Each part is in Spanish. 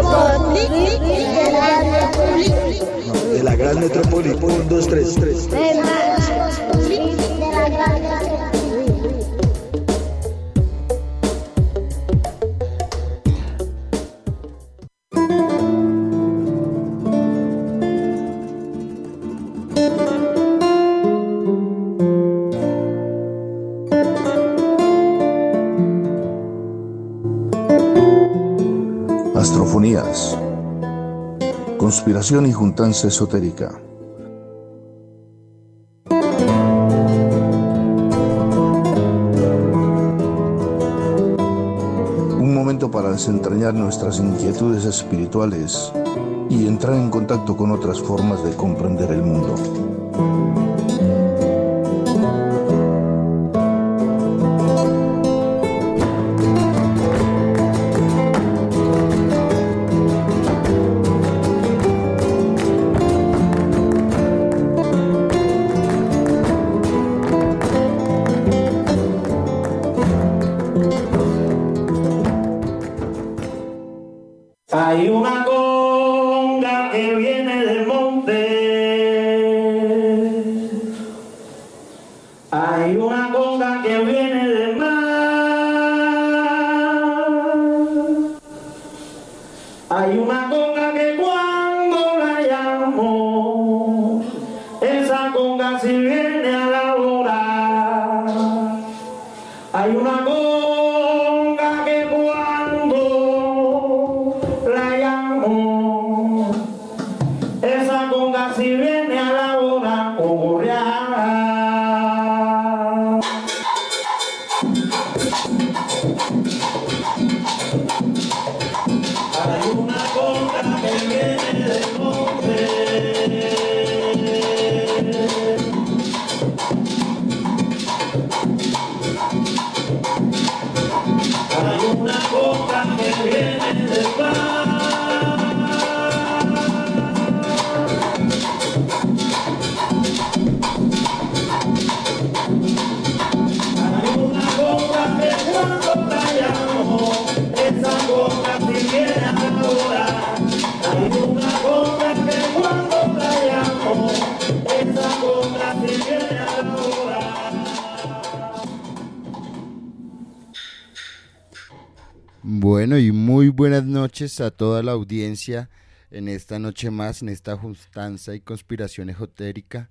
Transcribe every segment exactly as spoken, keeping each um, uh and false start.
No, de la gran metrópoli. Un, dos, tres, tres, tres. Astrofonías. Conspiración y juntanza esotérica. Un momento para desentrañar nuestras inquietudes espirituales y entrar en contacto con otras formas de comprender el mundo. Hay una conga que viene del monte, hay una conga que viene del mar, hay una conga que cuando la llamo, esa conga se viene a la hora, hay una conga que cuando esa conga si viene a la hora correar. Hay una conga que viene del monte, hay una conga que viene del mar. Bueno, y muy buenas noches a toda la audiencia en esta noche más, en esta juntanza y conspiración esotérica,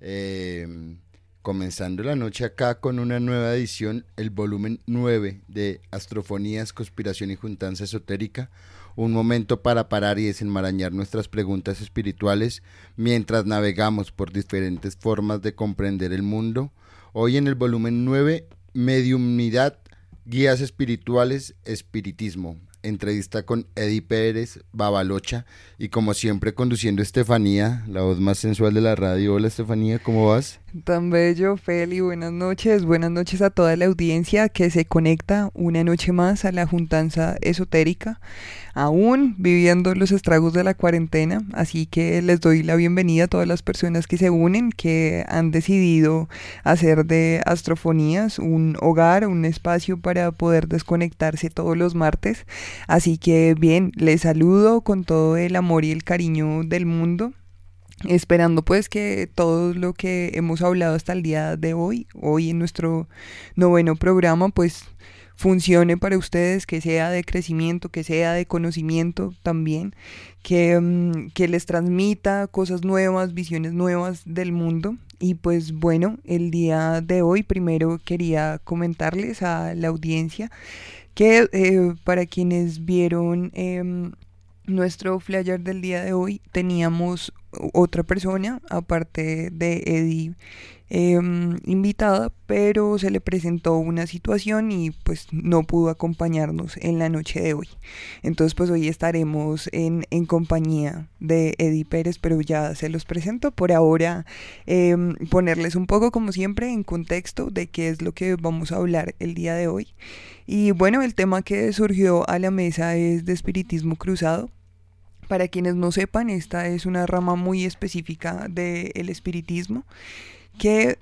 eh, comenzando la noche acá con una nueva edición, el volumen nueve de Astrofonías, Conspiración y Juntanza Esotérica, un momento para parar y desenmarañar nuestras preguntas espirituales mientras navegamos por diferentes formas de comprender el mundo. Hoy en el volumen nueve, mediumnidad, guías espirituales, espiritismo. Entrevista con Eddie Pérez, Babalocha, y como siempre conduciendo Estefanía, la voz más sensual de la radio. Hola Estefanía, ¿cómo vas? Tan bello, Feli, buenas noches, buenas noches a toda la audiencia que se conecta una noche más a la juntanza esotérica, aún viviendo los estragos de la cuarentena, así que les doy la bienvenida a todas las personas que se unen, que han decidido hacer de Astrofonías un hogar, un espacio para poder desconectarse todos los martes, así que bien, les saludo con todo el amor y el cariño del mundo, esperando pues que todo lo que hemos hablado hasta el día de hoy, hoy en nuestro noveno programa, pues funcione para ustedes, que sea de crecimiento, que sea de conocimiento también, que, um, que les transmita cosas nuevas, visiones nuevas del mundo. Y pues bueno, el día de hoy primero quería comentarles a la audiencia que eh, para quienes vieron eh, nuestro flyer del día de hoy, teníamos otra persona aparte de Eddie eh, invitada, pero se le presentó una situación y pues no pudo acompañarnos en la noche de hoy. Entonces pues hoy estaremos en, en compañía de Eddie Pérez, pero ya se los presento. Por ahora eh, ponerles un poco como siempre en contexto de qué es lo que vamos a hablar el día de hoy. Y bueno, el tema que surgió a la mesa es de espiritismo cruzado. Para quienes no sepan, esta es una rama muy específica del espiritismo que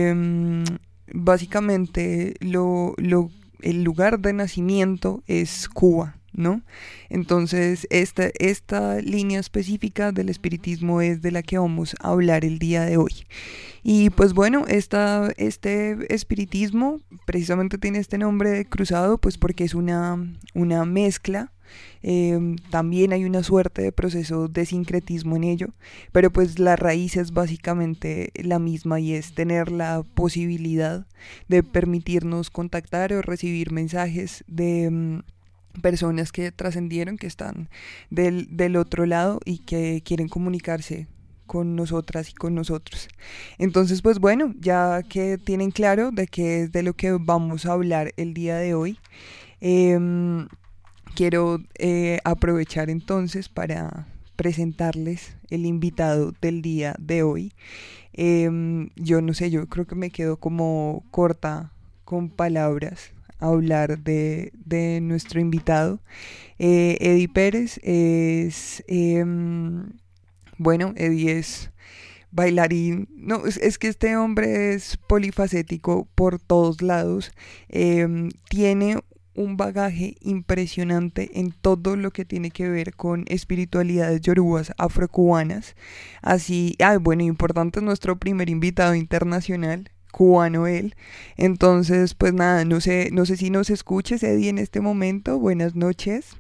eh, básicamente lo, lo, el lugar de nacimiento es Cuba, ¿no? Entonces, esta, esta línea específica del espiritismo es de la que vamos a hablar el día de hoy. Y pues bueno, esta, este espiritismo precisamente tiene este nombre de cruzado, pues porque es una, una mezcla. Eh, también hay una suerte de proceso de sincretismo en ello, pero pues la raíz es básicamente la misma y es tener la posibilidad de permitirnos contactar o recibir mensajes de mm, personas que trascendieron, que están del, del otro lado y que quieren comunicarse con nosotras y con nosotros. Entonces, pues bueno, ya que tienen claro de qué es de lo que vamos a hablar el día de hoy, eh, quiero eh, aprovechar entonces para presentarles el invitado del día de hoy. Eh, yo no sé, yo creo que me quedo como corta con palabras a hablar de, de nuestro invitado. Eh, Eddie Pérez es, eh, bueno, Eddie es bailarín, no, es, es que este hombre es polifacético por todos lados, eh, tiene un bagaje impresionante en todo lo que tiene que ver con espiritualidades yorubas afrocubanas. Así, ah, bueno, importante es nuestro primer invitado internacional, cubano él. Entonces, pues nada, no sé, no sé si nos escuches, Eddie, en este momento. Buenas noches.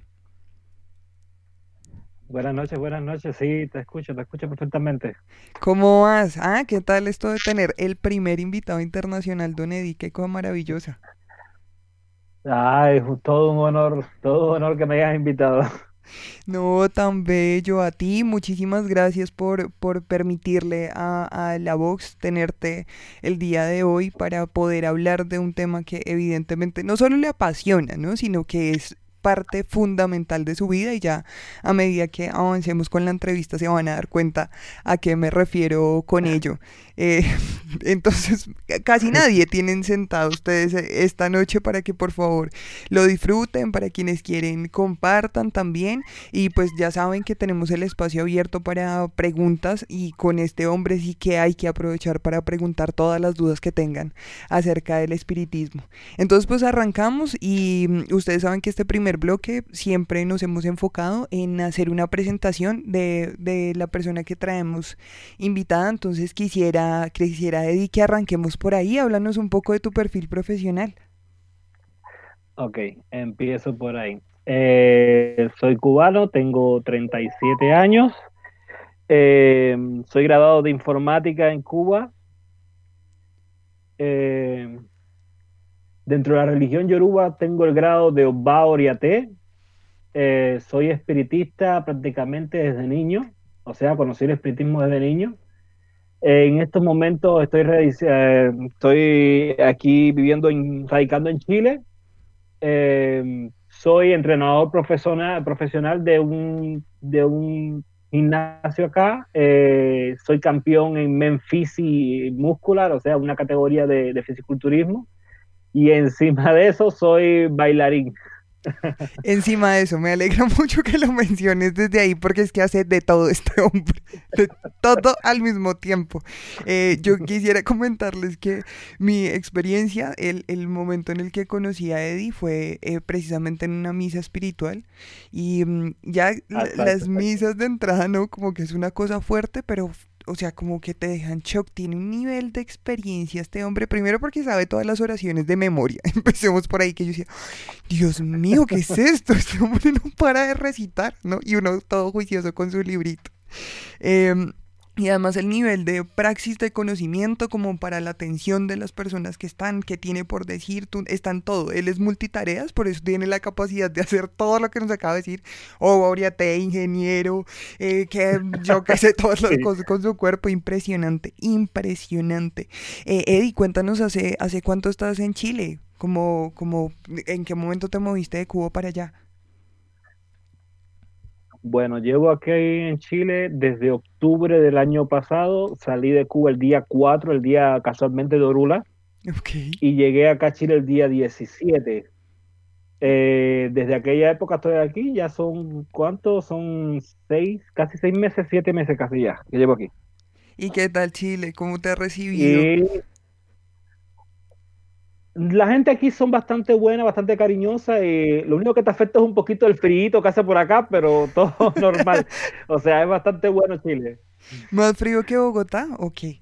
Buenas noches, buenas noches, sí, te escucho, te escucho perfectamente. ¿Cómo vas? Ah, ¿qué tal esto de tener el primer invitado internacional, don Eddie? Qué cosa maravillosa. Ah, es todo un honor, todo un honor que me hayas invitado. No, tan bello. A ti, muchísimas gracias por, por permitirle a, a la Vox tenerte el día de hoy para poder hablar de un tema que evidentemente no solo le apasiona, ¿no? Sino que es parte fundamental de su vida, y ya a medida que avancemos con la entrevista se van a dar cuenta a qué me refiero con ello. Eh, entonces, casi nadie tienen sentado ustedes esta noche para que por favor lo disfruten, para quienes quieren compartan también, y pues ya saben que tenemos el espacio abierto para preguntas, y con este hombre sí que hay que aprovechar para preguntar todas las dudas que tengan acerca del espiritismo. Entonces pues arrancamos, y mm, ustedes saben que este primer bloque siempre nos hemos enfocado en hacer una presentación de, de la persona que traemos invitada. Entonces quisiera, quisiera Eddie, que arranquemos por ahí. Háblanos un poco de tu perfil profesional. Ok, empiezo por ahí. Eh, soy cubano, tengo treinta y siete años, eh, soy graduado de informática en Cuba. Eh, dentro de la religión yoruba tengo el grado de Oba Oriaté. Eh, soy espiritista prácticamente desde niño, o sea, conocí el espiritismo desde niño. Eh, en estos momentos estoy, eh, estoy aquí viviendo, en, radicando en Chile. Eh, soy entrenador profesional, profesional de un, de un gimnasio acá. Eh, soy campeón en Memphis y Muscular, o sea, una categoría de, de fisiculturismo. Y encima de eso soy bailarín. Encima de eso, me alegra mucho que lo menciones desde ahí, porque es que hace de todo este hombre, de todo al mismo tiempo. Eh, yo quisiera comentarles que mi experiencia, el, el momento en el que conocí a Eddie fue eh, precisamente en una misa espiritual, y mm, ya la- las misas de entrada, ¿no? Como que es una cosa fuerte, pero o sea, como que te dejan shock. Tiene un nivel de experiencia este hombre, primero porque sabe todas las oraciones de memoria. Empecemos por ahí, que yo decía, Dios mío, ¿qué es esto? Este hombre no para de recitar, ¿no? Y uno todo juicioso con su librito. Em, y además el nivel de praxis de conocimiento como para la atención de las personas que están, que tiene por decir, tú, está en todo. Él es multitareas, por eso tiene la capacidad de hacer todo lo que nos acaba de decir. O Oriate, ingeniero, eh, que yo que sé, todas las Sí. cosas con su cuerpo. Impresionante, impresionante. Eh, Eddie, cuéntanos, ¿hace, hace cuánto estás en Chile? Como, como, ¿en qué momento te moviste de Cuba para allá? Bueno, llevo aquí en Chile desde octubre del año pasado. Salí de Cuba el día cuatro, el día casualmente de Orula, Ok. y llegué acá a Chile el día diecisiete. Eh, desde aquella época estoy aquí, ya son, ¿cuántos? Son seis, casi seis meses, siete meses casi ya, que llevo aquí. ¿Y qué tal Chile? ¿Cómo te ha recibido? Y La gente aquí son bastante buena, bastante cariñosa, y lo único que te afecta es un poquito el frío que hace por acá, pero todo normal. O sea, es bastante bueno Chile. ¿Más frío que Bogotá o qué?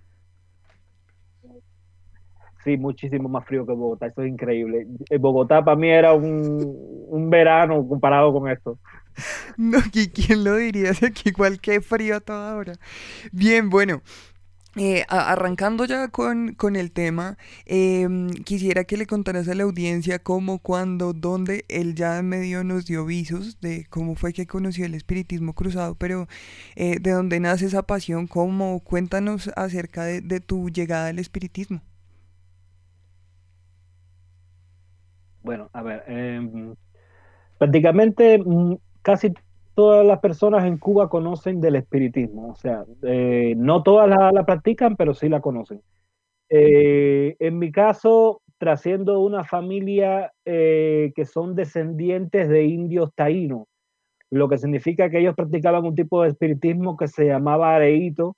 Sí, muchísimo más frío que Bogotá, eso es increíble. Eh, Bogotá para mí era un, un verano comparado con esto. No, ¿qui- ¿quién lo diría? Si aquí igual que frío a toda hora. Bien, bueno. Eh, a- arrancando ya con, con el tema, em, quisiera que le contaras a la audiencia cómo, cuándo, dónde. Él ya medio nos dio visos de cómo fue que conoció el espiritismo cruzado, pero eh, de dónde nace esa pasión, cómo, cuéntanos acerca de, de tu llegada al espiritismo. Bueno, a ver, eh, prácticamente mm, casi todas las personas en Cuba conocen del espiritismo, o sea, eh, no todas la, la practican, pero sí la conocen. Eh, en mi caso, trasciendo una familia eh, que son descendientes de indios taínos, lo que significa que ellos practicaban un tipo de espiritismo que se llamaba areíto,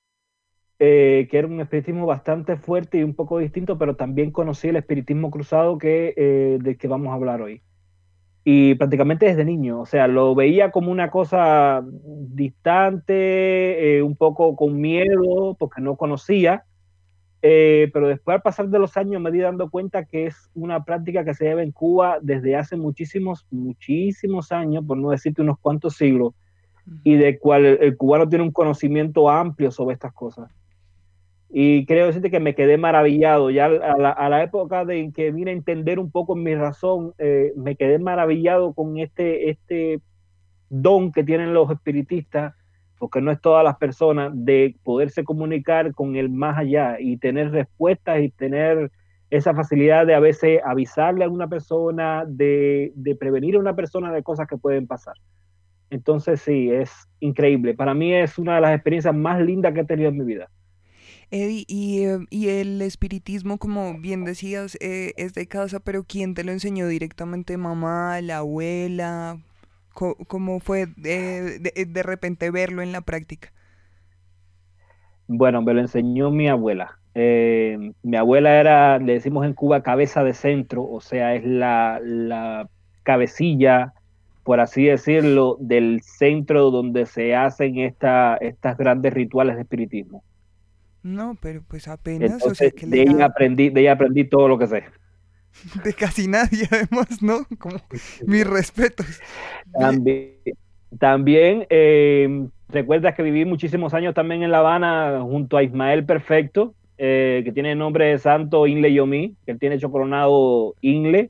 eh, que era un espiritismo bastante fuerte y un poco distinto, pero también conocí el espiritismo cruzado que, eh, del que vamos a hablar hoy. Y prácticamente desde niño, o sea, lo veía como una cosa distante, eh, un poco con miedo, porque no conocía, eh, pero después al pasar de los años me di dando cuenta que es una práctica que se lleva en Cuba desde hace muchísimos, muchísimos años, por no decirte unos cuantos siglos, y de cual el, el cubano tiene un conocimiento amplio sobre estas cosas. Y creo decirte que me quedé maravillado. Ya a la, a la época de en que vine a entender un poco mi razón, eh, me quedé maravillado con este, este don que tienen los espiritistas, porque no es todas las personas, de poderse comunicar con el más allá y tener respuestas y tener esa facilidad de a veces avisarle a una persona, de, de prevenir a una persona de cosas que pueden pasar. Entonces sí, es increíble. Para mí es una de las experiencias más lindas que he tenido en mi vida. Eddie, y, eh, y el espiritismo, como bien decías, eh, es de casa, pero ¿quién te lo enseñó directamente? ¿Mamá, la abuela? Co- ¿Cómo fue eh, de, de repente verlo en la práctica? Bueno, me lo enseñó mi abuela. Eh, mi abuela era, le decimos en Cuba, cabeza de centro, o sea, es la, la cabecilla, por así decirlo, del centro donde se hacen esta, estas grandes rituales de espiritismo. No, pero pues apenas, o sea, Entonces, qué de ella legado. aprendí, de ella aprendí todo lo que sé. De casi nadie, además, ¿no? Como mis respetos. Bien. También, también eh, recuerdas que viví muchísimos años también en La Habana junto a Ismael Perfecto, eh, que tiene el nombre de santo Inle Yomí, que él tiene hecho coronado Inle.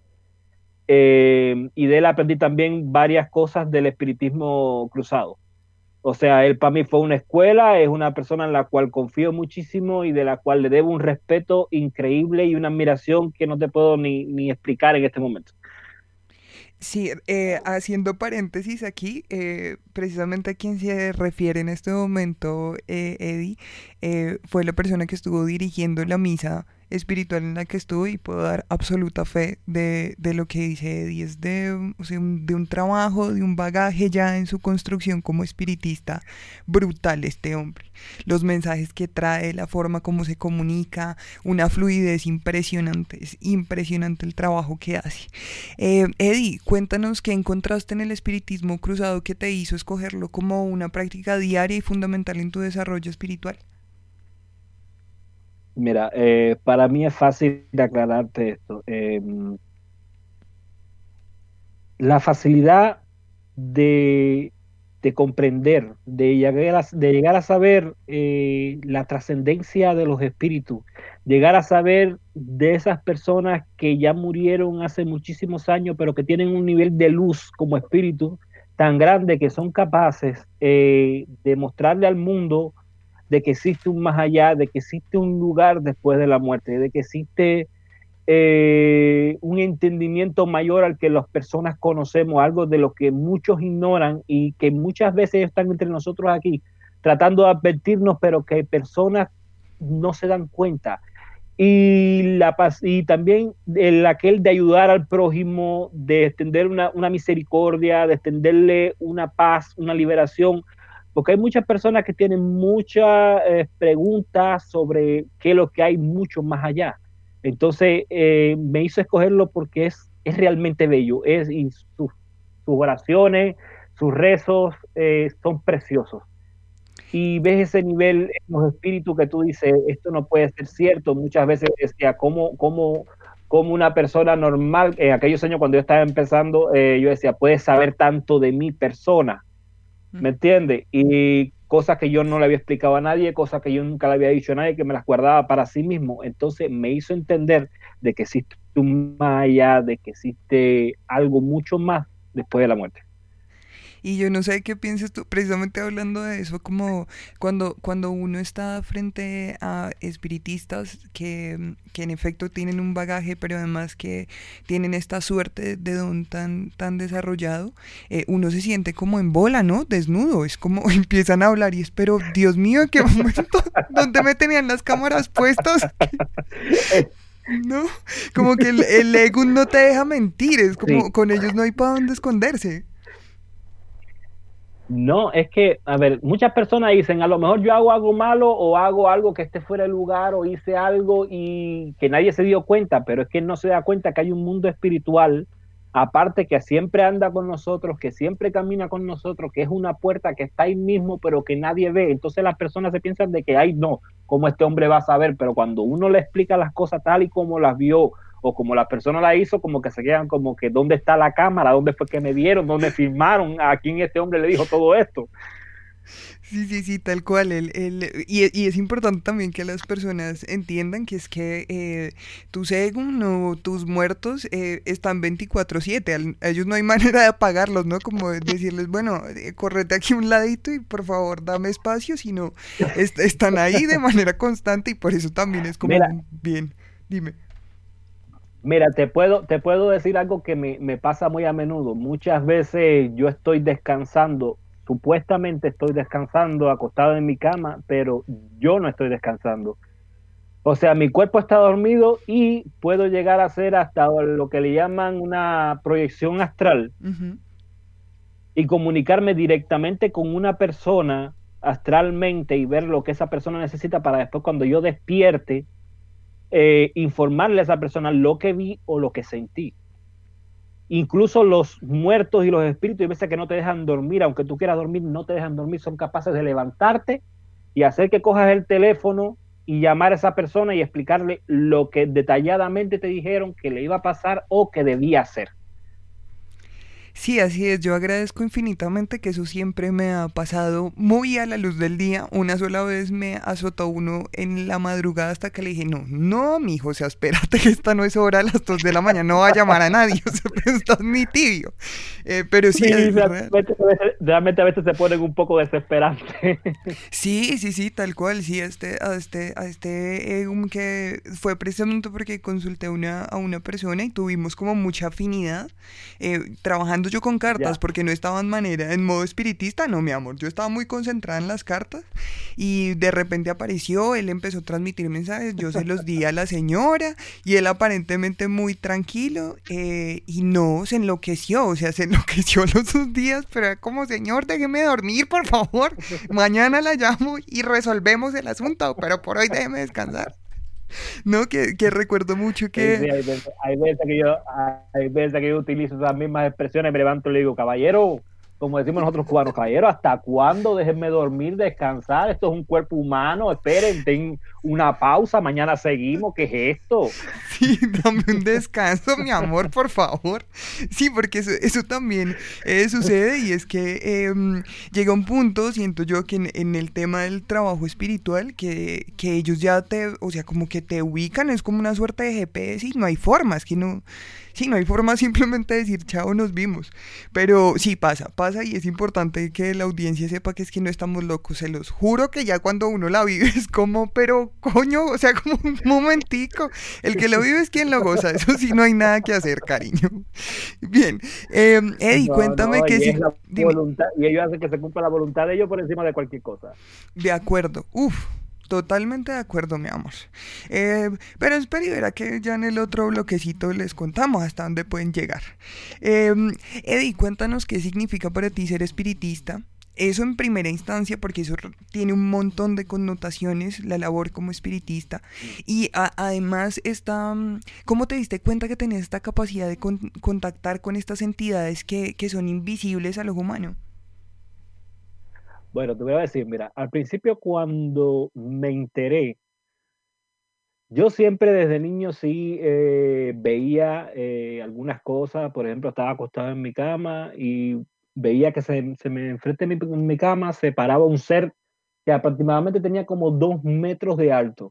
Eh, y de él aprendí también varias cosas del espiritismo cruzado. O sea, él para mí fue una escuela, es una persona en la cual confío muchísimo y de la cual le debo un respeto increíble y una admiración que no te puedo ni, ni explicar en este momento. Sí, eh, haciendo paréntesis aquí, eh, precisamente a quien se refiere en este momento, eh, Eddie, eh, fue la persona que estuvo dirigiendo la misa espiritual en la que estuve y puedo dar absoluta fe de, de lo que dice Eddie. Es de, un- o sea, un- de un trabajo, de un bagaje ya en su construcción como espiritista brutal este hombre. Los mensajes que trae, la forma como se comunica, una fluidez impresionante. Es impresionante el trabajo que hace. Eh, Eddie, cuéntanos qué encontraste en el espiritismo cruzado que te hizo escogerlo como una práctica diaria y fundamental en tu desarrollo espiritual. Mira, eh, para mí es fácil de aclararte esto. Eh, la facilidad de, de comprender, de llegar a, de llegar a saber eh, la trascendencia de los espíritus, llegar a saber de esas personas que ya murieron hace muchísimos años, pero que tienen un nivel de luz como espíritu tan grande que son capaces eh, de mostrarle al mundo de que existe un más allá, de que existe un lugar después de la muerte, de que existe eh, un entendimiento mayor al que las personas conocemos, algo de lo que muchos ignoran y que muchas veces están entre nosotros aquí tratando de advertirnos, pero que personas no se dan cuenta. Y, la paz, y también el aquel de ayudar al prójimo, de extender una, una misericordia, de extenderle una paz, una liberación, porque hay muchas personas que tienen muchas eh, preguntas sobre qué es lo que hay mucho más allá. Entonces eh, me hizo escogerlo porque es, es realmente bello, es, y sus, sus oraciones, sus rezos eh, son preciosos. Y ves ese nivel en los espíritus que tú dices, esto no puede ser cierto. Muchas veces decía, ¿cómo, cómo, cómo una persona normal, en aquellos años cuando yo estaba empezando, eh, yo decía, puedes saber tanto de mi persona, ¿me entiendes? Y cosas que yo no le había explicado a nadie, cosas que yo nunca le había dicho a nadie, que me las guardaba para sí mismo. Entonces me hizo entender de que existe un más allá, de que existe algo mucho más después de la muerte. Y yo no sé qué piensas tú, precisamente hablando de eso, como cuando, cuando uno está frente a espiritistas que, que en efecto tienen un bagaje, pero además que tienen esta suerte de don tan, tan desarrollado, eh, uno se siente como en bola, ¿no? Desnudo, es como empiezan a hablar y es, pero Dios mío, ¿en qué momento? ¿Dónde me tenían las cámaras puestas? ¿No? Como que el, el ego no te deja mentir, es como sí. Con ellos no hay para dónde esconderse. No, es que, a ver, muchas personas dicen, a lo mejor yo hago algo malo o hago algo que esté fuera de lugar o hice algo y que nadie se dio cuenta, pero es que no se da cuenta que hay un mundo espiritual, aparte que siempre anda con nosotros, que siempre camina con nosotros, que es una puerta que está ahí mismo, pero que nadie ve. Entonces las personas se piensan de que, ay, no, ¿cómo este hombre va a saber? Pero cuando uno le explica las cosas tal y como las vio, o como la persona la hizo, como que se quedan como que ¿dónde está la cámara? ¿Dónde fue que me vieron? ¿Dónde filmaron? ¿A quién este hombre le dijo todo esto? Sí, sí, sí, tal cual. El, el, y, y es importante también que las personas entiendan que es que eh, tu según o tus muertos eh, están veinticuatro siete. A ellos no hay manera de apagarlos, ¿no? Como decirles, bueno, eh, correte aquí un ladito y por favor dame espacio, sino est están ahí de manera constante y por eso también es como Mira, bien. Dime. Mira, te puedo, te puedo decir algo que me, me pasa muy a menudo. Muchas veces yo estoy descansando, supuestamente estoy descansando acostado en mi cama, pero yo no estoy descansando. O sea, mi cuerpo está dormido y puedo llegar a hacer hasta lo que le llaman una proyección astral uh-huh. y comunicarme directamente con una persona astralmente y ver lo que esa persona necesita para después cuando yo despierte, Eh, informarle a esa persona lo que vi o lo que sentí. Incluso los muertos y los espíritus, y veces que no te dejan dormir, aunque tú quieras dormir, no te dejan dormir, son capaces de levantarte y hacer que cojas el teléfono y llamar a esa persona y explicarle lo que detalladamente te dijeron que le iba a pasar o que debía hacer. Sí, así es, yo agradezco infinitamente que eso siempre me ha pasado muy a la luz del día. Una sola vez me azotó uno en la madrugada hasta que le dije, no, no, mijo, o sea, espérate que esta no es hora a las dos de la mañana, no va a llamar a nadie, o sea, estás muy tibio. Eh, pero sí, sí es realmente, realmente a veces se ponen un poco desesperantes. Sí, sí, sí, tal cual, sí, a este, a este, a este eh, um, que fue precisamente porque consulté una, a una persona y tuvimos como mucha afinidad, eh, trabajando yo con cartas, ya. Porque no estaba en manera, en modo espiritista, no mi amor, yo estaba muy concentrada en las cartas y de repente apareció, él empezó a transmitir mensajes, yo se los di a la señora y él aparentemente muy tranquilo eh, y no, se enloqueció, o sea, se enloqueció los dos días, pero era como, señor, déjeme dormir, por favor, mañana la llamo y resolvemos el asunto, pero por hoy déjeme descansar. No, que, que recuerdo mucho que... Sí, hay, veces, hay, veces que yo, hay veces que yo utilizo esas mismas expresiones, me levanto y le digo, caballero, como decimos nosotros cubanos, caballero, ¿hasta cuándo? Déjenme dormir, descansar, esto es un cuerpo humano, esperen, ten una pausa, mañana seguimos, ¿qué es esto? Sí, dame un descanso, mi amor, por favor. Sí, porque eso, eso también eh, sucede y es que eh, llega un punto, siento yo, que en, en el tema del trabajo espiritual, que, que ellos ya te, o sea, como que te ubican, es como una suerte de G P S y no hay forma, es que no... Sí, no hay forma simplemente de decir chao, nos vimos. Pero sí, pasa, pasa y es importante que la audiencia sepa que es que no estamos locos. Se los juro que ya cuando uno la vive es como, pero coño, o sea, como un momentico. El que lo vive es quien lo goza. Eso sí, no hay nada que hacer, cariño. Bien, eh, Eddie, no, cuéntame no, que sí. Si, y ellos hacen que se cumpla la voluntad de ellos por encima de cualquier cosa. De acuerdo, uf. Totalmente de acuerdo, mi amor. Eh, pero espera y verá que ya en el otro bloquecito les contamos hasta dónde pueden llegar. Eh, Eddie, cuéntanos qué significa para ti ser espiritista. eso en primera instancia, porque eso r- tiene un montón de connotaciones, la labor como espiritista. Y a- además está, mm, ¿cómo te diste cuenta que tenés esta capacidad de con- contactar con estas entidades que, que son invisibles al ojo humano? Bueno, te voy a decir, mira, al principio cuando me enteré, yo siempre desde niño sí eh, veía eh, algunas cosas, por ejemplo, estaba acostado en mi cama y veía que se, se me enfrente de mi, mi cama se paraba un ser que aproximadamente tenía como dos metros de alto.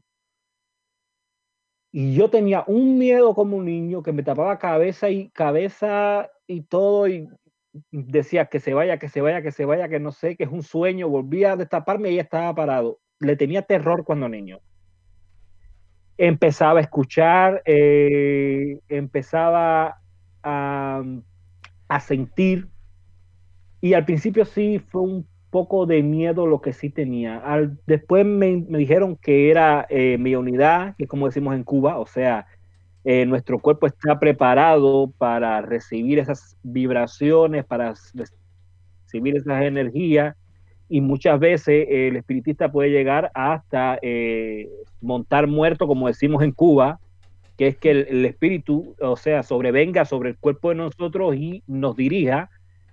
Y yo tenía un miedo como un niño que me tapaba cabeza y cabeza y todo y decía que se vaya, que se vaya, que se vaya, que no sé, que es un sueño. Volvía a destaparme y ella estaba parado. Le tenía terror cuando niño. Empezaba a escuchar, eh, empezaba a, a sentir y al principio sí fue un poco de miedo lo que sí tenía. Al, después me, me dijeron que era eh, mi unidad, que es como decimos en Cuba, o sea, eh, nuestro cuerpo está preparado para recibir esas vibraciones, para recibir esas energías y muchas veces eh, el espiritista puede llegar hasta eh, montar muerto, como decimos en Cuba, que es que el, el espíritu, o sea, sobrevenga sobre el cuerpo de nosotros y nos dirija.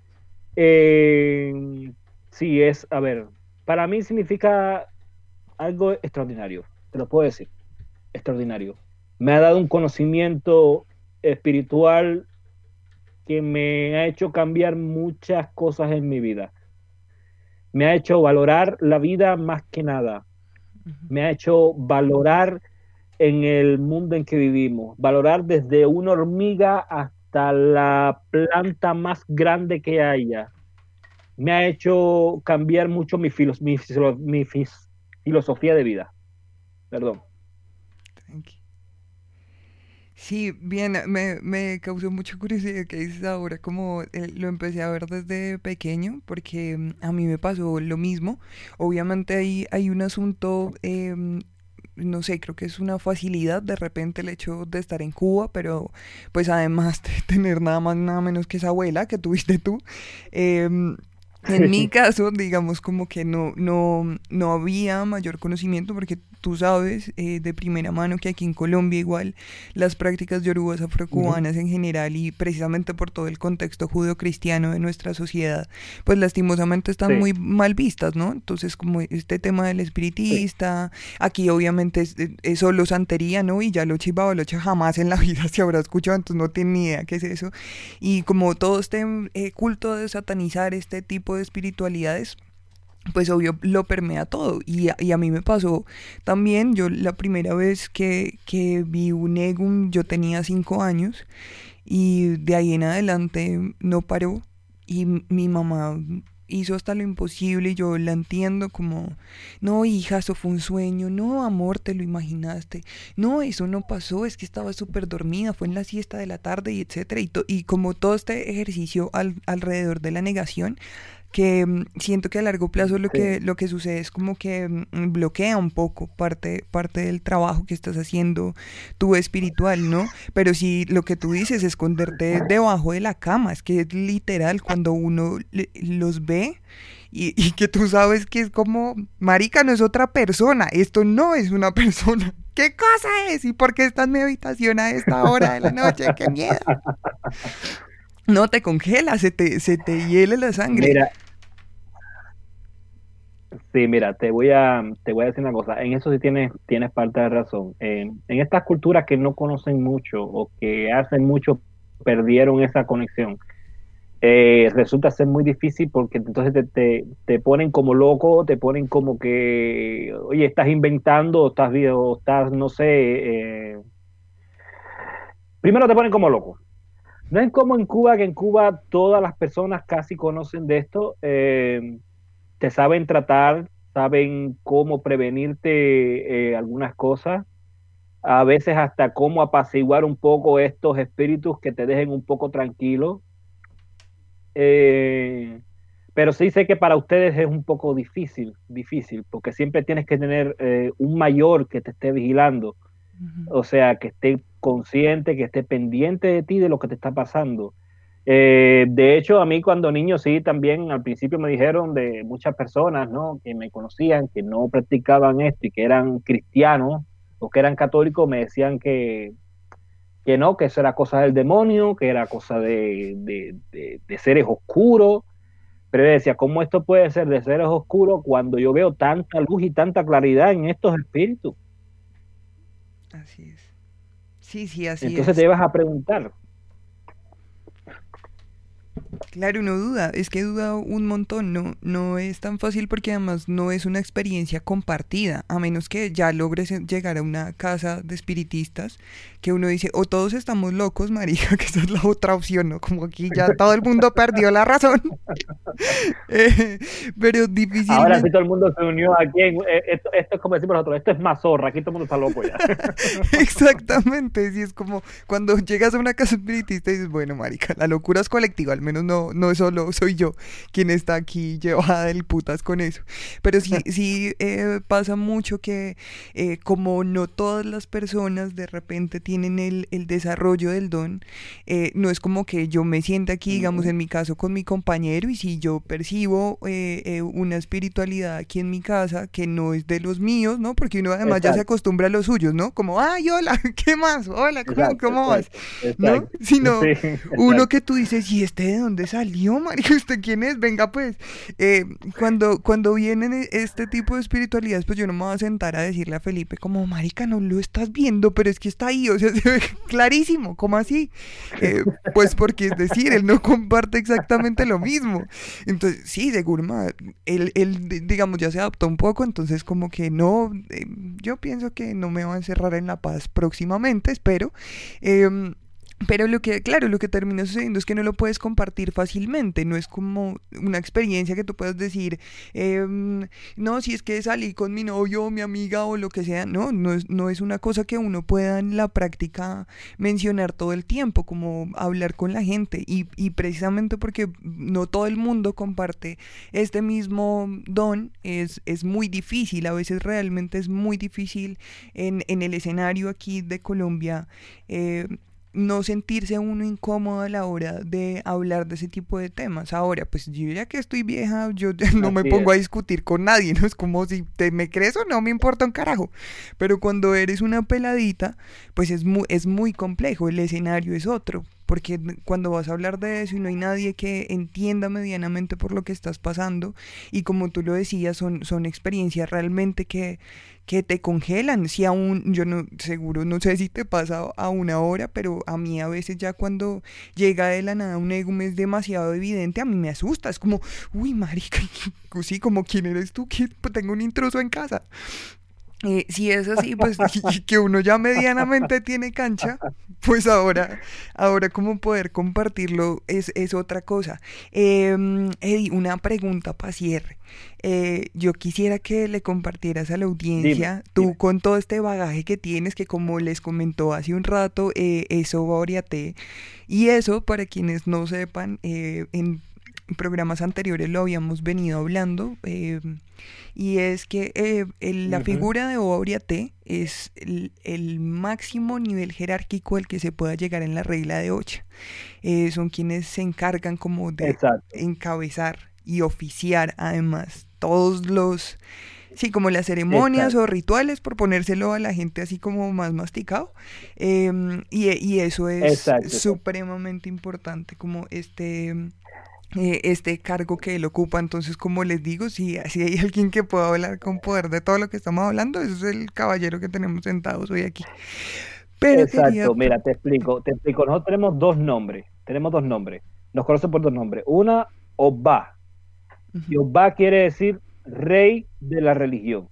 Eh, sí, es, a ver, para mí significa algo extraordinario, te lo puedo decir, extraordinario. Me ha dado un conocimiento espiritual que me ha hecho cambiar muchas cosas en mi vida. Me ha hecho valorar la vida más que nada. Me ha hecho valorar en el mundo en que vivimos, valorar desde una hormiga hasta la planta más grande que haya. Me ha hecho cambiar mucho mi, filo mi, mi filosofía de vida. Perdón. Tranqui. Sí, bien, me, me causó mucha curiosidad que dices ahora, como eh, lo empecé a ver desde pequeño, porque mm, a mí me pasó lo mismo. Obviamente hay, hay un asunto, em, no sé, creo que es una facilidad de repente el hecho de estar en Cuba, pero pues además de tener nada más, nada menos que esa abuela que tuviste tú. em, En mi caso, digamos como que no, no, no había mayor conocimiento porque tú sabes eh, de primera mano que aquí en Colombia igual las prácticas yorubas afrocubanas en general y precisamente por todo el contexto judeocristiano de nuestra sociedad, pues lastimosamente están Sí, muy mal vistas, ¿no? Entonces como este tema del sí, espiritista, aquí obviamente es, es solo santería, ¿no? Y ya Loche y Babaloche jamás en la vida se habrá escuchado, entonces no tiene ni idea qué es eso. Y como todo este eh, culto de satanizar este tipo de espiritualidades, pues obvio lo permea todo. Y a, y a mí me pasó también, yo la primera vez que, que vi un egum, yo tenía cinco años y de ahí en adelante no paró. Y m- mi mamá hizo hasta lo imposible y yo la entiendo como, no hija, eso fue un sueño, no amor, te lo imaginaste, no, eso no pasó, es que estaba súper dormida, fue en la siesta de la tarde y etcétera. Y, to- y como todo este ejercicio al- alrededor de la negación, que mm, siento que a largo plazo lo sí, que, lo que sucede es como que mm, bloquea un poco parte, parte del trabajo que estás haciendo tú espiritual, ¿no? Pero si lo que tú dices, esconderte debajo de la cama, es que es literal cuando uno le- los ve y, y que tú sabes que es como, marica, no es otra persona, esto no es una persona. ¿Qué cosa es? ¿Y por qué está en mi habitación a esta hora de la noche? ¡Qué miedo! No, te congela, se te, se te hiela la sangre. mira, sí, mira, te voy a, te voy a decir una cosa. En eso sí tienes, tienes parte de razón. En, en estas culturas que no conocen mucho o que hacen mucho, perdieron esa conexión. Eh, resulta ser muy difícil porque entonces te, te, te ponen como loco, te ponen como que, oye, estás inventando, o estás, vi- o estás, no sé, eh, primero te ponen como loco. No es como en Cuba, que en Cuba todas las personas casi conocen de esto, eh, te saben tratar, saben cómo prevenirte eh, algunas cosas, a veces hasta cómo apaciguar un poco estos espíritus que te dejen un poco tranquilo. Eh, pero sí sé que para ustedes es un poco difícil, difícil, porque siempre tienes que tener eh, un mayor que te esté vigilando, Ujú. o sea, que esté consciente, que esté pendiente de ti, de lo que te está pasando. Eh, de hecho, a mí cuando niño sí, también al principio me dijeron de muchas personas, ¿no? Que me conocían, que no practicaban esto y que eran cristianos o que eran católicos, me decían que, que no, que eso era cosa del demonio, que era cosa de, de, de, de seres oscuros. Pero yo decía, ¿cómo esto puede ser de seres oscuros cuando yo veo tanta luz y tanta claridad en estos espíritus? Así es. Sí, sí, así Entonces es. te vas a preguntar. Claro, no duda, es que duda un montón, no, no es tan fácil porque además no es una experiencia compartida, a menos que ya logres llegar a una casa de espiritistas, que uno dice, o todos estamos locos, marica, que esa es la otra opción, ¿no? Como aquí ya todo el mundo perdió la razón. eh, pero difícilmente... Ahora sí todo el mundo se unió aquí, en, eh, esto, esto es como decimos nosotros, esto es mazorra, aquí todo el mundo está loco ya. Exactamente, sí, es como cuando llegas a una casa espiritista y dices, bueno, marica, la locura es colectiva, al menos no, no solo soy yo quien está aquí llevada del putas con eso. Pero sí, sí eh, pasa mucho que eh, como no todas las personas de repente tienen el, el desarrollo del don, eh, no es como que yo me siente aquí, digamos, en mi caso con mi compañero y si yo percibo eh, eh, una espiritualidad aquí en mi casa que no es de los míos, ¿no? Porque uno además Exacto. ya se acostumbra a los suyos, ¿no? Como, ay, hola, ¿qué más? Hola, ¿cómo, Exacto, cómo exacto, vas? exacto. ¿No? Sino Sí, uno exacto. que tú dices, ¿y este de dónde salió, marica? ¿Usted quién es? Venga, pues. Eh, cuando, cuando vienen este tipo de espiritualidades, pues yo no me voy a sentar a decirle a Felipe como, marica, no lo estás viendo, pero es que está ahí, o sea, se ve clarísimo, ¿cómo así? Eh, pues porque es decir, él no comparte exactamente lo mismo. Entonces, sí, seguro, ma, él, él, digamos, ya se adaptó un poco, entonces como que no, eh, yo pienso que no me va a encerrar en La Paz próximamente, espero. Eh, Pero lo que, claro, lo que termina sucediendo es que no lo puedes compartir fácilmente, no es como una experiencia que tú puedas decir, eh, no, si es que salí con mi novio o mi amiga o lo que sea, no, no es, no es una cosa que uno pueda en la práctica mencionar todo el tiempo, como hablar con la gente y, y precisamente porque no todo el mundo comparte este mismo don, es, es muy difícil, a veces realmente es muy difícil en, en el escenario aquí de Colombia, eh, no sentirse uno incómodo a la hora de hablar de ese tipo de temas. Ahora, pues yo ya que estoy vieja, yo no me Así pongo a es. discutir con nadie, ¿no? Es como si te me crees o no, me importa un carajo. Pero cuando eres una peladita, pues es muy, es muy complejo, el escenario es otro. Porque cuando vas a hablar de eso y no hay nadie que entienda medianamente por lo que estás pasando, y como tú lo decías, son, son experiencias realmente que, que te congelan. Si aún, yo no, seguro, no sé si te pasa a una hora, pero a mí a veces ya cuando llega de la nada un egum es demasiado evidente, a mí me asusta. Es como, uy, marica, sí, como quién eres tú, que tengo un intruso en casa. Eh, si es así, pues y que uno ya medianamente tiene cancha, pues ahora, ahora como poder compartirlo es, es otra cosa. Eh, Eddie, una pregunta para cierre. Eh, yo quisiera que le compartieras a la audiencia, Dime, tú dime. con todo este bagaje que tienes, que como les comentó hace un rato, eh, eso va oriate. Y eso, para quienes no sepan, eh, en programas anteriores lo habíamos venido hablando. Eh, y es que eh, el, la Ujú. figura de Oriate es el, el máximo nivel jerárquico al que se pueda llegar en la regla de Ocha. Eh, son quienes se encargan como de Exacto. encabezar y oficiar además todos los, sí, como las ceremonias Exacto. o rituales, por ponérselo a la gente así como más masticado. Eh, y, y eso es Exacto. exacto. supremamente importante, como este eh, este cargo que él ocupa. Entonces, como les digo, si, si hay alguien que pueda hablar con poder de todo lo que estamos hablando, ese es el caballero que tenemos sentados hoy aquí. Pero quería... Exacto, mira, te explico, te explico. Nosotros tenemos dos nombres, tenemos dos nombres. Nos conocen por dos nombres. Una, Obá. Y Ujú. Obá quiere decir rey de la religión.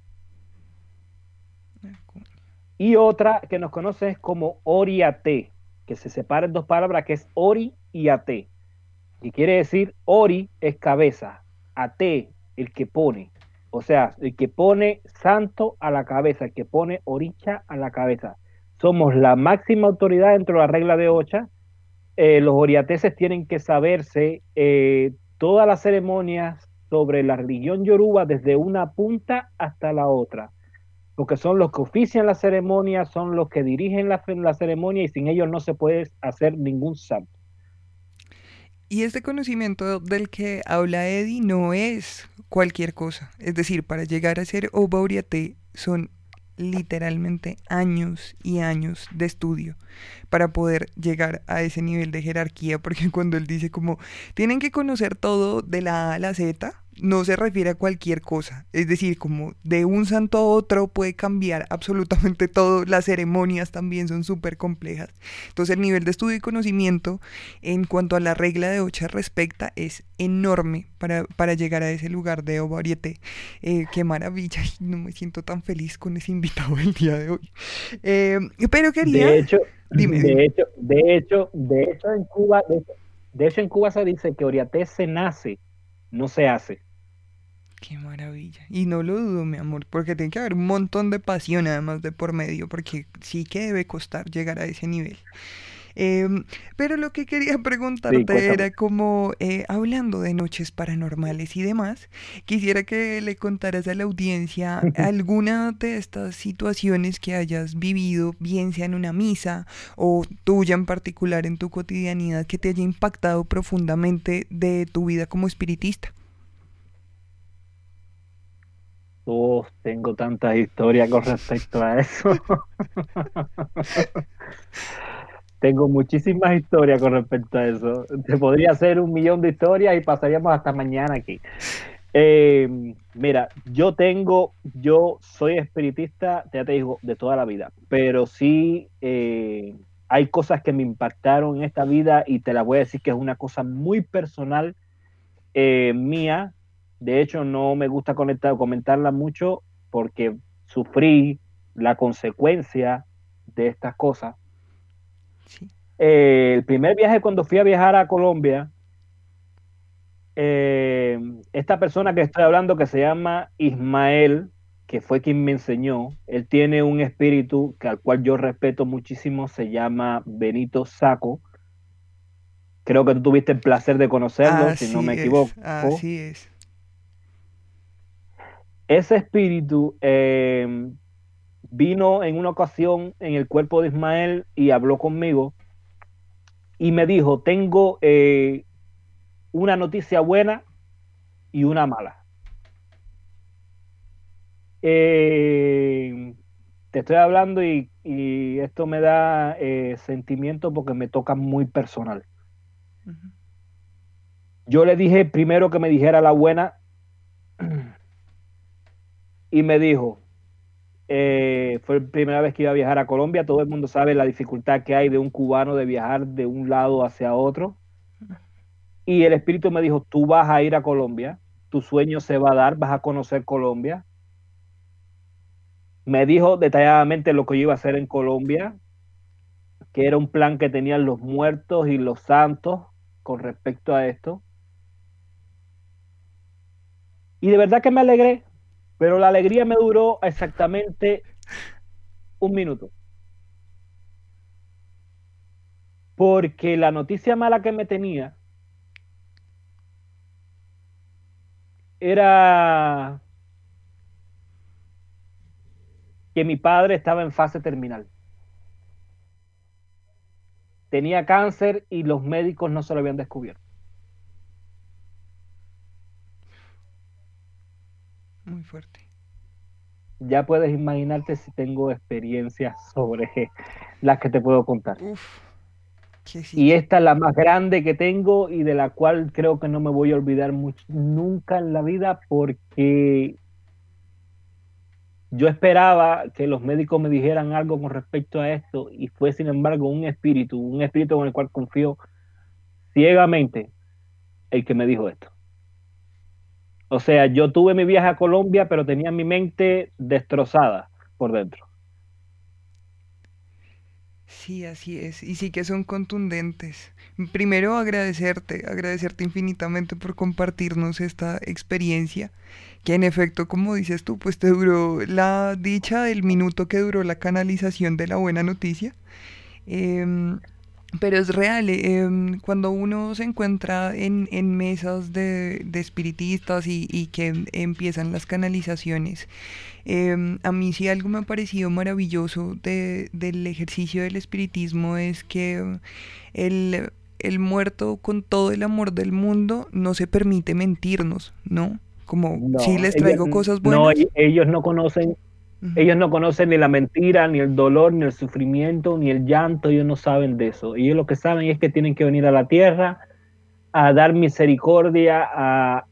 Y otra que nos conoce es como Oriate, que se separa en dos palabras, que es Ori y Ate. Y quiere decir, Ori es cabeza, Ate, el que pone. O sea, el que pone santo a la cabeza, el que pone oricha a la cabeza. Somos la máxima autoridad dentro de la regla de Ocha. Eh, los oriateses tienen que saberse eh, todas las ceremonias sobre la religión yoruba desde una punta hasta la otra, porque son los que ofician la ceremonia, son los que dirigen la, la ceremonia y sin ellos no se puede hacer ningún santo. Y este conocimiento del que habla Eddie no es cualquier cosa. Es decir, para llegar a ser Oba Oriate son literalmente años y años de estudio para poder llegar a ese nivel de jerarquía, porque cuando él dice como tienen que conocer todo de la A a la Z, no se refiere a cualquier cosa, es decir, como de un santo a otro puede cambiar absolutamente todo, las ceremonias también son súper complejas, entonces el nivel de estudio y conocimiento en cuanto a la regla de Ocha respecta es enorme para, para llegar a ese lugar de Oba Oriete. Eh, qué maravilla, no me siento tan feliz con ese invitado el día de hoy, eh, pero quería... De hecho, Dime, de dime. hecho, de hecho, de hecho en Cuba, de, de hecho en Cuba se dice que Oriate se nace, no se hace. Qué maravilla. Y no lo dudo, mi amor, porque tiene que haber un montón de pasión además de por medio, porque sí que debe costar llegar a ese nivel. Eh, pero lo que quería preguntarte Sí, cuesta era mucho. como, eh, hablando de noches paranormales y demás, quisiera que le contaras a la audiencia alguna de estas situaciones que hayas vivido, bien sea en una misa o tuya en particular en tu cotidianidad, que te haya impactado profundamente de tu vida como espiritista. Oh, tengo tantas historias con respecto a eso. Tengo muchísimas historias con respecto a eso. Te podría hacer un millón de historias y pasaríamos hasta mañana aquí. Eh, mira, yo tengo, yo soy espiritista, ya te digo, de toda la vida, pero sí eh, hay cosas que me impactaron en esta vida y te las voy a decir que es una cosa muy personal eh, mía. De hecho, no me gusta conectar, comentarla mucho porque sufrí la consecuencia de estas cosas. Sí. Eh, el primer viaje, cuando fui a viajar a Colombia, eh, esta persona que estoy hablando, que se llama Ismael, que fue quien me enseñó, él tiene un espíritu que al cual yo respeto muchísimo, se llama Benito Saco. Creo que tú tuviste el placer de conocerlo, si no Así me es, equivoco. así es. Ese espíritu eh, vino en una ocasión en el cuerpo de Ismael y habló conmigo y me dijo, tengo eh, una noticia buena y una mala. Eh, te estoy hablando y, y esto me da eh, sentimiento porque me toca muy personal. Uh-huh. Yo le dije primero que me dijera la buena y me dijo, eh, fue la primera vez que iba a viajar a Colombia, todo el mundo sabe la dificultad que hay de un cubano de viajar de un lado hacia otro, y el espíritu me dijo, tú vas a ir a Colombia, tu sueño se va a dar, vas a conocer Colombia. Me dijo detalladamente lo que yo iba a hacer en Colombia, que era un plan que tenían los muertos y los santos con respecto a esto. Y de verdad que me alegré, pero la alegría me duró exactamente un minuto. Porque la noticia mala que me tenía era que mi padre estaba en fase terminal. Tenía cáncer y los médicos no se lo habían descubierto. Muy fuerte. Ya puedes imaginarte si tengo experiencias sobre las que te puedo contar. Uf, que sí. Y esta es la más grande que tengo y de la cual creo que no me voy a olvidar mucho, nunca en la vida, porque yo esperaba que los médicos me dijeran algo con respecto a esto y fue sin embargo un espíritu, un espíritu con el cual confío ciegamente el que me dijo esto. O sea, yo tuve mi viaje a Colombia, pero tenía mi mente destrozada por dentro. Sí, así es. Y sí que son contundentes. Primero agradecerte, agradecerte infinitamente por compartirnos esta experiencia, que en efecto, como dices tú, pues te duró la dicha del minuto que duró la canalización de la buena noticia. Eh, Pero es real, eh, cuando uno se encuentra en, en mesas de, de espiritistas y, y que empiezan las canalizaciones, eh, a mí sí algo me ha parecido maravilloso de, del ejercicio del espiritismo es que el, el muerto con todo el amor del mundo no se permite mentirnos, ¿no? Como No, si les traigo ellos, cosas no, buenas. ellos no conocen, Ujú. ellos no conocen ni la mentira, ni el dolor, ni el sufrimiento, ni el llanto. Ellos no saben de eso. Ellos lo que saben es que tienen que venir a la tierra a dar misericordia, a,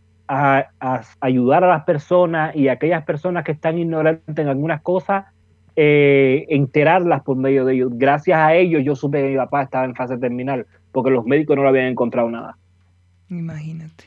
a, a ayudar a las personas, y a aquellas personas que están ignorantes en algunas cosas, eh, enterarlas por medio de ellos. Gracias a ellos yo supe que mi papá estaba en fase terminal, porque los médicos no le habían encontrado nada. Imagínate.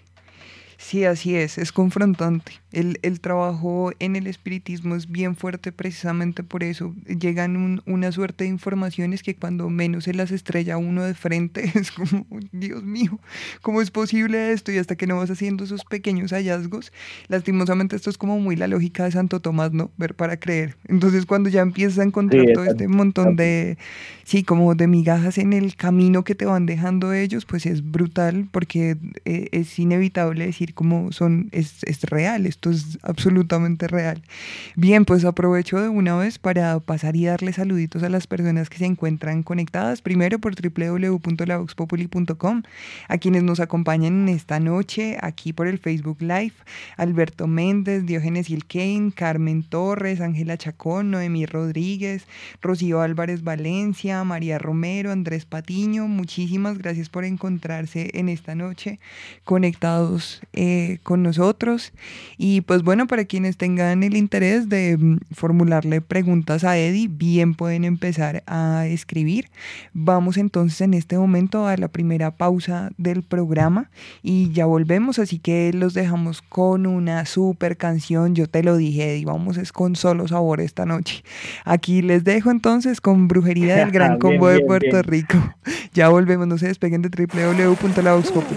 Sí, así es, es confrontante. El, el trabajo en el espiritismo es bien fuerte precisamente por eso. Llegan un, una suerte de informaciones que cuando menos se las estrella uno de frente es como, Dios mío, ¿cómo es posible esto? Y hasta que no vas haciendo esos pequeños hallazgos, lastimosamente esto es como muy la lógica de Santo Tomás, ¿no? Ver para creer. Entonces cuando ya empiezas a encontrar Sí, todo este montón de, sí, como de migajas en el camino que te van dejando ellos, pues es brutal porque eh, es inevitable decir como son, es, es real, esto es absolutamente real. Bien, pues aprovecho de una vez para pasar y darle saluditos a las personas que se encuentran conectadas, primero por doble u doble u doble u punto la vox populi punto com, a quienes nos acompañan en esta noche, aquí por el Facebook Live, Alberto Méndez, Diógenes Ilkein, Carmen Torres, Ángela Chacón, Noemí Rodríguez, Rocío Álvarez Valencia, María Romero, Andrés Patiño, muchísimas gracias por encontrarse en esta noche conectados eh, con nosotros. Y pues bueno, para quienes tengan el interés de mm, formularle preguntas a Eddie, bien pueden empezar a escribir. Vamos entonces en este momento a la primera pausa del programa y ya volvemos, así que los dejamos con una super canción. Yo te lo dije, Eddie, vamos es con solo sabor esta noche. Aquí les dejo entonces con Brujería del Gran Bien, Combo de bien, Puerto bien. Rico. Ya volvemos, no se despeguen de doble u doble u doble u punto la vox populi.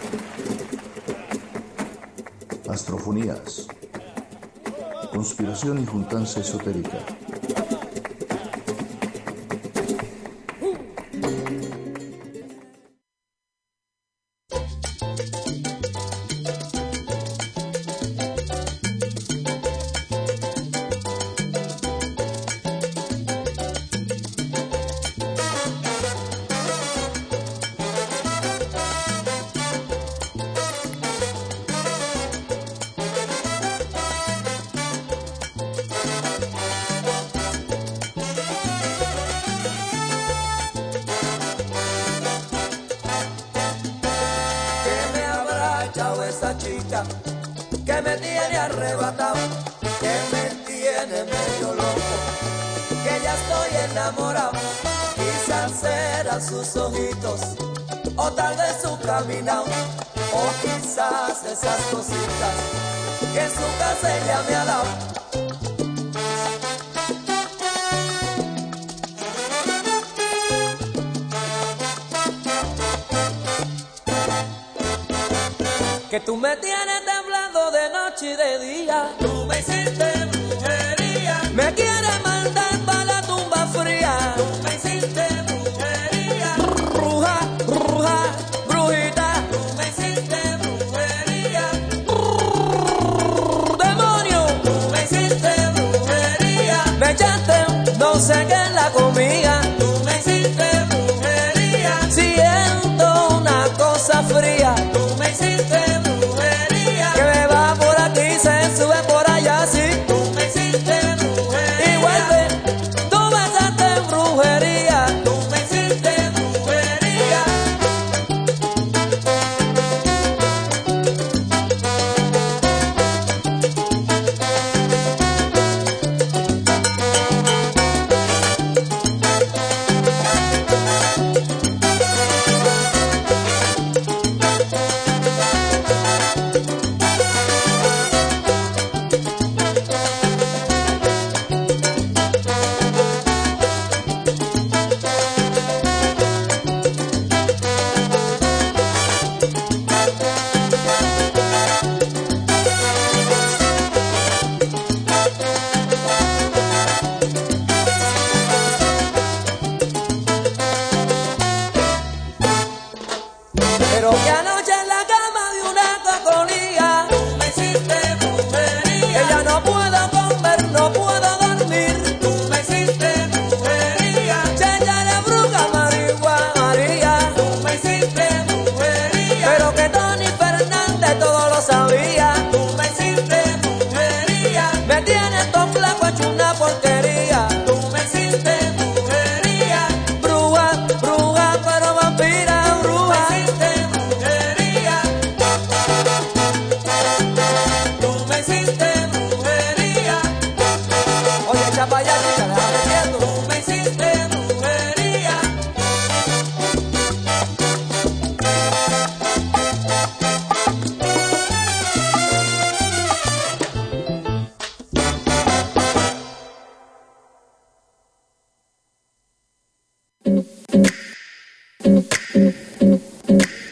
Astrofonías. Conspiración y juntanza esotérica. Que me habrá echado esa chica que me tiene arrebatado, que me tiene medio loco, que ya estoy enamorado. Quizás serán sus ojitos, o tal vez su caminado, o quizás esas cositas que en su casa ella me ha dado. Que tú me tienes temblando de noche y de día. Tú me hiciste brujería. Me quieres mandar para la tumba fría. Tú me hiciste brujería. Bruja, bruja, brujita. Tú me hiciste brujería. Demonio. Tú me hiciste brujería. Me echaste no sé qué en la comida. Tú me hiciste brujería. Siento una cosa fría. Tú me hiciste brujería. Que me va por aquí, se sube por allá, sí. Tú me hiciste brujería. Igual que tú besaste brujería.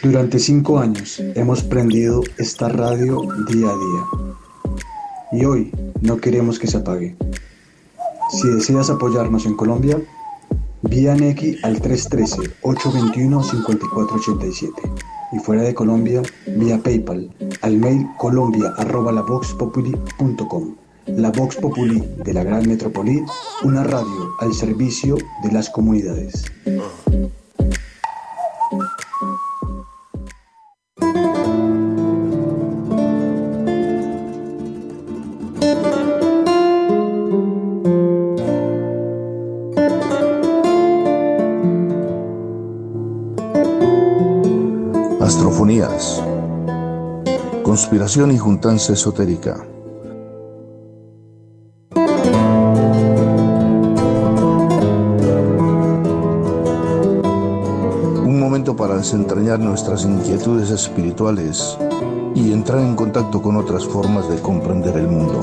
Durante cinco años hemos prendido esta radio día a día y hoy no queremos que se apague. Si deseas apoyarnos en Colombia, vía Nequi al tres uno tres, ocho dos uno, cinco cuatro ocho siete y fuera de Colombia, vía PayPal al mail colombia arroba la vox populi punto com. La Vox Populi de la Gran Metrópoli, una radio al servicio de las comunidades. Astrofonías. Conspiración y juntanza esotérica. Para desentrañar nuestras inquietudes espirituales y entrar en contacto con otras formas de comprender el mundo.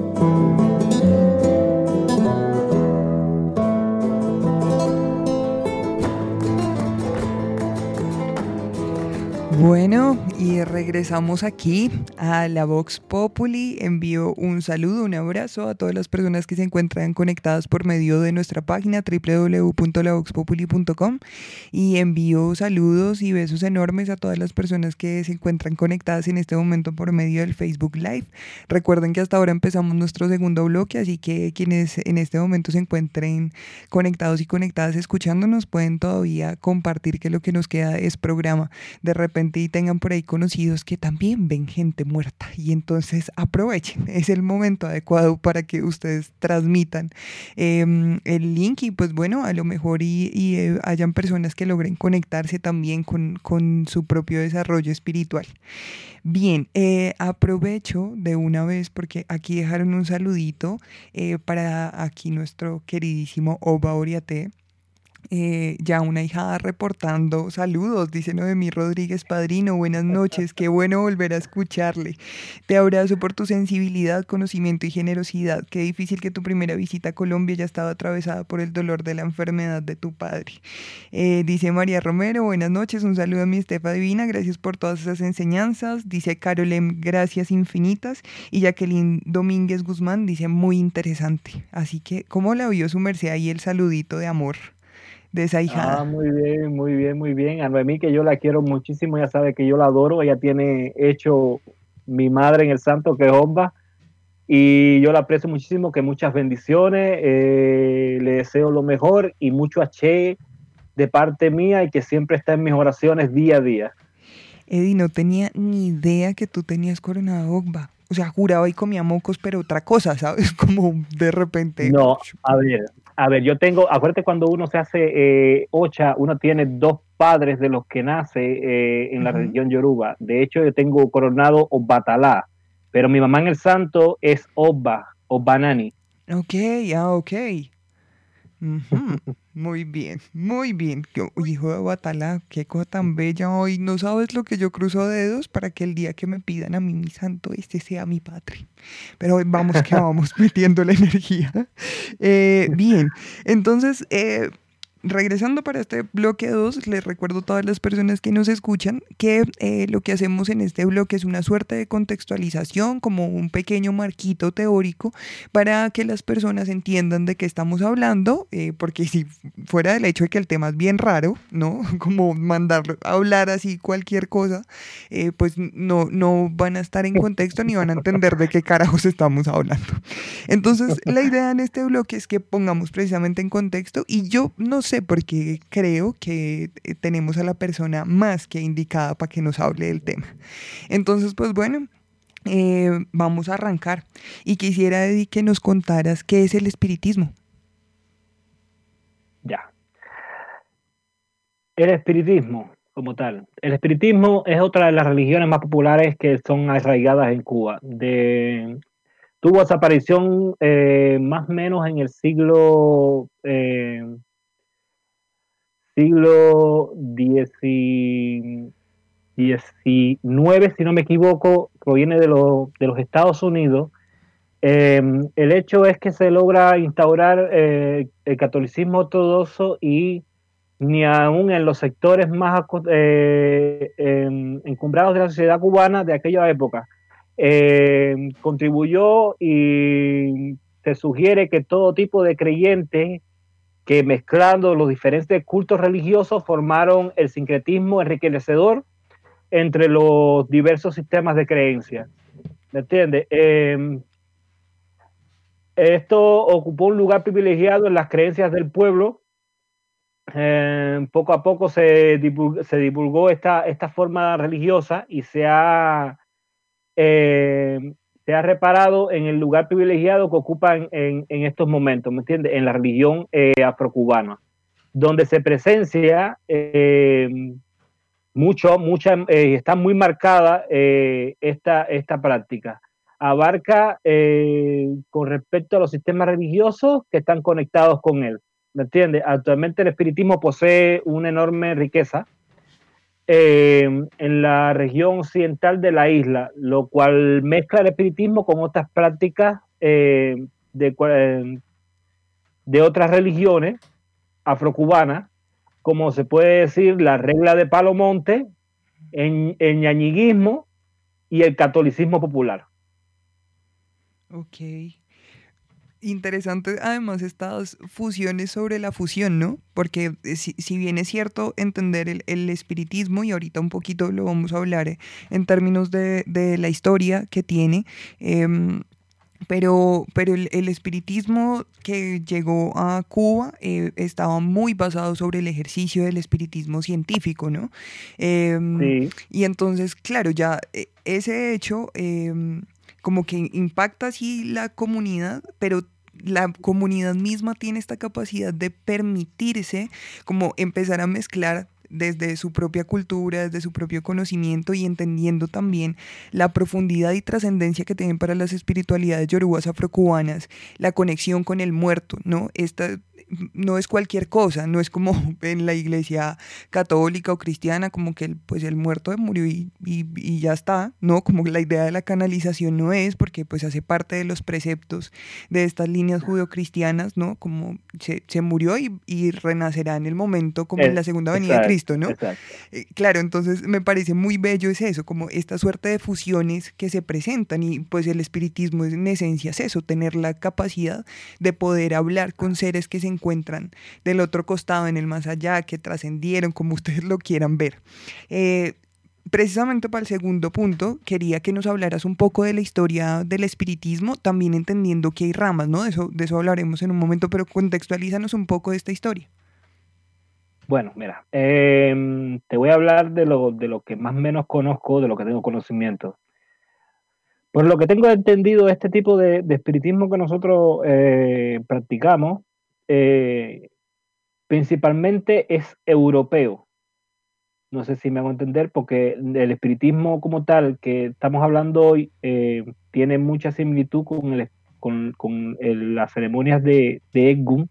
Bueno, y regresamos aquí a la Vox Populi. Envío un saludo, un abrazo a todas las personas que se encuentran conectadas por medio de nuestra página doble u doble u doble u punto la vox populi punto com y envío saludos y besos enormes a todas las personas que se encuentran conectadas en este momento por medio del Facebook Live. Recuerden que hasta ahora empezamos nuestro segundo bloque, así que quienes en este momento se encuentren conectados y conectadas escuchándonos pueden todavía compartir, que lo que nos queda es programa. De repente y tengan por ahí conocidos que también ven gente muerta y entonces aprovechen, es el momento adecuado para que ustedes transmitan eh, el link y pues bueno, a lo mejor y, y eh, hayan personas que logren conectarse también con, con su propio desarrollo espiritual. Bien, eh, aprovecho de una vez porque aquí dejaron un saludito eh, para aquí nuestro queridísimo Oba Oriate. Eh, ya una hijada reportando saludos, dice Noemí Rodríguez Padrino, buenas noches, qué bueno volver a escucharle, te abrazo por tu sensibilidad, conocimiento y generosidad, qué difícil que tu primera visita a Colombia ya estaba atravesada por el dolor de la enfermedad de tu padre. Eh, dice María Romero, buenas noches, un saludo a mi Estefa Divina, gracias por todas esas enseñanzas. Dice Carolem, gracias infinitas. Y Jacqueline Domínguez Guzmán dice, muy interesante. Así que, ¿cómo la vio su merced ahí el saludito de amor de esa hijada? Ah, muy bien, muy bien, muy bien. A Noemí, que yo la quiero muchísimo, ya sabe que yo la adoro. Ella tiene hecho mi madre en el santo, que es Omba, y yo la aprecio muchísimo, que muchas bendiciones, eh, le deseo lo mejor y mucho H de parte mía y que siempre está en mis oraciones día a día. Eddie, no tenía ni idea que tú tenías coronado Ogba. O sea, juraba y comía mocos, pero otra cosa, ¿sabes? Como de repente. No, a ver, a ver, yo tengo, acuérdate cuando uno se hace eh, ocha, uno tiene dos padres de los que nace eh, en la uh-huh. religión yoruba. De hecho, yo tengo coronado Obatalá, pero mi mamá en el santo es Oba, Obanani. Ok, ah, ok. Uh-huh. Muy bien, muy bien. Hijo de Obatalá, qué cosa tan bella hoy. No sabes lo que yo cruzo dedos para que el día que me pidan a mí mi santo, este sea mi padre. Pero vamos que vamos metiendo la energía. Eh, bien, entonces, eh, regresando para este bloque dos, les recuerdo a todas las personas que nos escuchan que eh, lo que hacemos en este bloque es una suerte de contextualización, como un pequeño marquito teórico para que las personas entiendan de qué estamos hablando, eh, porque si fuera del hecho de que el tema es bien raro, ¿no? Como mandar a hablar así cualquier cosa, eh, pues no, no van a estar en contexto ni van a entender de qué carajos estamos hablando. Entonces, la idea en este bloque es que pongamos precisamente en contexto, y yo no sé porque creo que tenemos a la persona más que indicada para que nos hable del tema. Entonces, pues bueno, eh, vamos a arrancar. Y quisiera, Eddie, que nos contaras qué es el espiritismo. Ya. El espiritismo, como tal. El espiritismo es otra de las religiones más populares que son arraigadas en Cuba. De... Tuvo esa aparición eh, más o menos en el siglo... Eh, siglo diecinueve, si no me equivoco, proviene de, lo, de los Estados Unidos. Eh, el hecho es que se logra instaurar eh, el catolicismo ortodoxo y ni aún en los sectores más eh, eh, encumbrados de la sociedad cubana de aquella época. Eh, contribuyó y se sugiere que todo tipo de creyentes que mezclando los diferentes cultos religiosos formaron el sincretismo enriquecedor entre los diversos sistemas de creencias. ¿Me entiendes? Eh, esto ocupó un lugar privilegiado en las creencias del pueblo. Eh, poco a poco se divulgó, se divulgó esta, esta forma religiosa y se ha, eh, se ha reparado en el lugar privilegiado que ocupan en, en estos momentos, ¿me entiendes? En la religión eh, afrocubana, donde se presencia eh, mucho, mucha, eh, está muy marcada eh, esta, esta práctica. Abarca eh, con respecto a los sistemas religiosos que están conectados con él. ¿Me entiendes? Actualmente el espiritismo posee una enorme riqueza eh, en la región occidental de la isla, lo cual mezcla el espiritismo con otras prácticas eh, de, eh, de otras religiones afrocubanas, como se puede decir la regla de Palo Monte, el, el ñañiguismo y el catolicismo popular. Ok. Interesante además estas fusiones sobre la fusión, ¿no? Porque si, si bien es cierto entender el, el espiritismo, y ahorita un poquito lo vamos a hablar eh, en términos de, de la historia que tiene, eh, pero, pero el, el espiritismo que llegó a Cuba eh, estaba muy basado sobre el ejercicio del espiritismo científico, ¿no? Eh, Sí. Y entonces, claro, ya eh, ese hecho... Eh, como que impacta así la comunidad, pero la comunidad misma tiene esta capacidad de permitirse como empezar a mezclar desde su propia cultura, desde su propio conocimiento y entendiendo también la profundidad y trascendencia que tienen para las espiritualidades yorubas afrocubanas, la conexión con el muerto, ¿no? Esta no es cualquier cosa, no es como en la iglesia católica o cristiana, como que el, pues el muerto murió y, y, y ya está, ¿no? Como la idea de la canalización no es, porque pues hace parte de los preceptos de estas líneas judeocristianas, ¿no? Como se, se murió y, y renacerá en el momento, como Es, en la segunda venida exacto, de Cristo, ¿no? Exacto. Eh, claro, entonces me parece muy bello es eso, como esta suerte de fusiones que se presentan y pues el espiritismo en esencia es eso, tener la capacidad de poder hablar con seres que se encuentran del otro costado, en el más allá, que trascendieron, como ustedes lo quieran ver. Eh, precisamente para el segundo punto, quería que nos hablaras un poco de la historia del espiritismo, también entendiendo que hay ramas, ¿no? De eso, de eso hablaremos en un momento, pero contextualízanos un poco de esta historia. Bueno, mira, eh, te voy a hablar de lo, de lo que más o menos conozco, de lo que tengo conocimiento. Por lo que tengo entendido, este tipo de, de espiritismo que nosotros eh, practicamos, eh, principalmente es europeo. No sé si me hago entender, porque el espiritismo como tal que estamos hablando hoy eh, tiene mucha similitud con, el, con, con el, las ceremonias de, de Egun,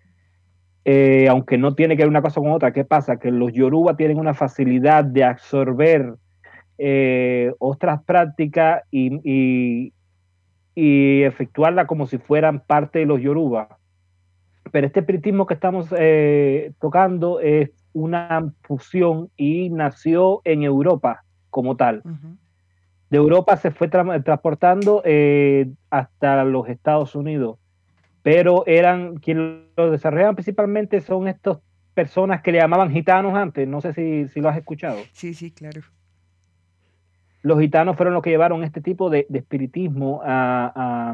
eh, aunque no tiene que ver una cosa con otra. ¿Qué pasa? Que los yoruba tienen una facilidad de absorber eh, otras prácticas y, y, y efectuarla como si fueran parte de los yoruba. Pero este espiritismo que estamos eh, tocando es una fusión y nació en Europa como tal. Uh-huh. De Europa se fue tra- transportando eh, hasta los Estados Unidos, pero eran quienes lo desarrollaban principalmente son estas personas que le llamaban gitanos antes. No sé si, si lo has escuchado. Sí, sí, claro. Los gitanos fueron los que llevaron este tipo de, de espiritismo a, a,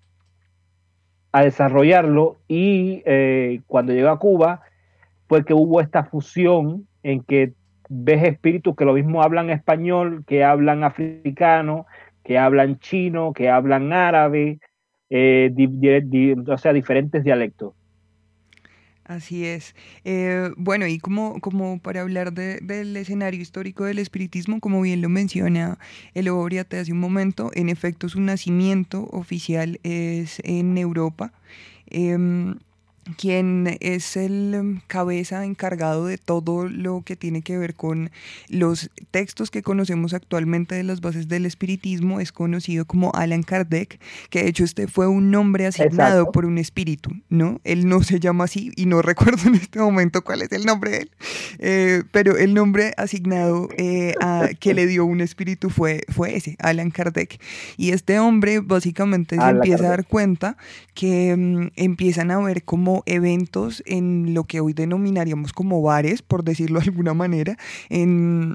a desarrollarlo, y eh, cuando llegó a Cuba fue que hubo esta fusión en que ves espíritus que lo mismo hablan español, que hablan africano, que hablan chino, que hablan árabe, eh, di, di, di, o sea, diferentes dialectos. Así es. Eh, bueno, y como, como para hablar de, del escenario histórico del espiritismo, como bien lo menciona el Oriate hace un momento, en efecto su nacimiento oficial es en Europa. Eh, quien es el em, cabeza encargado de todo lo que tiene que ver con los textos que conocemos actualmente de las bases del espiritismo, es conocido como Allan Kardec, que de hecho este fue un nombre asignado Exacto. por un espíritu, ¿no? Él no se llama así y no recuerdo en este momento cuál es el nombre de él, eh, pero el nombre asignado eh, a, que le dio un espíritu fue, fue ese, Allan Kardec. Y este hombre básicamente se Allan empieza a Kardec. dar cuenta que mm, empiezan a ver como eventos en lo que hoy denominaríamos como bares, por decirlo de alguna manera, en...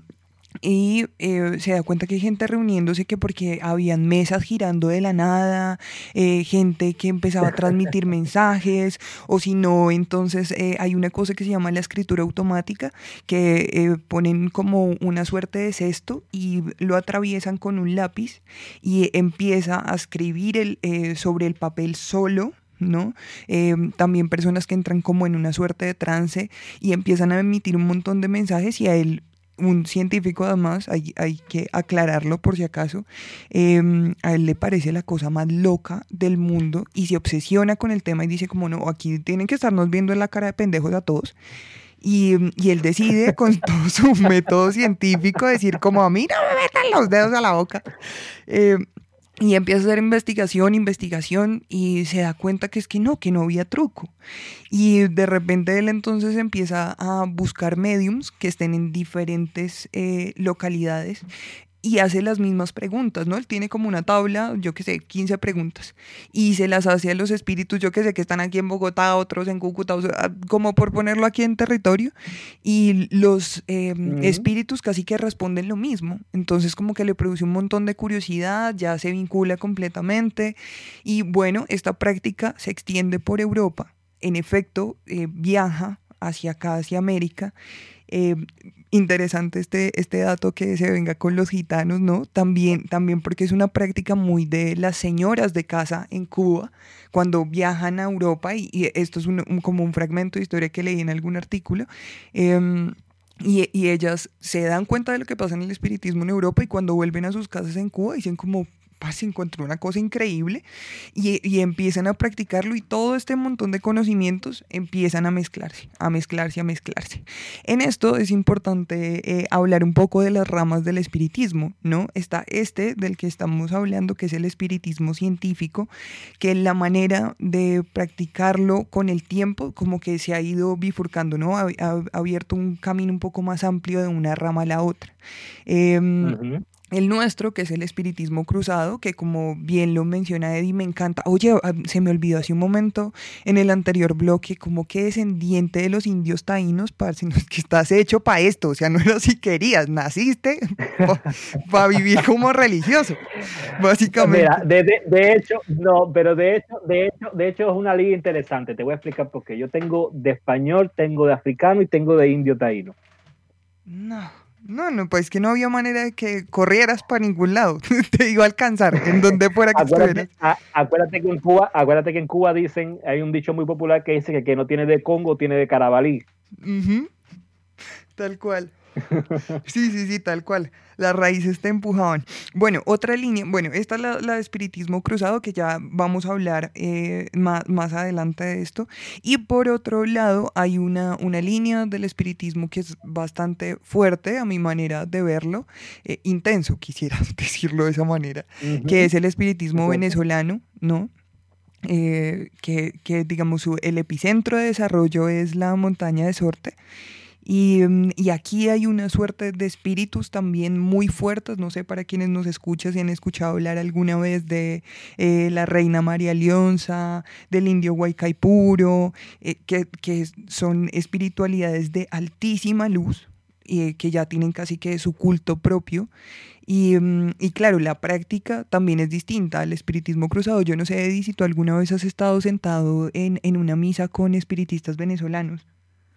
Y eh, se da cuenta que hay gente reuniéndose que porque habían mesas girando de la nada, eh, gente que empezaba a transmitir mensajes, o si no, entonces eh, hay una cosa que se llama la escritura automática, que eh, ponen como una suerte de cesto y lo atraviesan con un lápiz y empieza a escribir el, eh, sobre el papel solo, ¿no? Eh, también personas que entran como en una suerte de trance y empiezan a emitir un montón de mensajes y a él, un científico además, hay, hay que aclararlo por si acaso, eh, a él le parece la cosa más loca del mundo y se obsesiona con el tema y dice como no, aquí tienen que estarnos viendo en la cara de pendejos a todos. Y, y él decide con todo su método científico decir como a mí no me metan los dedos a la boca. Eh, Y empieza a hacer investigación, investigación y se da cuenta que es que no, que no había truco. Y de repente él entonces empieza a buscar mediums que estén en diferentes eh, localidades y hace las mismas preguntas, ¿no? Él tiene como una tabla, yo qué sé, quince preguntas y se las hace a los espíritus, yo qué sé, que están aquí en Bogotá, otros en Cúcuta, o sea, como por ponerlo aquí en territorio, y los eh, Ujú. espíritus casi que responden lo mismo. Entonces como que le produce un montón de curiosidad, ya se vincula completamente y bueno, esta práctica se extiende por Europa. En efecto, eh, viaja hacia acá, hacia América. Eh, interesante este, este dato que se venga con los gitanos, ¿no? También, también porque es una práctica muy de las señoras de casa en Cuba, cuando viajan a Europa, y, y esto es un, un- como un fragmento de historia que leí en algún artículo, em, y, y ellas se dan cuenta de lo que pasa en el espiritismo en Europa y cuando vuelven a sus casas en Cuba dicen como, se encontró una cosa increíble y, y empiezan a practicarlo y todo este montón de conocimientos empiezan a mezclarse, a mezclarse, a mezclarse. En esto es importante eh, hablar un poco de las ramas del espiritismo, ¿no? Está este del que estamos hablando, que es el espiritismo científico, que la manera de practicarlo con el tiempo como que se ha ido bifurcando, ¿no? Ha, ha- ha abierto un camino un poco más amplio de una rama a la otra. Em, Ujú. El nuestro, que es el espiritismo cruzado, que como bien lo menciona Eddie, me encanta. Oye, ah, se me olvidó hace un momento en el anterior bloque, como que descendiente de los indios taínos, parce, no es que estás hecho para esto, o sea, no era si querías, naciste para vivir como religioso, básicamente. Mira, de, de, de hecho, no, pero de hecho, de hecho, de hecho es una liga interesante. Te voy a explicar por qué. Yo tengo de español, tengo de africano y tengo de indio taíno. No, no, no, pues que no había manera de que corrieras para ningún lado, te iba a alcanzar, en donde fuera que Acuérdate, estuvieras. a- acuérdate que en Cuba, acuérdate que en Cuba dicen, hay un dicho muy popular que dice que que no tiene de Congo tiene de Carabalí. Ujú, tal cual. Sí, sí, sí, tal cual. Las raíces te empujaban. Bueno, otra línea, bueno, esta es la, la de espiritismo cruzado, que ya vamos a hablar eh, más, más adelante de esto. Y por otro lado, hay una, una línea del espiritismo que es bastante fuerte, a mi manera de verlo, eh, intenso, quisiera decirlo de esa manera, Ujú. que es el espiritismo Exacto. venezolano, ¿no? Eh, que, que, digamos, su- el epicentro de desarrollo es la montaña de Sorte. Y, mm, y aquí hay una suerte de espíritus también muy fuertes. No sé, para quienes nos escuchan, si han escuchado hablar alguna vez de eh, la reina María Leonza, del indio Guaycaipuro, eh, que, que son espiritualidades de altísima luz, y que ya tienen casi que su culto propio. Y, mm, y claro, la práctica también es distinta al espiritismo cruzado. Yo no sé, Eddie, si tú alguna vez has estado sentado en, en una misa con espiritistas venezolanos.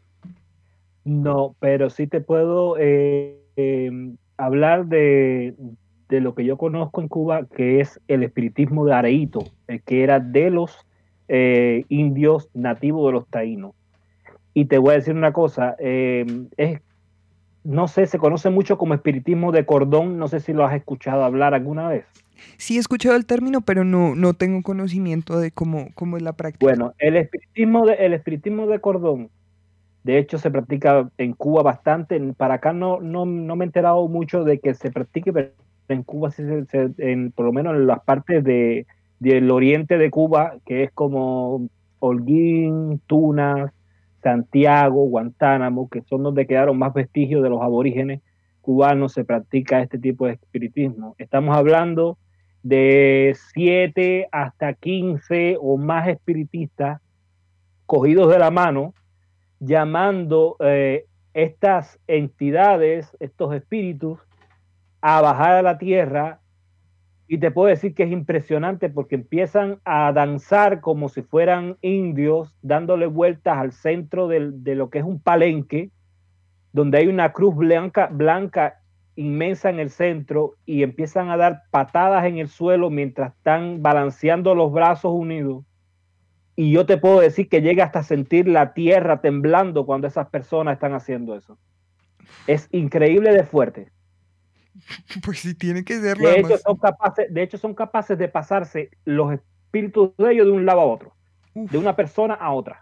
No, pero sí te puedo eh, eh, hablar de, de lo que yo conozco en Cuba, que es el espiritismo de Areito, el que era de los eh, indios nativos de los taínos. Y te voy a decir una cosa, eh, es no sé, se conoce mucho como espiritismo de cordón, no sé si lo has escuchado hablar alguna vez. Sí he escuchado el término, pero no, no tengo conocimiento de cómo, cómo es la práctica. Bueno, el espiritismo de, el espiritismo de cordón, de hecho, se practica en Cuba bastante. Para acá no, no, no me he enterado mucho de que se practique, pero en Cuba sí, se, se, en, por lo menos en las partes de, del oriente de Cuba, que es como Holguín, Tunas, Santiago, Guantánamo, que son donde quedaron más vestigios de los aborígenes cubanos, se practica este tipo de espiritismo. Estamos hablando de siete hasta quince o más espiritistas cogidos de la mano, llamando eh, estas entidades, estos espíritus, a bajar a la tierra, y te puedo decir que es impresionante porque empiezan a danzar como si fueran indios, dándole vueltas al centro del, de lo que es un palenque, donde hay una cruz blanca, blanca inmensa en el centro, y empiezan a dar patadas en el suelo mientras están balanceando los brazos unidos. Y yo te puedo decir que llega hasta sentir la tierra temblando cuando esas personas están haciendo eso. Es increíble de fuerte. Pues sí, tiene que ser. De hecho, son capaces, de hecho, son capaces de pasarse los espíritus de ellos de un lado a otro. Uf. De una persona a otra.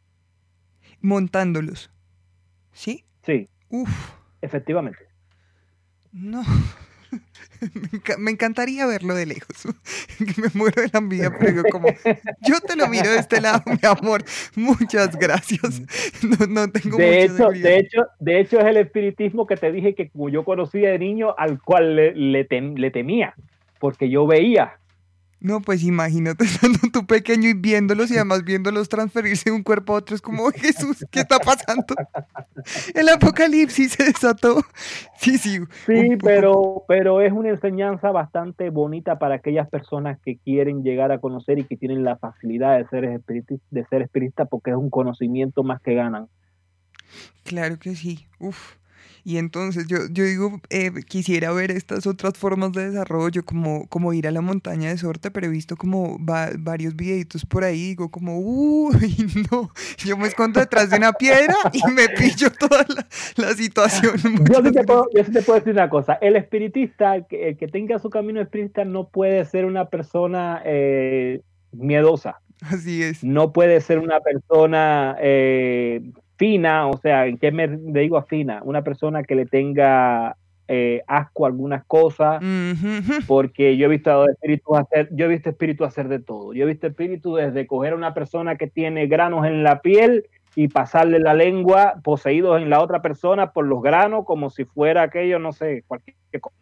Montándolos. ¿Sí? Sí. Uf. Efectivamente. No. Me, enc me encantaría verlo de lejos. Me muero de la envidia, pero yo como, yo te lo miro de este lado, mi amor. Muchas gracias. No, no tengo de mucha hecho, de hecho, de hecho es el espiritismo que te dije que yo conocía de niño, al cual le, le, tem le temía, porque yo veía. No, pues imagínate estando tú pequeño y viéndolos, y además viéndolos transferirse de un cuerpo a otro. Es como, Jesús, ¿qué está pasando? El apocalipsis se desató. Sí, sí. Sí, pero, pero es una enseñanza bastante bonita para aquellas personas que quieren llegar a conocer y que tienen la facilidad de ser espiritistas, de ser espiritistas, porque es un conocimiento más que ganan. Claro que sí. Uf. Y entonces yo, yo digo, eh, quisiera ver estas otras formas de desarrollo, como, como ir a la montaña de Sorte, pero he visto como va, varios videitos por ahí, digo como, uy, no, yo me escondo detrás de una piedra y me pillo toda la, la situación. Yo sí, te puedo, yo sí te puedo decir una cosa, el espiritista, el que, el que tenga su camino espiritista, no puede ser una persona eh, miedosa. Así es. No puede ser una persona... Eh, fina, o sea, ¿en qué me digo a fina? Una persona que le tenga eh, asco a algunas cosas, uh-huh. Porque yo he visto a espíritus hacer, yo he visto espíritus hacer de todo. Yo he visto espíritus desde coger a una persona que tiene granos en la piel y pasarle la lengua, poseídos en la otra persona por los granos, como si fuera aquello, no sé, cualquier cosa.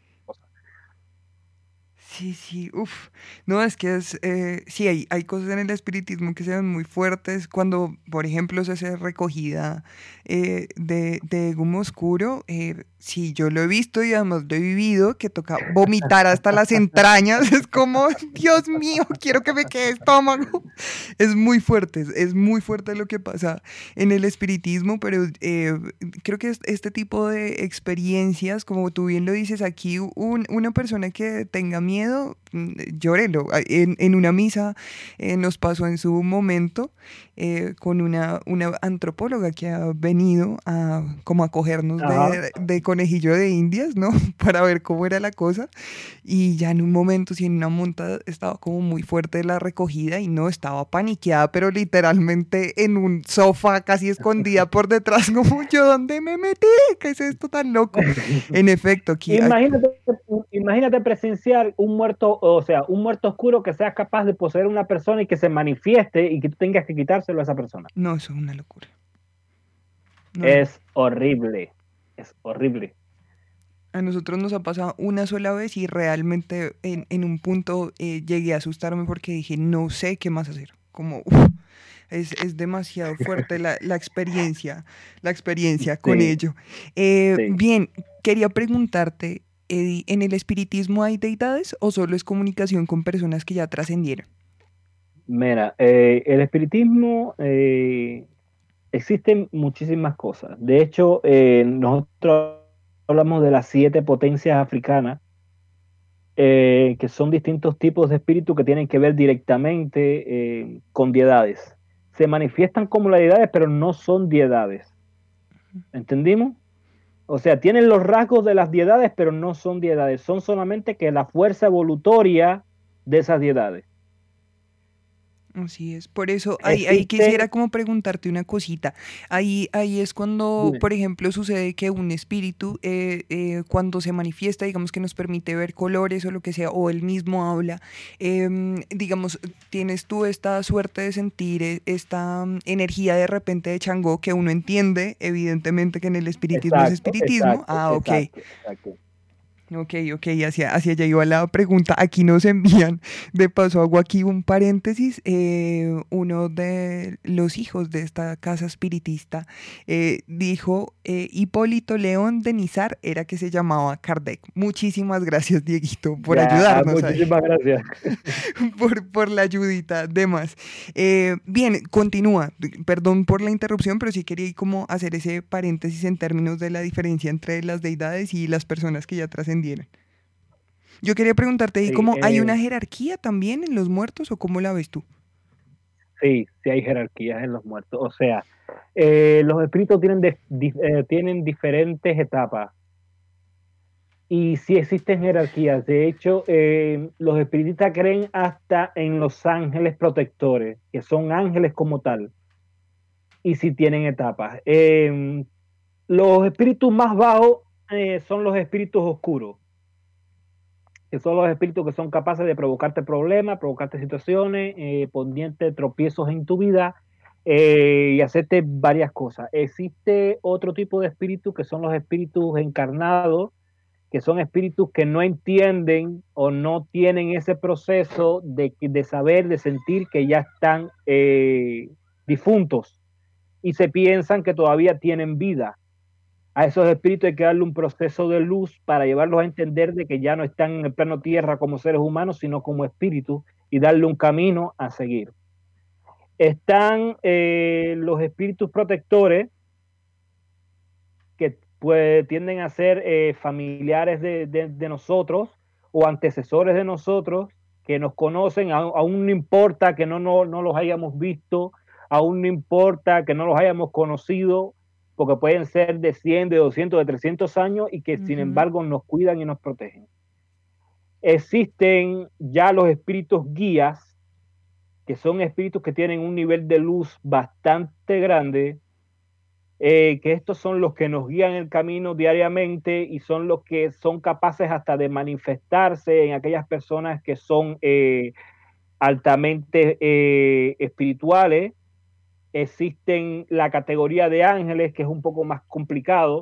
Sí, sí, uff. No, es que es, eh, sí, hay, hay cosas en el espiritismo que se ven muy fuertes. Cuando, por ejemplo, se hace recogida eh, de, de humo oscuro, eh, sí, yo lo he visto y además lo he vivido, que toca vomitar hasta las entrañas. Es como, Dios mío, quiero que me quede estómago. Es muy fuerte, es muy fuerte lo que pasa en el espiritismo, pero eh, creo que este tipo de experiencias, como tú bien lo dices aquí, un, una persona que tenga miedo, llórelo. En, en una misa eh, nos pasó en su momento eh, con una, una antropóloga que ha venido a como a cogernos de, de conejillo de indias, ¿no? Para ver cómo era la cosa, y ya en un momento, sí, en una monta estaba como muy fuerte la recogida y no, estaba paniqueada, pero literalmente en un sofá casi escondida por detrás, como yo, ¿dónde me metí? ¿Qué es esto tan loco? En efecto, aquí... Imagínate, imagínate presenciar un muerto, o sea, un muerto oscuro que sea capaz de poseer a una persona y que se manifieste y que tú tengas que quitárselo a esa persona. No, eso es una locura. No. Es horrible, es horrible. A nosotros nos ha pasado una sola vez y realmente en, en un punto eh, llegué a asustarme porque dije, no sé qué más hacer. Como, uf, es, es demasiado fuerte la, la experiencia, la experiencia sí. con ello. Eh, sí. Bien, quería preguntarte, Eddie, ¿en el espiritismo hay deidades o solo es comunicación con personas que ya trascendieron? Mira, eh, el espiritismo, eh, existen muchísimas cosas. De hecho, eh, nosotros hablamos de las siete potencias africanas, eh, que son distintos tipos de espíritus que tienen que ver directamente eh, con deidades. Se manifiestan como las deidades, pero no son deidades. ¿Entendimos? O sea, tienen los rasgos de las deidades, pero no son deidades, son solamente que la fuerza evolutoria de esas deidades. Así es, por eso ahí, ahí Existe- quisiera como preguntarte una cosita. Ahí, ahí es cuando, Dime. por ejemplo, sucede que un espíritu, eh, eh, cuando se manifiesta, digamos que nos permite ver colores o lo que sea, o él mismo habla, em, digamos, tienes tú esta suerte de sentir eh, esta mm, energía de repente de Changó que uno entiende, evidentemente que en el espiritismo es Exacto, espiritismo. exacto, Ah, ok. exacto, exacto. Ok, ok, hacia, hacia allá iba la pregunta. Aquí nos envían, de paso hago aquí un paréntesis, eh, uno de los hijos de esta casa espiritista eh, dijo, eh, Hipólito León de Nizar era que se llamaba Kardec. Muchísimas gracias, Dieguito, por Ya, ayudarnos ahí. muchísimas gracias. por, por la ayudita, demás. Eh, bien, continúa. Perdón por la interrupción, pero sí quería ir como hacer ese paréntesis en términos de la diferencia entre las deidades y las personas que ya trascendieron. Yo quería preguntarte, ¿y Sí, cómo hay eh, una jerarquía también en los muertos o cómo la ves tú? Sí, sí hay jerarquías en los muertos. O sea, eh, los espíritus tienen, de- di- eh, tienen diferentes etapas. Y sí existen jerarquías. De hecho, eh, los espiritistas creen hasta en los ángeles protectores, que son ángeles como tal. Y sí tienen etapas. Eh, los espíritus más bajos eh, son los espíritus oscuros, que son los espíritus que son capaces de provocarte problemas, provocarte situaciones, eh, ponerte tropiezos en tu vida eh, y hacerte varias cosas. Existe otro tipo de espíritus que son los espíritus encarnados, que son espíritus que no entienden o no tienen ese proceso de, de saber, de sentir que ya están eh, difuntos y se piensan que todavía tienen vida. A esos espíritus hay que darle un proceso de luz para llevarlos a entender de que ya no están en el plano tierra como seres humanos, sino como espíritus y darle un camino a seguir. Están eh, los espíritus protectores que pues, tienden a ser eh, familiares de, de, de nosotros o antecesores de nosotros que nos conocen, a, aún no importa que no, no, no los hayamos visto, aún no importa que no los hayamos conocido, porque pueden ser de cien, de doscientos, de trescientos años y que uh-huh. sin embargo nos cuidan y nos protegen. Existen ya los espíritus guías, que son espíritus que tienen un nivel de luz bastante grande, eh, que estos son los que nos guían el camino diariamente y son los que son capaces hasta de manifestarse en aquellas personas que son eh, altamente eh, espirituales. Existen la categoría de ángeles, que es un poco más complicado,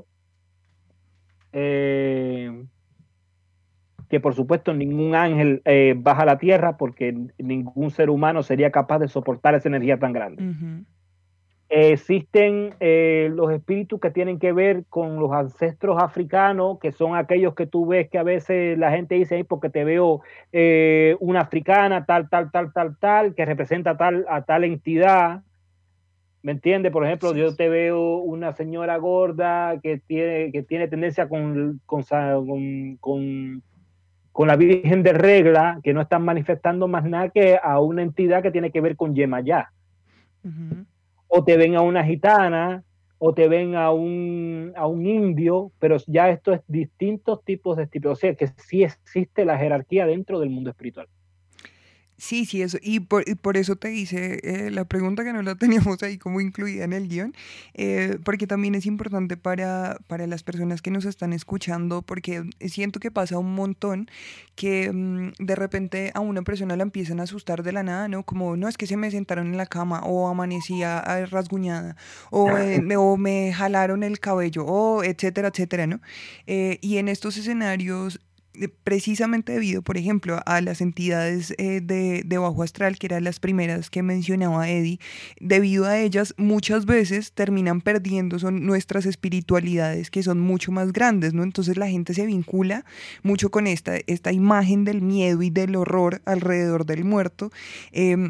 eh, que por supuesto ningún ángel eh, baja a la tierra porque ningún ser humano sería capaz de soportar esa energía tan grande. Uh-huh. Eh, existen eh, los espíritus que tienen que ver con los ancestros africanos, que son aquellos que tú ves que a veces la gente dice, porque te veo eh, una africana, tal, tal, tal, tal, tal, que representa tal, a tal entidad. ¿Me entiendes? Por ejemplo, sí. Yo te veo una señora gorda que tiene, que tiene tendencia con, con, con, con, con la Virgen de Regla, que no están manifestando más nada que a una entidad que tiene que ver con Yemayá. Uh-huh. O te ven a una gitana, o te ven a un, a un indio, pero ya esto es distintos tipos de tipos. O sea, que sí existe la jerarquía dentro del mundo espiritual. Sí, sí, eso. Y por, y por eso te hice eh, la pregunta que no la teníamos ahí como incluida en el guión, eh, porque también es importante para, para las personas que nos están escuchando, porque siento que pasa un montón que mmm, de repente a una persona la empiezan a asustar de la nada, ¿no? Como, no, es que se me sentaron en la cama, o amanecía rasguñada, o, eh, me, o me jalaron el cabello, o etcétera, etcétera, ¿no? Eh, y en estos escenarios, precisamente debido, por ejemplo, a las entidades eh, de, de bajo astral, que eran las primeras que mencionaba Eddie, debido a ellas muchas veces terminan perdiendo son nuestras espiritualidades, que son mucho más grandes, ¿no? Entonces la gente se vincula mucho con esta, esta imagen del miedo y del horror alrededor del muerto, eh,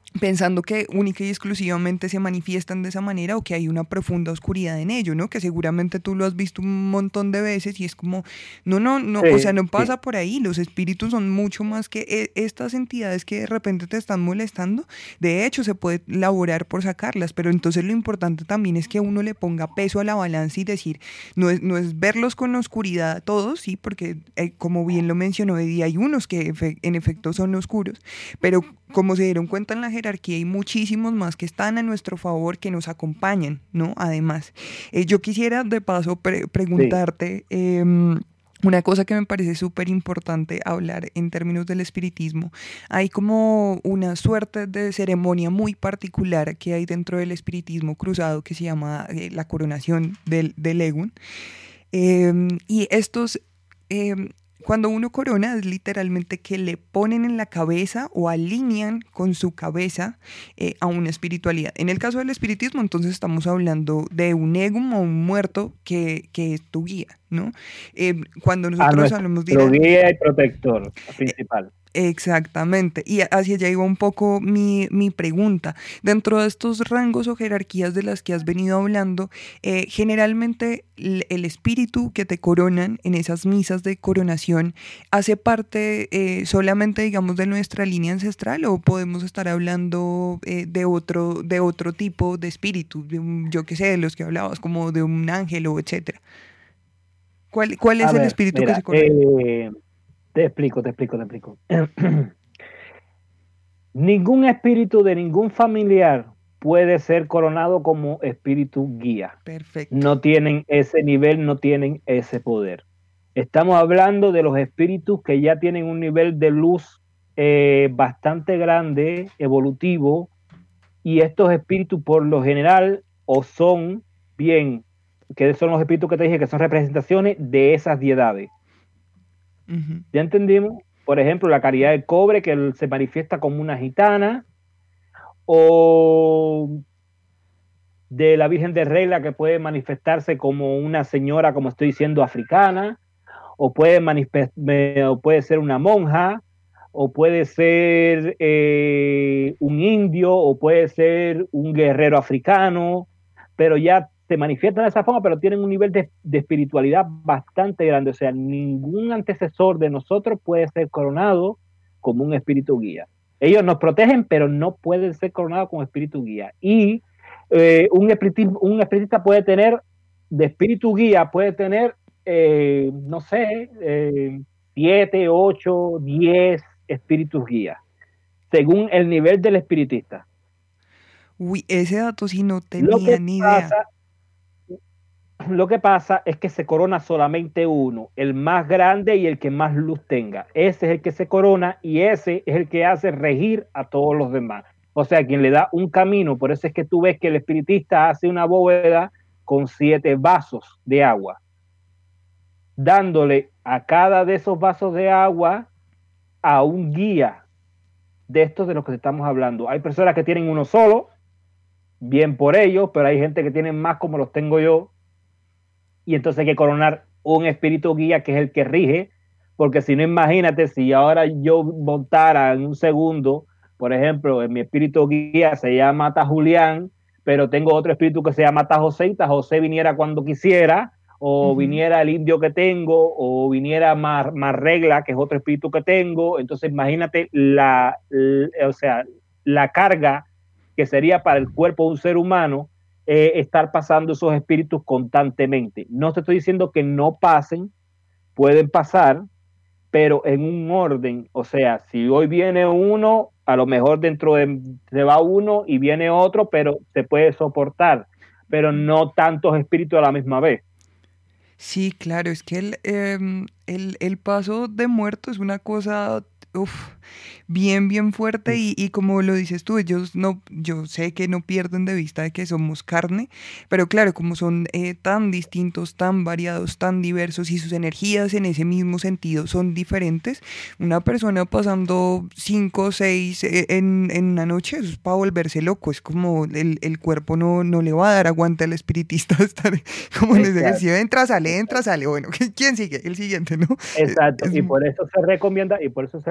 pensando que única y exclusivamente se manifiestan de esa manera o que hay una profunda oscuridad en ello, ¿no? Que seguramente tú lo has visto un montón de veces y es como, no, no, no, Sí, o sea, no pasa sí. por ahí, los espíritus son mucho más que eh, estas entidades que de repente te están molestando, de hecho se puede laborar por sacarlas, pero entonces lo importante también es que uno le ponga peso a la balanza y decir, no es, no es verlos con oscuridad a todos, sí, porque eh, como bien lo mencionó Eddie, hay unos que efe- en efecto son oscuros, pero como se dieron cuenta en la jerarquía, hay muchísimos más que están a nuestro favor, que nos acompañan, ¿no? Además, eh, yo quisiera de paso pre- preguntarte eh, una cosa que me parece súper importante hablar en términos del espiritismo. Hay como una suerte de ceremonia muy particular que hay dentro del espiritismo cruzado que se llama eh, la coronación del, del Egun. Eh, y estos... eh, cuando uno corona es literalmente que le ponen en la cabeza o alinean con su cabeza eh, a una espiritualidad. En el caso del espiritismo, entonces estamos hablando de un egum o un muerto que, que es tu guía, ¿no? Eh, cuando A nosotros hablamos de... nuestro ir a- guía y protector principal. Exactamente, y hacia allá iba un poco mi, mi pregunta. Dentro de estos rangos o jerarquías de las que has venido hablando, eh, generalmente el, el espíritu que te coronan en esas misas de coronación hace parte eh, solamente, digamos, de nuestra línea ancestral, o podemos estar hablando eh, de otro, de otro tipo de espíritu, de un- yo qué sé, de los que hablabas, como de un ángel o etcétera. ¿Cuál, cuál es A el ver, espíritu que mira, se corona? eh, te explico, te explico, te explico. Ningún espíritu de ningún familiar puede ser coronado como espíritu guía. Perfecto. No tienen ese nivel, no tienen ese poder. Estamos hablando de los espíritus que ya tienen un nivel de luz eh, bastante grande, evolutivo, y estos espíritus por lo general o son bien, que son los espíritus que te dije que son representaciones de esas deidades. Ujú. ¿Ya entendimos? Por ejemplo, la caridad del cobre que se manifiesta como una gitana, o de la Virgen de Regla que puede manifestarse como una señora, como estoy diciendo, africana, o puede, o puede ser una monja, o puede ser eh, un indio, o puede ser un guerrero africano, pero ya se manifiestan de esa forma, pero tienen un nivel de, de espiritualidad bastante grande. O sea, ningún antecesor de nosotros puede ser coronado como un espíritu guía. Ellos nos protegen, pero no pueden ser coronados como espíritu guía. Y eh, un, espiritista, un espiritista puede tener, de espíritu guía, puede tener, eh, no sé, eh, siete, ocho, diez espíritus guía, según el nivel del espiritista. Uy, ese dato sí no Lo tenía que ni idea. pasa, lo que pasa es que se corona solamente uno, el más grande y el que más luz tenga. Ese es el que se corona y ese es el que hace regir a todos los demás. O sea, quien le da un camino. Por eso es que tú ves que el espiritista hace una bóveda con siete vasos de agua, dándole a cada de esos vasos de agua a un guía de estos de los que estamos hablando. Hay personas que tienen uno solo, bien por ellos, pero hay gente que tiene más como los tengo yo, y entonces hay que coronar un espíritu guía que es el que rige, porque si no, imagínate, si ahora yo montara en un segundo, por ejemplo, en mi espíritu guía se llama Ta Julián, pero tengo otro espíritu que se llama Ta José, y Ta José viniera cuando quisiera, o uh-huh. viniera el indio que tengo, o viniera más, más Regla, que es otro espíritu que tengo. Entonces imagínate la, la, o sea, la carga que sería para el cuerpo de un ser humano eh, estar pasando esos espíritus constantemente. No te estoy diciendo que no pasen, pueden pasar, pero en un orden. O sea, si hoy viene uno, a lo mejor dentro de se va uno y viene otro, pero se puede soportar, pero no tantos espíritus a la misma vez. Sí, claro, es que el, eh, el, el paso de muerto es una cosa uf, bien, bien fuerte y, y como lo dices tú, ellos no, yo sé que no pierden de vista de que somos carne, pero claro, como son eh, tan distintos, tan variados, tan diversos y sus energías en ese mismo sentido son diferentes, una persona pasando cinco o seis eh, en, en una noche, eso es para volverse loco, es como el, el cuerpo no, no le va a dar aguante al espiritista estar como en ese ejercicio, entra, sale, entra, sale, bueno, ¿quién sigue? El siguiente, ¿no? Exacto, es, y por eso se recomienda, y por eso se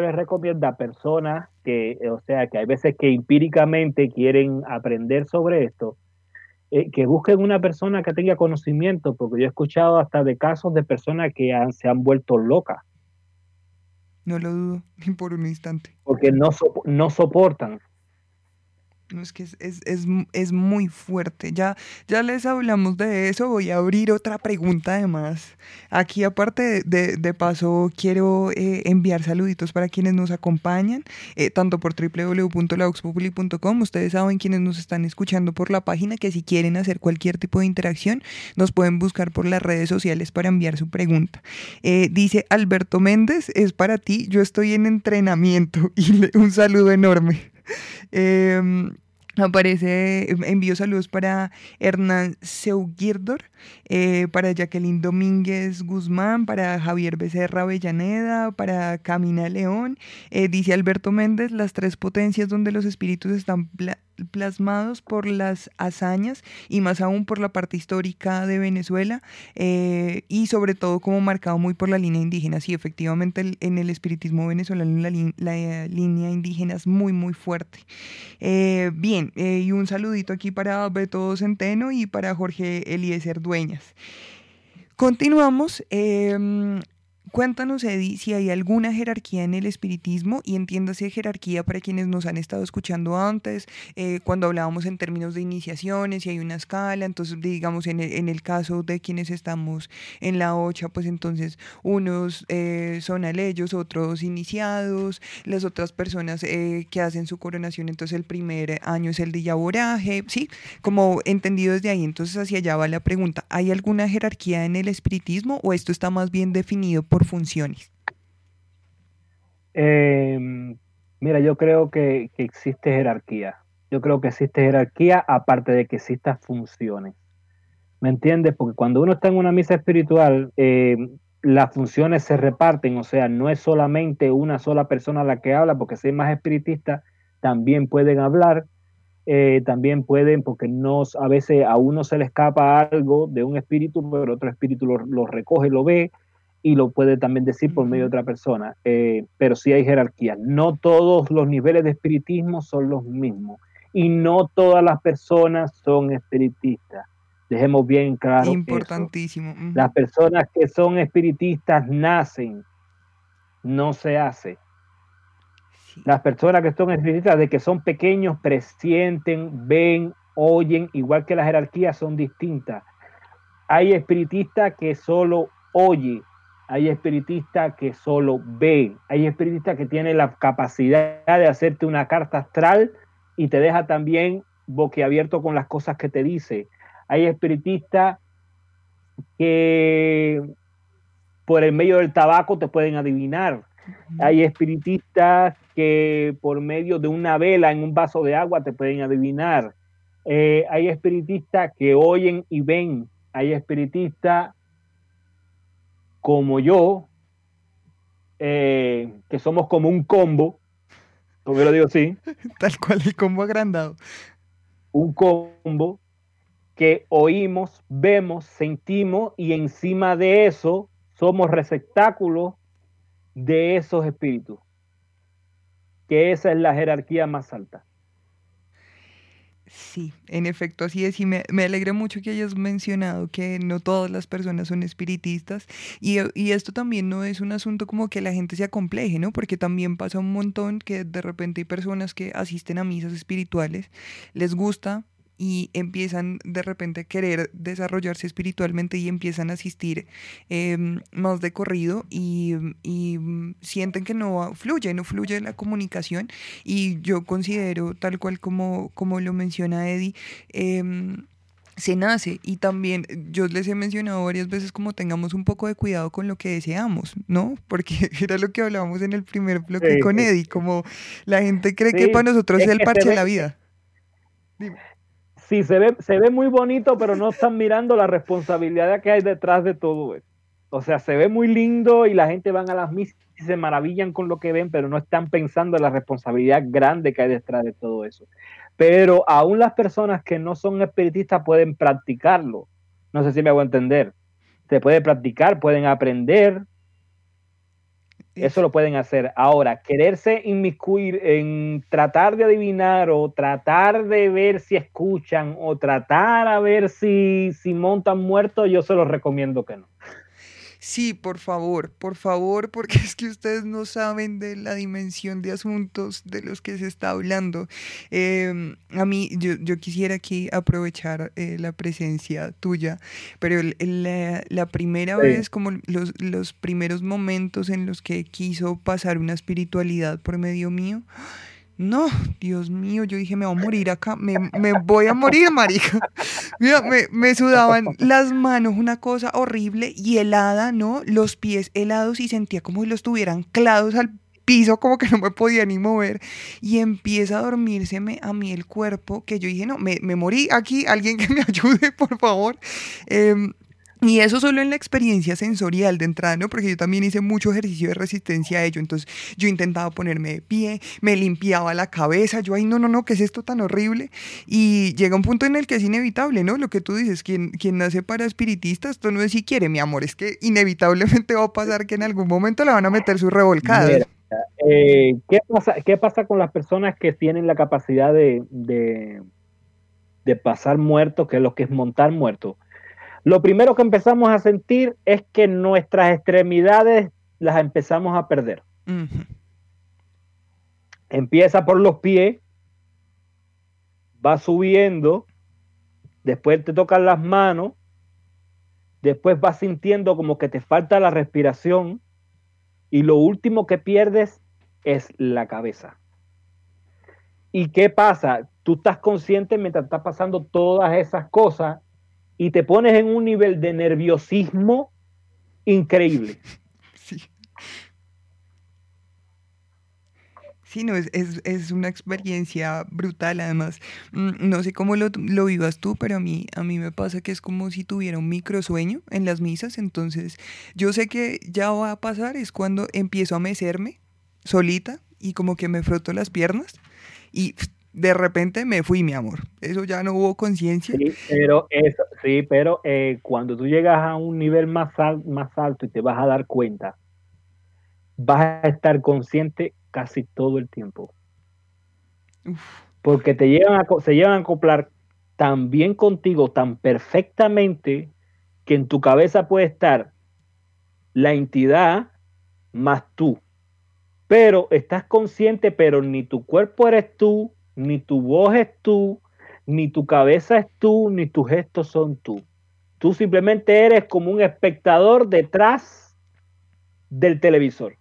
les recomienda a personas que, o sea, que hay veces que empíricamente quieren aprender sobre esto, eh, que busquen una persona que tenga conocimiento, porque yo he escuchado hasta de casos de personas que han, se han vuelto locas. No lo dudo ni por un instante. Porque no, so, no soportan. No, es que es, es, es, es muy fuerte. Ya, ya les hablamos de eso. Voy a abrir otra pregunta además. Aquí aparte de, de, de paso quiero eh, enviar saluditos para quienes nos acompañan, eh, tanto por doble u doble u doble u punto la vox populi punto com. Ustedes saben quienes nos están escuchando por la página que si quieren hacer cualquier tipo de interacción nos pueden buscar por las redes sociales para enviar su pregunta. Eh, dice Alberto Méndez, es para ti, yo estoy en entrenamiento y le, un saludo enorme. Eh, aparece, envío saludos para Hernán Seugirdor, eh, para Jacqueline Domínguez Guzmán, para Javier Becerra Avellaneda, para Camina León. Eh, dice Alberto Méndez, las tres potencias donde los espíritus están pla plasmados por las hazañas y más aún por la parte histórica de Venezuela, eh, y sobre todo como marcado muy por la línea indígena. Sí, efectivamente el, en el espiritismo venezolano la, la, la línea indígena es muy muy fuerte. Eh, bien, eh, y un saludito aquí para Beto Centeno y para Jorge Eliezer Dueñas. Continuamos. Eh, Cuéntanos, Eddie, si hay alguna jerarquía en el espiritismo, y entiéndase jerarquía para quienes nos han estado escuchando antes, eh, cuando hablábamos en términos de iniciaciones, si hay una escala, entonces digamos en el, en el caso de quienes estamos en la ocha, pues entonces unos eh, son aleyos, otros iniciados, las otras personas eh, que hacen su coronación, entonces el primer año es el de Yaboraje, ¿sí? Como entendido desde ahí, entonces hacia allá va la pregunta, ¿hay alguna jerarquía en el espiritismo o esto está más bien definido por funciones? Eh, mira, yo creo que, que existe jerarquía. Yo creo que existe jerarquía aparte de que existan funciones. ¿Me entiendes? Porque cuando uno está en una misa espiritual, eh, las funciones se reparten, o sea, no es solamente una sola persona la que habla, porque si hay más espiritistas, también pueden hablar, eh, también pueden, porque no, a veces a uno se le escapa algo de un espíritu, pero otro espíritu lo, lo recoge, lo ve, y lo puede también decir por medio de otra persona, eh, pero sí hay jerarquía. No todos los niveles de espiritismo son los mismos y no todas las personas son espiritistas. Dejemos bien claro importantísimo. Eso. Uh-huh. Las personas que son espiritistas nacen, no se hace. Sí. Las personas que son espiritistas, de que son pequeños, presienten, ven, oyen, igual que las jerarquías son distintas. Hay espiritistas que solo oyen, hay espiritistas que solo ven, hay espiritistas que tienen la capacidad de hacerte una carta astral y te deja también boquiabierto con las cosas que te dice. Hay espiritistas que por el medio del tabaco te pueden adivinar. Hay espiritistas que por medio de una vela en un vaso de agua te pueden adivinar. Eh, hay espiritistas que oyen y ven. Hay espiritistas como yo, eh, que somos como un combo, como yo lo digo así. Tal cual, el combo agrandado. Un combo que oímos, vemos, sentimos y encima de eso somos receptáculos de esos espíritus. Que esa es la jerarquía más alta. Sí, en efecto, así es, y me, me alegra mucho que hayas mencionado que no todas las personas son espiritistas, y, y esto también no es un asunto como que la gente se acompleje, ¿no? Porque también pasa un montón que de repente hay personas que asisten a misas espirituales, les gusta y empiezan de repente a querer desarrollarse espiritualmente y empiezan a asistir eh, más de corrido y, y sienten que no fluye, no fluye la comunicación, y yo considero, tal cual como, como lo menciona Eddie, eh, se nace, y también yo les he mencionado varias veces como tengamos un poco de cuidado con lo que deseamos, ¿no? Porque era lo que hablábamos en el primer bloque sí, con Eddie, como la gente cree sí, que para nosotros es, es el parche de la vida. Dime. Sí, se ve, se ve muy bonito, pero no están mirando la responsabilidad que hay detrás de todo eso. O sea, se ve muy lindo y la gente van a las misas y se maravillan con lo que ven, pero no están pensando en la responsabilidad grande que hay detrás de todo eso. Pero aún las personas que no son espiritistas pueden practicarlo. No sé si me hago entender. Se puede practicar, pueden aprender. Eso lo pueden hacer. Ahora, quererse inmiscuir en tratar de adivinar o tratar de ver si escuchan o tratar a ver si, si montan muertos, yo se los recomiendo que no. Sí, por favor, por favor, porque es que ustedes no saben de la dimensión de asuntos de los que se está hablando. Eh, a mí, yo, yo quisiera aquí aprovechar eh, la presencia tuya, pero el- el- la, la primera Sí. vez, como los, los primeros momentos en los que quiso pasar una espiritualidad por medio mío, no, Dios mío, yo dije, me voy a morir acá, me, me voy a morir, marica. Mira, me, me sudaban las manos, una cosa horrible y helada, ¿no? Los pies helados y sentía como si los tuvieran anclados al piso, como que no me podía ni mover. Y empieza a dormírseme a mí el cuerpo, que yo dije, no, me, me morí aquí, alguien que me ayude, por favor. Em, y eso solo en la experiencia sensorial de entrada, ¿no? Porque yo también hice mucho ejercicio de resistencia a ello. Entonces yo intentaba ponerme de pie, me limpiaba la cabeza. Yo, ay, no, no, no, ¿qué es esto tan horrible? Y llega un punto en el que es inevitable, ¿no? Lo que tú dices, quien, quien nace para espiritista, esto no es si quiere, mi amor, es que inevitablemente va a pasar que en algún momento le van a meter sus revolcadas. Mira, eh, ¿qué pasa, qué pasa con las personas que tienen la capacidad de, de, de pasar muertos, que es lo que es montar muertos? Lo primero que empezamos a sentir es que nuestras extremidades las empezamos a perder. Ujú. Empieza por los pies, va subiendo, después te tocan las manos, después vas sintiendo como que te falta la respiración y lo último que pierdes es la cabeza. ¿Y qué pasa? Tú estás consciente mientras estás pasando todas esas cosas y te pones en un nivel de nerviosismo increíble. Sí. Sí, no, es, es, es una experiencia brutal, además. Mm, No sé cómo lo, lo vivas tú, pero a mí, a mí me pasa que es como si tuviera un microsueño en las misas, entonces yo sé que ya va a pasar, es cuando empiezo a mecerme solita y como que me froto las piernas y pf, de repente me fui, mi amor. Eso ya no hubo conciencia. Sí, pero eso, sí, pero eh, cuando tú llegas a un nivel más, al- más alto y te vas a dar cuenta, vas a estar consciente casi todo el tiempo. Uf, Porque te llegan a, co- se llegan a acoplar tan bien contigo, tan perfectamente, que en tu cabeza puede estar la entidad más tú. Pero estás consciente, pero ni tu cuerpo eres tú, ni tu voz es tú, ni tu cabeza es tú, ni tus gestos son tú. Tú simplemente eres como un espectador detrás del televisor.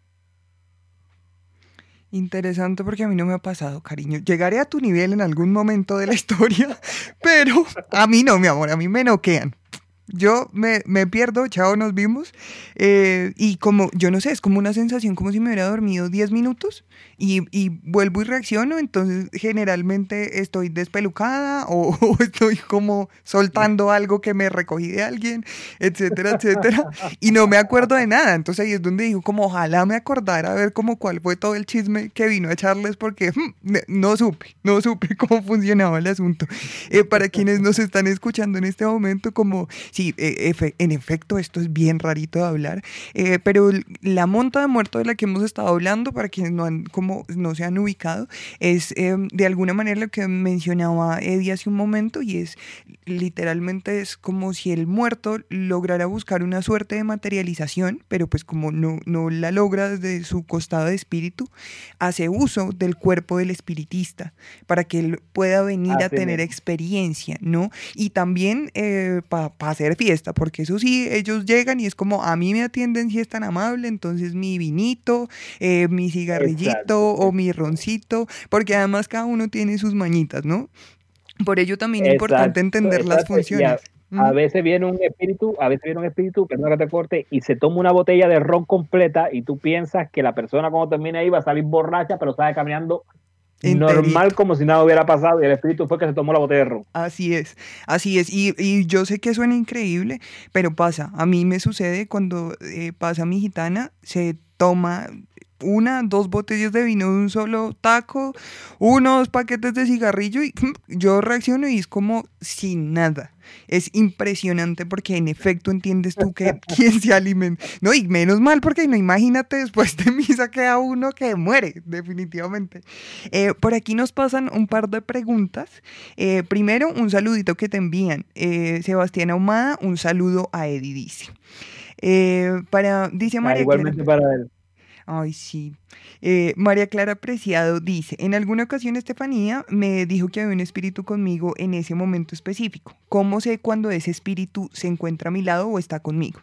interesante porque a mí no me ha pasado, cariño. Llegaré a tu nivel en algún momento de la historia, pero a mí no, mi amor, a mí me noquean. Yo me, me pierdo, chao, nos vimos. eh, y como, yo no sé, es como una sensación como si me hubiera dormido diez minutos y, y vuelvo y reacciono. Entonces, generalmente estoy despelucada o, o estoy como soltando algo que me recogí de alguien, etcétera, etcétera. Y no me acuerdo de nada. Entonces, ahí es donde digo, como ojalá me acordara a ver como cuál fue todo el chisme que vino a echarles, porque hmm, ne- no supe, no supe cómo funcionaba el asunto. Eh, para quienes nos están escuchando en este momento, como sí, eh, efe- en efecto, esto es bien rarito de hablar, eh, pero l- la monta de muerto de la que hemos estado hablando, para quienes no, han, como, no se han ubicado, es eh, de alguna manera lo que mencionaba Eddie hace un momento, y es literalmente es como si el muerto lograra buscar una suerte de materialización, pero pues como no, no la logra desde su costado de espíritu, hace uso del cuerpo del espiritista para que él pueda venir a Así tener mismo. experiencia, ¿no? Y también eh, para hacer fiesta, porque eso sí, ellos llegan y es como, a mí me atienden si es tan amable, entonces mi vinito, eh, mi cigarrillito Exacto, o mi exacto. roncito, porque además cada uno tiene sus mañitas, ¿no? Por ello también es importante Exacto, entender las exacto. Y a, funciones. a ¿Mm? veces viene un espíritu, a veces viene un espíritu, perdón que te corte, y se toma una botella de ron completa y tú piensas que la persona cuando termine ahí va a salir borracha, pero sale caminando normal Enterito. como si nada hubiera pasado y el espíritu fue que se tomó la botella de ron. Así es, así es. Y, y yo sé que suena increíble, pero pasa. A mí me sucede cuando eh, pasa mi gitana, se toma una, dos botellas de vino de un solo taco, uno, dos paquetes de cigarrillo y yo reacciono y es como sin nada. Es impresionante porque en efecto entiendes tú que quien se alimenta, no, y menos mal porque no, imagínate después de misa queda uno que muere, definitivamente. Eh, por aquí nos pasan un par de preguntas. Eh, primero, un saludito que te envían. Eh, Sebastián Ahumada, un saludo a Eddie, dice. Eh, para, dice María Ah, igualmente Clara, para él. ay, sí. Eh, María Clara Preciado dice, en alguna ocasión Estefanía me dijo que había un espíritu conmigo en ese momento específico. ¿Cómo sé cuando ese espíritu se encuentra a mi lado o está conmigo?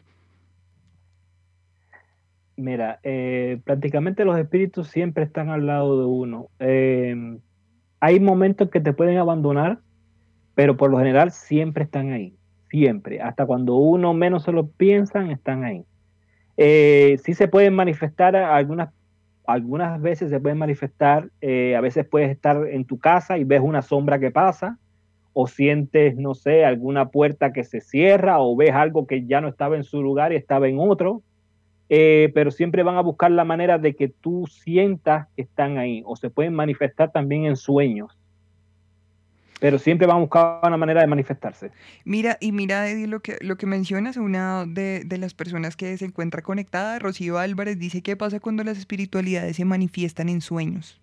Mira, eh, prácticamente los espíritus siempre están al lado de uno. Eh, hay momentos que te pueden abandonar, pero por lo general siempre están ahí. Siempre. Hasta cuando uno menos se lo piensan, están ahí. Eh, sí se pueden manifestar algunas, algunas veces se pueden manifestar, eh, a veces puedes estar en tu casa y ves una sombra que pasa, o sientes, no sé, alguna puerta que se cierra, o ves algo que ya no estaba en su lugar y estaba en otro, eh, pero siempre van a buscar la manera de que tú sientas que están ahí, o se pueden manifestar también en sueños, pero siempre van a buscar una manera de manifestarse. Mira, y mira, Eddie, lo que, lo que mencionas, una de, de las personas que se encuentra conectada, Rocío Álvarez, dice, ¿qué pasa cuando las espiritualidades se manifiestan en sueños?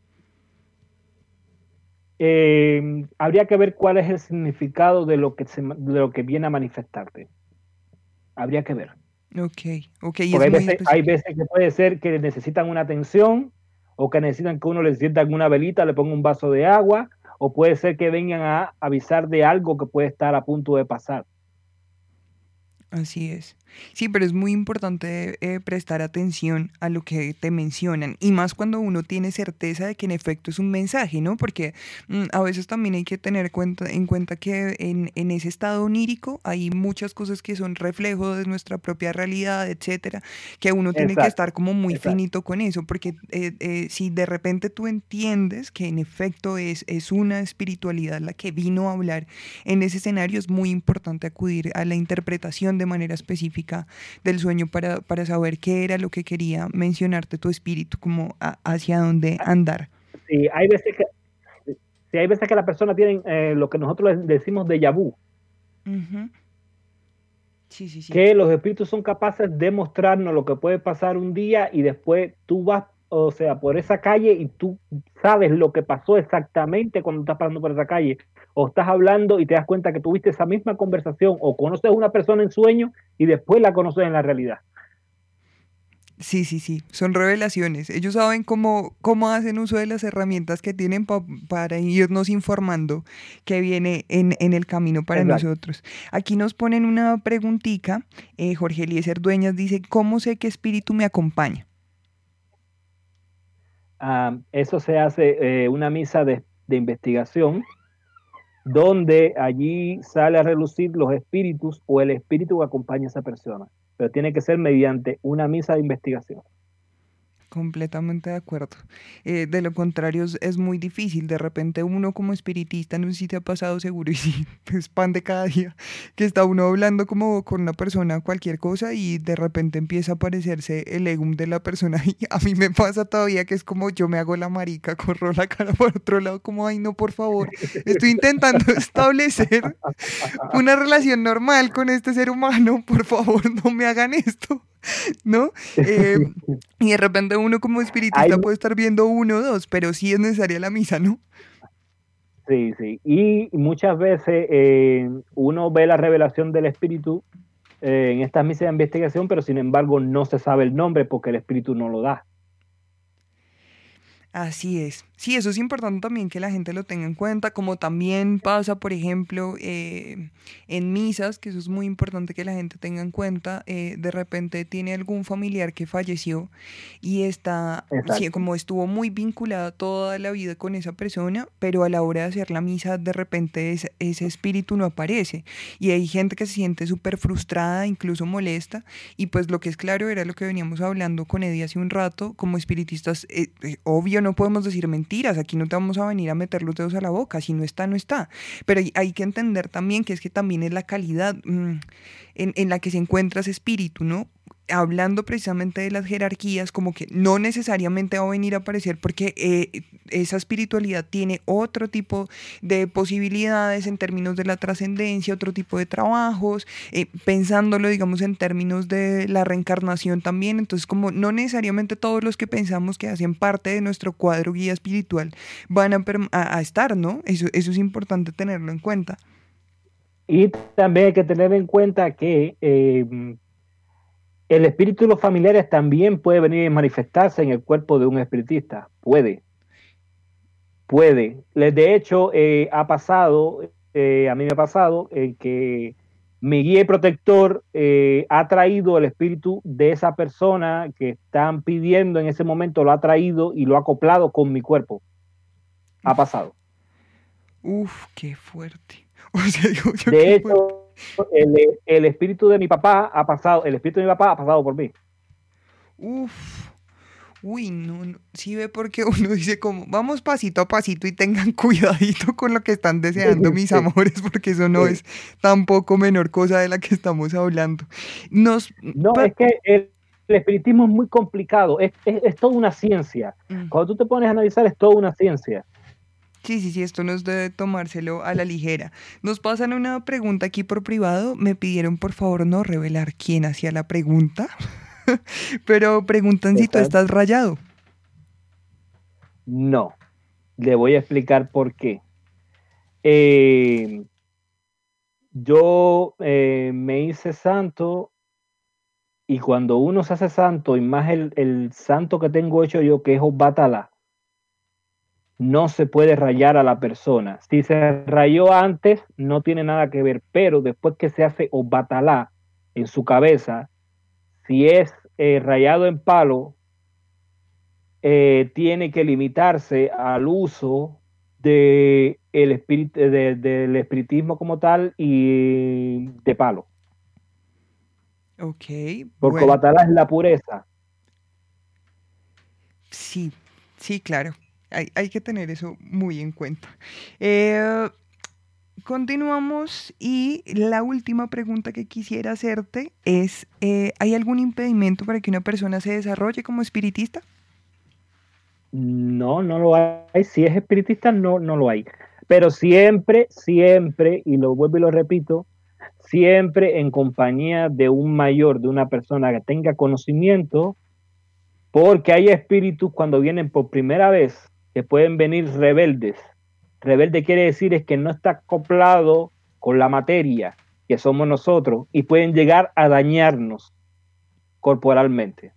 Eh, habría que ver cuál es el significado de lo que, se, de lo que viene a manifestarte. Habría que ver. Ok, ok, Porque es hay muy veces, específico. hay veces que puede ser que necesitan una atención, o que necesitan que uno le sienta alguna velita, le ponga un vaso de agua, o puede ser que vengan a avisar de algo que puede estar a punto de pasar. Así es. Sí, pero es muy importante eh, prestar atención a lo que te mencionan y más cuando uno tiene certeza de que en efecto es un mensaje, ¿no? Porque mm, a veces también hay que tener cuenta, en cuenta que en, en ese estado onírico hay muchas cosas que son reflejo de nuestra propia realidad, etcétera, que uno tiene que Exacto, estar como muy exacto. finito con eso, porque eh, eh, si de repente tú entiendes que en efecto es, es una espiritualidad la que vino a hablar en ese escenario, es muy importante acudir a la interpretación de manera específica del sueño para, para saber qué era lo que quería mencionarte tu espíritu, como a, hacia dónde andar. Sí, hay veces que, sí, hay veces que las personas tienen eh, lo que nosotros decimos déjà vu, Uh-huh. Sí, sí, sí. que los espíritus son capaces de mostrarnos lo que puede pasar un día y después tú vas, o sea, por esa calle y tú sabes lo que pasó exactamente cuando estás pasando por esa calle, o estás hablando y te das cuenta que tuviste esa misma conversación, o conoces a una persona en sueño y después la conoces en la realidad. Sí, sí, sí, son revelaciones. Ellos saben cómo, cómo hacen uso de las herramientas que tienen pa- para irnos informando que viene en, en el camino para Exacto. nosotros. Aquí nos ponen una preguntita. eh, Jorge Eliezer Dueñas dice, ¿cómo sé qué espíritu me acompaña? Ah, eso se hace eh, una misa de, de investigación, donde allí sale a relucir los espíritus o el espíritu que acompaña a esa persona, pero tiene que ser mediante una misa de investigación. Completamente de acuerdo. Eh, de lo contrario es, es muy difícil. De repente uno como espiritista, no sé si te ha pasado seguro y sí, es pan de cada día, que está uno hablando como con una persona cualquier cosa y de repente empieza a aparecerse el egum de la persona y a mí me pasa todavía que es como yo me hago la marica, corro la cara por otro lado como, ay no, por favor, estoy intentando establecer una relación normal con este ser humano, por favor no me hagan esto. ¿No? Eh, y de repente uno como espiritista Hay- puede estar viendo uno o dos, pero sí es necesaria la misa, ¿no? Sí, sí. Y muchas veces eh, uno ve la revelación del espíritu eh, en estas misas de investigación, pero sin embargo no se sabe el nombre porque el espíritu no lo da. Así es. Sí, eso es importante también que la gente lo tenga en cuenta, como también pasa, por ejemplo, eh, en misas, que eso es muy importante que la gente tenga en cuenta, eh, de repente tiene algún familiar que falleció y está, Exacto. sí, como estuvo muy vinculada toda la vida con esa persona, pero a la hora de hacer la misa, de repente ese, ese espíritu no aparece. Y hay gente que se siente súper frustrada, incluso molesta, y pues lo que es claro era lo que veníamos hablando con Eddie hace un rato, como espiritistas, eh, eh, obvio no podemos decir mentiras, aquí no te vamos a venir a meter los dedos a la boca, si no está, no está, pero hay, hay que entender también que es que también es la calidad mmm, en, en la que se encuentra ese espíritu, ¿no? hablando precisamente de las jerarquías, como que no necesariamente va a venir a aparecer porque eh, esa espiritualidad tiene otro tipo de posibilidades en términos de la trascendencia, otro tipo de trabajos, eh, pensándolo, digamos, en términos de la reencarnación también. Entonces, como no necesariamente todos los que pensamos que hacen parte de nuestro cuadro guía espiritual van a, perm- a, a estar, ¿no? Eso, eso es importante tenerlo en cuenta. Y también hay que tener en cuenta que eh, el espíritu de los familiares también puede venir a manifestarse en el cuerpo de un espiritista. Puede. Puede. Le- De hecho, eh, ha pasado, eh, a mí me ha pasado, eh, que mi guía y protector eh, ha traído el espíritu de esa persona que están pidiendo en ese momento, lo ha traído y lo ha acoplado con mi cuerpo. Ha pasado. Uf, qué fuerte. O sea, digo yo, De qué hecho, fuerte. el, el espíritu de mi papá ha pasado, el espíritu de mi papá ha pasado por mí. Uf. Uy, no, no. Sí ve porque uno dice como, vamos pasito a pasito y tengan cuidadito con lo que están deseando, mis Sí, amores, porque eso no sí. es tampoco menor cosa de la que estamos hablando. Nos, No, pa- es que el, el espiritismo es muy complicado, es, es, es toda una ciencia. Mm. Cuando tú te pones a analizar, es toda una ciencia. Sí, sí, sí, esto no es de tomárselo a la ligera. Nos pasan una pregunta aquí por privado. Me pidieron por favor no revelar quién hacía la pregunta, pero preguntan si tú Exacto. estás rayado. No, le voy a explicar por qué. Eh, yo eh, me hice santo y cuando uno se hace santo, y más el, el santo que tengo hecho yo, que es Obatala, no se puede rayar a la persona. Si se rayó antes, no tiene nada que ver, pero después que se hace Obatala en su cabeza, si es eh, rayado en palo, eh, tiene que limitarse al uso de el espíritu, de, del espiritismo como tal y de palo. Ok, Porque bueno, Obatala es la pureza. sí, sí, claro. Hay, hay que tener eso muy en cuenta. Eh, Continuamos y la última pregunta que quisiera hacerte es, eh, ¿hay algún impedimento para que una persona se desarrolle como espiritista? No, no lo hay. Si es espiritista, no, no lo hay. Pero siempre, siempre, y lo vuelvo y lo repito, siempre en compañía de un mayor, de una persona que tenga conocimiento, porque hay espíritus cuando vienen por primera vez que pueden venir rebeldes. Rebelde quiere decir es que no está acoplado con la materia que somos nosotros y pueden llegar a dañarnos corporalmente.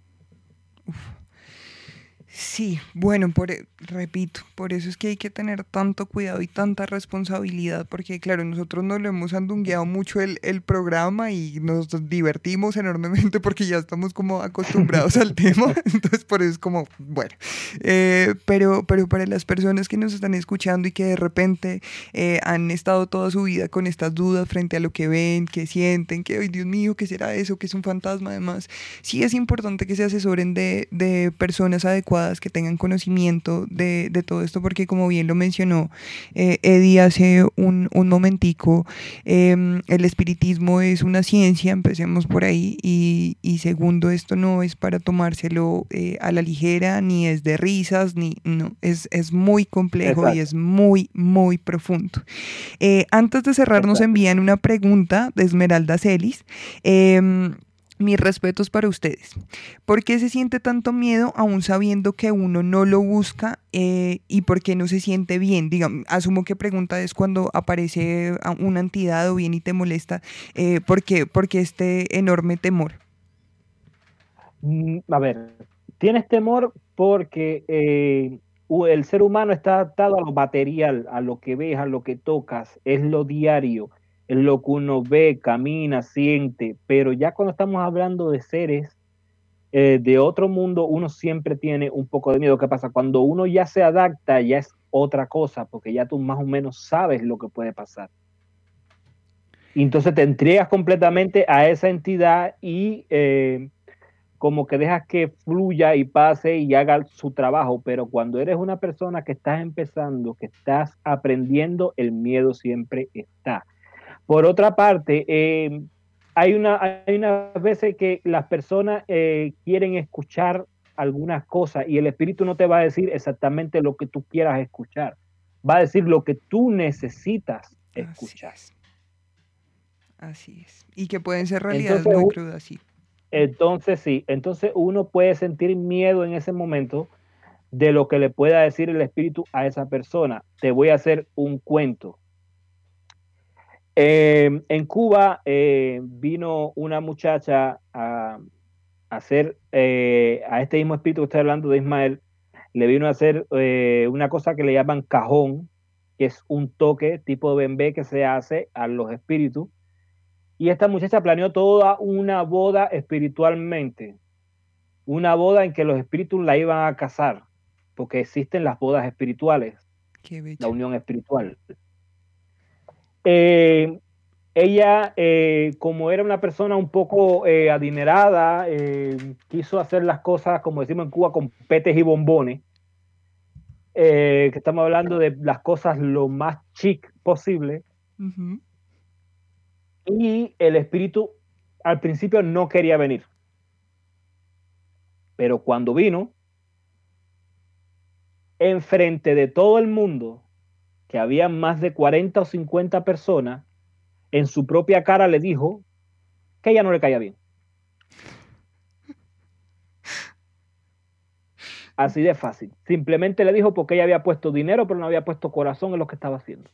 Sí, bueno, por, e- repito, por eso es que hay que tener tanto cuidado y tanta responsabilidad, porque claro, nosotros nos lo hemos andungueado mucho el, el programa y nos divertimos enormemente porque ya estamos como acostumbrados al tema, entonces por eso es como, bueno, eh, pero, pero para las personas que nos están escuchando y que de repente eh, han estado toda su vida con estas dudas frente a lo que ven, que sienten, que, ay Dios mío, ¿qué será eso? ¿Que es un fantasma? Además, sí es importante que se asesoren de, de personas adecuadas que tengan conocimiento de, de todo esto, porque como bien lo mencionó eh, Eddie hace un, un momentico, eh, el espiritismo es una ciencia, empecemos por ahí, y, y segundo, esto no es para tomárselo eh, a la ligera, ni es de risas, ni no, es, es muy complejo y Exacto. es muy, muy profundo. Eh, antes de cerrar, nos Exacto. envían una pregunta de Esmeralda Celis. Em, mis respetos para ustedes. ¿Por qué se siente tanto miedo aún sabiendo que uno no lo busca eh, y por qué no se siente bien? Digamos, asumo que pregunta es cuando aparece a- una entidad o bien y te molesta. Eh, ¿por qué? ¿Por qué este enorme temor? Mm, A ver, tienes temor porque eh, u- el ser humano está adaptado a lo material, a lo que ves, a lo que tocas, es lo diario, es lo que uno ve, camina, siente, pero ya cuando estamos hablando de seres eh, de otro mundo, uno siempre tiene un poco de miedo. ¿Qué pasa? Cuando uno ya se adapta, ya es otra cosa, porque ya tú más o menos sabes lo que puede pasar. Y entonces te entregas completamente a esa entidad y eh, como que dejas que fluya y pase y haga su trabajo, pero cuando eres una persona que estás empezando, que estás aprendiendo, el miedo siempre está. Por otra parte, eh, hay, una, hay unas veces que las personas eh, quieren escuchar algunas cosas y el espíritu no te va a decir exactamente lo que tú quieras escuchar, va a decir lo que tú necesitas escuchar. Así es. Así es. Y que pueden ser realidades Entonces, muy crudas, sí. Entonces sí, entonces uno puede sentir miedo en ese momento de lo que le pueda decir el espíritu a esa persona. Te voy a hacer un cuento. Eh, en Cuba eh, vino una muchacha a, a hacer, eh, a este mismo espíritu que estoy hablando de Ismael, le vino a hacer eh, una cosa que le llaman cajón, que es un toque tipo bembé que se hace a los espíritus. Y esta muchacha planeó toda una boda espiritualmente, una boda en que los espíritus la iban a casar, porque existen las bodas espirituales, la unión espiritual. Eh, ella, eh, como era una persona un poco eh, adinerada, eh, quiso hacer las cosas, como decimos en Cuba, con petes y bombones, eh, que estamos hablando de las cosas lo más chic posible. Uh-huh. Y el espíritu al principio no quería venir. Pero cuando vino, enfrente de todo el mundo, que había más de cuarenta o cincuenta personas, en su propia cara le dijo que ella no le caía bien. Así de fácil. Simplemente le dijo porque ella había puesto dinero, pero no había puesto corazón en lo que estaba haciendo.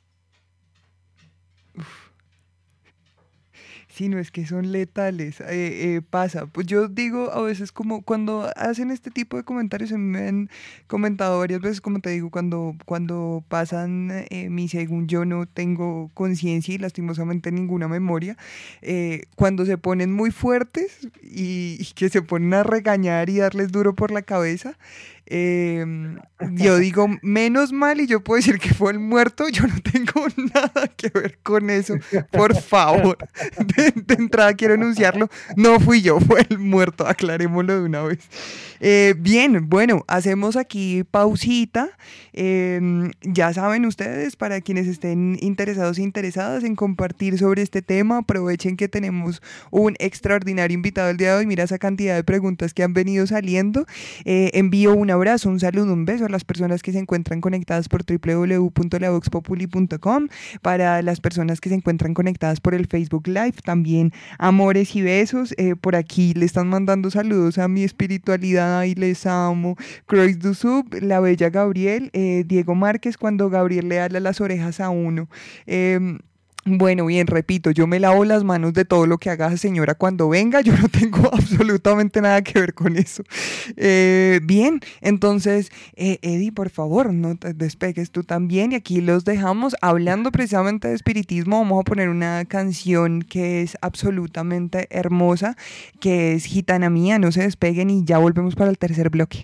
Uf. Sí, no, es que son letales, eh, eh, pasa. Pues yo digo a veces como cuando hacen este tipo de comentarios, a mí me han comentado varias veces, como te digo, cuando, cuando pasan eh, mi según yo no tengo conciencia y lastimosamente ninguna memoria, eh, cuando se ponen muy fuertes y, y que se ponen a regañar y darles duro por la cabeza, Eh, yo digo, menos mal, y yo puedo decir que fue el muerto, yo no tengo nada que ver con eso, por favor. De, de entrada quiero anunciarlo, no fui yo, fue el muerto, aclarémoslo de una vez. Eh, bien, bueno, hacemos aquí pausita. Eh, ya saben ustedes, para quienes estén interesados e interesadas en compartir sobre este tema, aprovechen que tenemos un extraordinario invitado el día de hoy. Mira esa cantidad de preguntas que han venido saliendo. Eh, envío un abrazo, un saludo, un beso a las personas que se encuentran conectadas por doble u doble u doble u punto la vox populi punto com, para las personas que se encuentran conectadas por el Facebook Live, también amores y besos. Eh, por aquí le están mandando saludos a mi espiritualidad y les amo. Croix du Sub, la bella Gabriel, eh, Diego Márquez, cuando Gabriel le ala las orejas a uno. Eh, Bueno, bien, repito, yo me lavo las manos de todo lo que haga esa señora cuando venga, yo no tengo absolutamente nada que ver con eso. Eh, bien, entonces, eh, Eddie, por favor, no te despegues tú también, y aquí los dejamos hablando precisamente de espiritismo. Vamos a poner una canción que es absolutamente hermosa, que es Gitana Mía. No se despeguen y ya volvemos para el tercer bloque.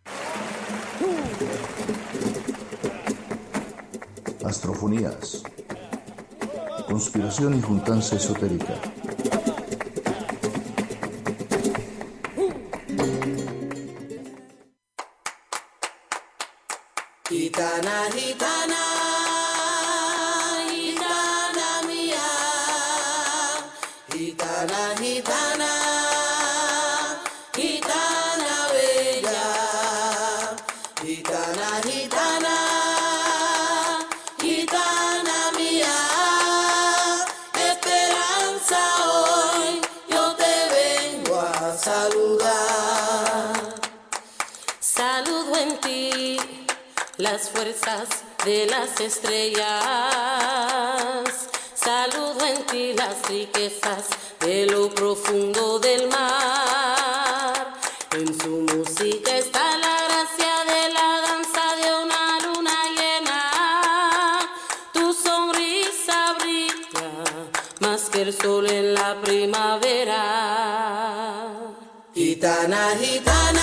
Astrofonías. Conspiración y juntanza esotérica. Gitana, gitana, gitana mía, gitana, gitana, gitana bella, gitana, gitana, gitana mía, esperanza hoy, yo te vengo a saludar. Saludo en ti las fuerzas de las estrellas, saludo en ti las riquezas de lo profundo del mar. En su música está la gracia de la danza de una luna llena. Tu sonrisa brilla más que el sol en la primavera. Gitana, gitana,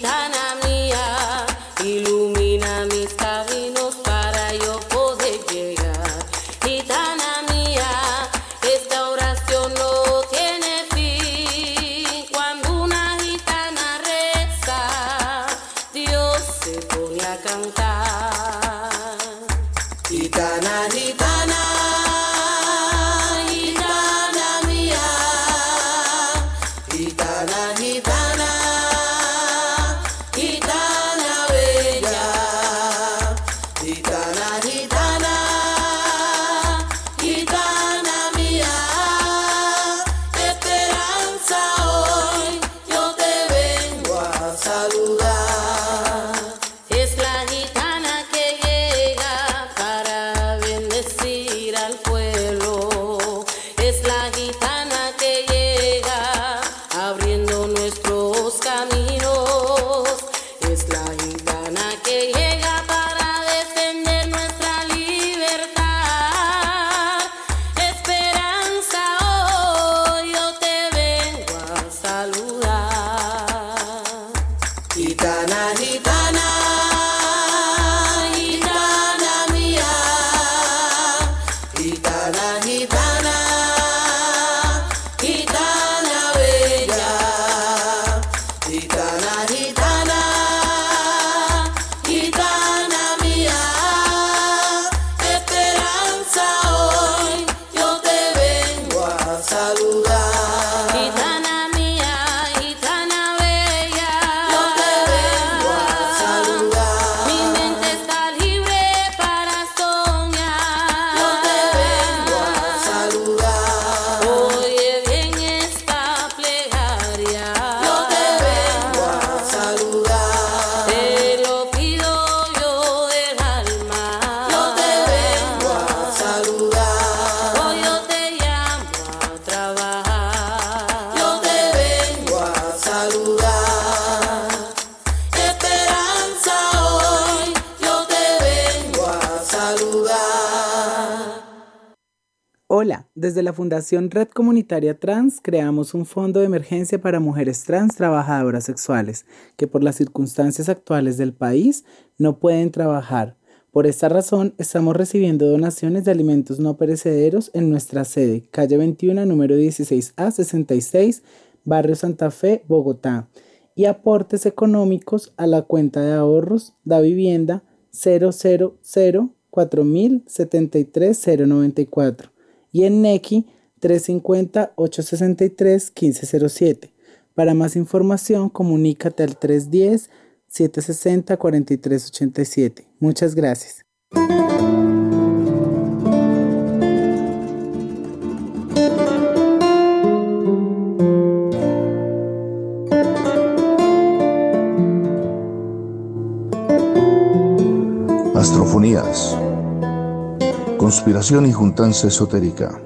gitana mía, ilumina mis caminos para yo poder llegar. Gitana mía, esta oración no tiene fin. Cuando una gitana reza, Dios se pone a cantar. Gitana, gitana, gitana mía, gitana, gitana, gitana bella, gitana, gitana, gitana mía, esperanza hoy yo te vengo a saludar. Es la gitana que llega para bendecir al pueblo. Es la gitana que llega abriendo nuestros caminos. Es la gitana que llega para defender nuestra libertad. Esperanza, hoy yo te vengo a saludar. Gitana, gitana, gitana mía, gitana, gitana, gitana bella, gitana, gitana, gitana mía, esperanza hoy yo te vengo a saludar. Gitana mía, gitana bella, yo te vengo a saludar. Mi mente está libre para soñar. Yo te vengo a saludar. Oye bien esta plegaria. Yo te vengo a saludar. Te lo pido yo del alma. Yo te vengo a saludar. Hoy yo te llamo a trabajar. Yo te vengo a saludar. Esperanza hoy yo te vengo a saludar. Hola, desde la Fundación Red Comunitaria Trans creamos un fondo de emergencia para mujeres trans trabajadoras sexuales que por las circunstancias actuales del país no pueden trabajar. Por esta razón, estamos recibiendo donaciones de alimentos no perecederos en nuestra sede, calle veintiuno, número dieciséis A sesenta y seis, Barrio Santa Fe, Bogotá, y aportes económicos a la cuenta de ahorros Da Vivienda cero cero cero cuatro mil setenta y tres cero noventa y cuatro y en Nequi tres cinco cero ocho seis tres uno cinco cero siete. Para más información, comunícate al tres uno cero siete seis cero cuatro tres ocho siete. Muchas gracias. Astrofonías. Conspiración y juntanza esotérica.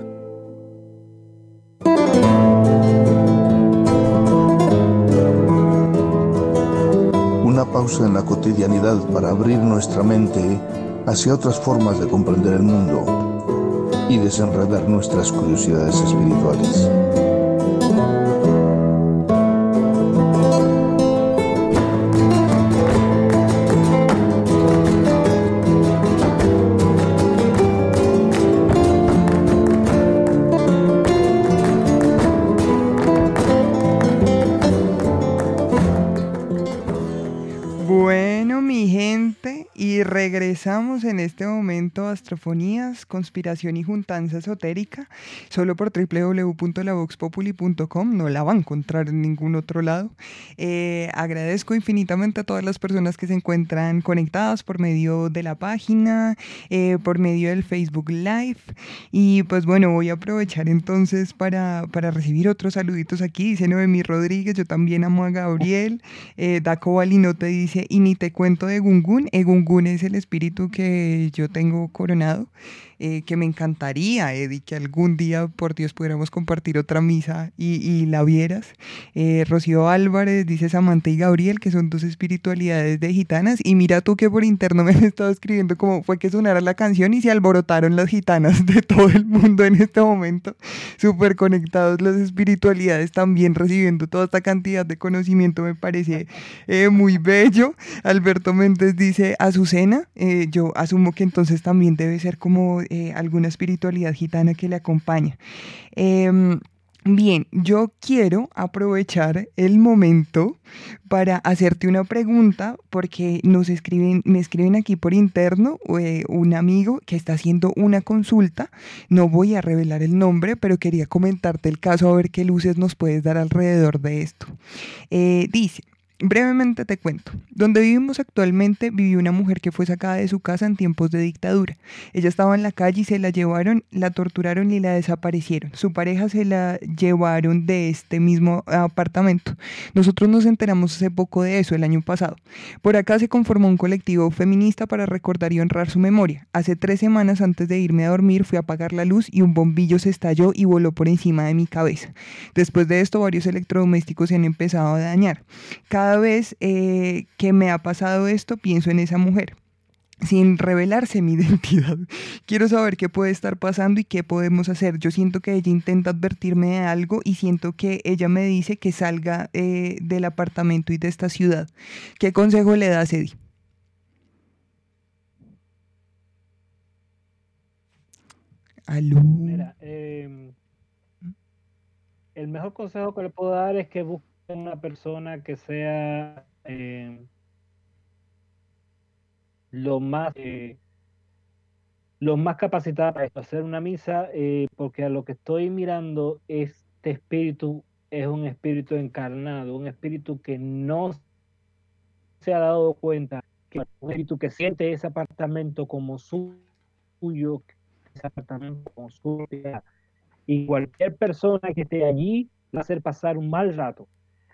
Una pausa en la cotidianidad para abrir nuestra mente hacia otras formas de comprender el mundo y desenredar nuestras curiosidades espirituales. Bueno, mi gente, y regresamos en este momento a Astrofonías, Conspiración y Juntanza Esotérica, solo por doble u doble u doble u punto la vox populi punto com, no la va a encontrar en ningún otro lado. Eh, agradezco infinitamente a todas las personas que se encuentran conectadas por medio de la página, eh, por medio del Facebook Live, y pues bueno, voy a aprovechar entonces para, para recibir otros saluditos aquí. Dice Noemí Rodríguez, yo también amo a Gabriel. eh, Daco Balino te dice, y ni te cuento de Gungun. Egungun es el espíritu que yo tengo coronado. eh, que me encantaría, Eddie, que algún día, por Dios, pudiéramos compartir otra misa y, y la vieras. Eh, Rocío Álvarez dice Samantha y Gabriel, que son dos espiritualidades de gitanas, y mira tú que por interno me han estado escribiendo cómo fue que sonara la canción y se alborotaron las gitanas de todo el mundo en este momento, súper conectados las espiritualidades, también recibiendo toda esta cantidad de conocimiento, me parece eh, muy bello. Alberto Méndez dice Azucena, eh, yo asumo que entonces también debe ser como eh, alguna espiritualidad gitana que le acompaña. Eh, Bien, yo quiero aprovechar el momento para hacerte una pregunta porque nos escriben, me escriben aquí por interno eh, un amigo que está haciendo una consulta. No voy a revelar el nombre, pero quería comentarte el caso a ver qué luces nos puedes dar alrededor de esto. Eh, dice... Brevemente te cuento. Donde vivimos actualmente vivió una mujer que fue sacada de su casa en tiempos de dictadura. Ella estaba en la calle y se la llevaron, la torturaron y la desaparecieron. Su pareja se la llevaron de este mismo apartamento. Nosotros nos enteramos hace poco de eso, el año pasado. Por acá se conformó un colectivo feminista para recordar y honrar su memoria. Hace tres semanas antes de irme a dormir fui a apagar la luz y un bombillo se estalló y voló por encima de mi cabeza. Después de esto varios electrodomésticos se han empezado a dañar. Cada vez eh, que me ha pasado esto, pienso en esa mujer, sin revelarse mi identidad. Quiero saber qué puede estar pasando y qué podemos hacer. Yo siento que ella intenta advertirme de algo y siento que ella me dice que salga eh, del apartamento y de esta ciudad. ¿Qué consejo le das, Eddie? ¿Aló? Mira, eh, el mejor consejo que le puedo dar es que busque una persona que sea eh, lo más eh, lo más capacitada para hacer una misa, eh, porque a lo que estoy mirando, este espíritu es un espíritu encarnado, un espíritu que no se ha dado cuenta, que un espíritu que siente ese apartamento como suyo, ese apartamento como suyo, y cualquier persona que esté allí va a hacer pasar un mal rato.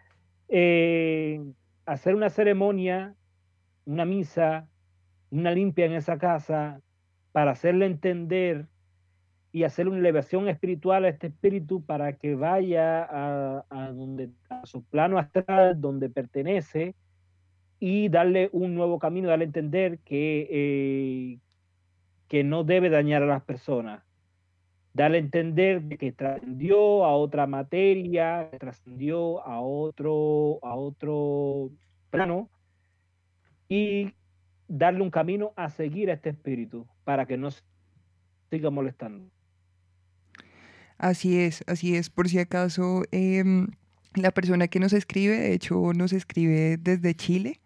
Eh, hacer una ceremonia, una misa, una limpia en esa casa para hacerle entender y hacer una elevación espiritual a este espíritu para que vaya a, a, donde, a su plano astral donde pertenece y darle un nuevo camino, darle a entender que, eh, que no debe dañar a las personas. Darle a entender que trascendió a otra materia, que trascendió a otro, a otro plano, y darle un camino a seguir a este espíritu para que no siga molestando. Así es, así es. Por si acaso, eh, la persona que nos escribe, de hecho, nos escribe desde Chile.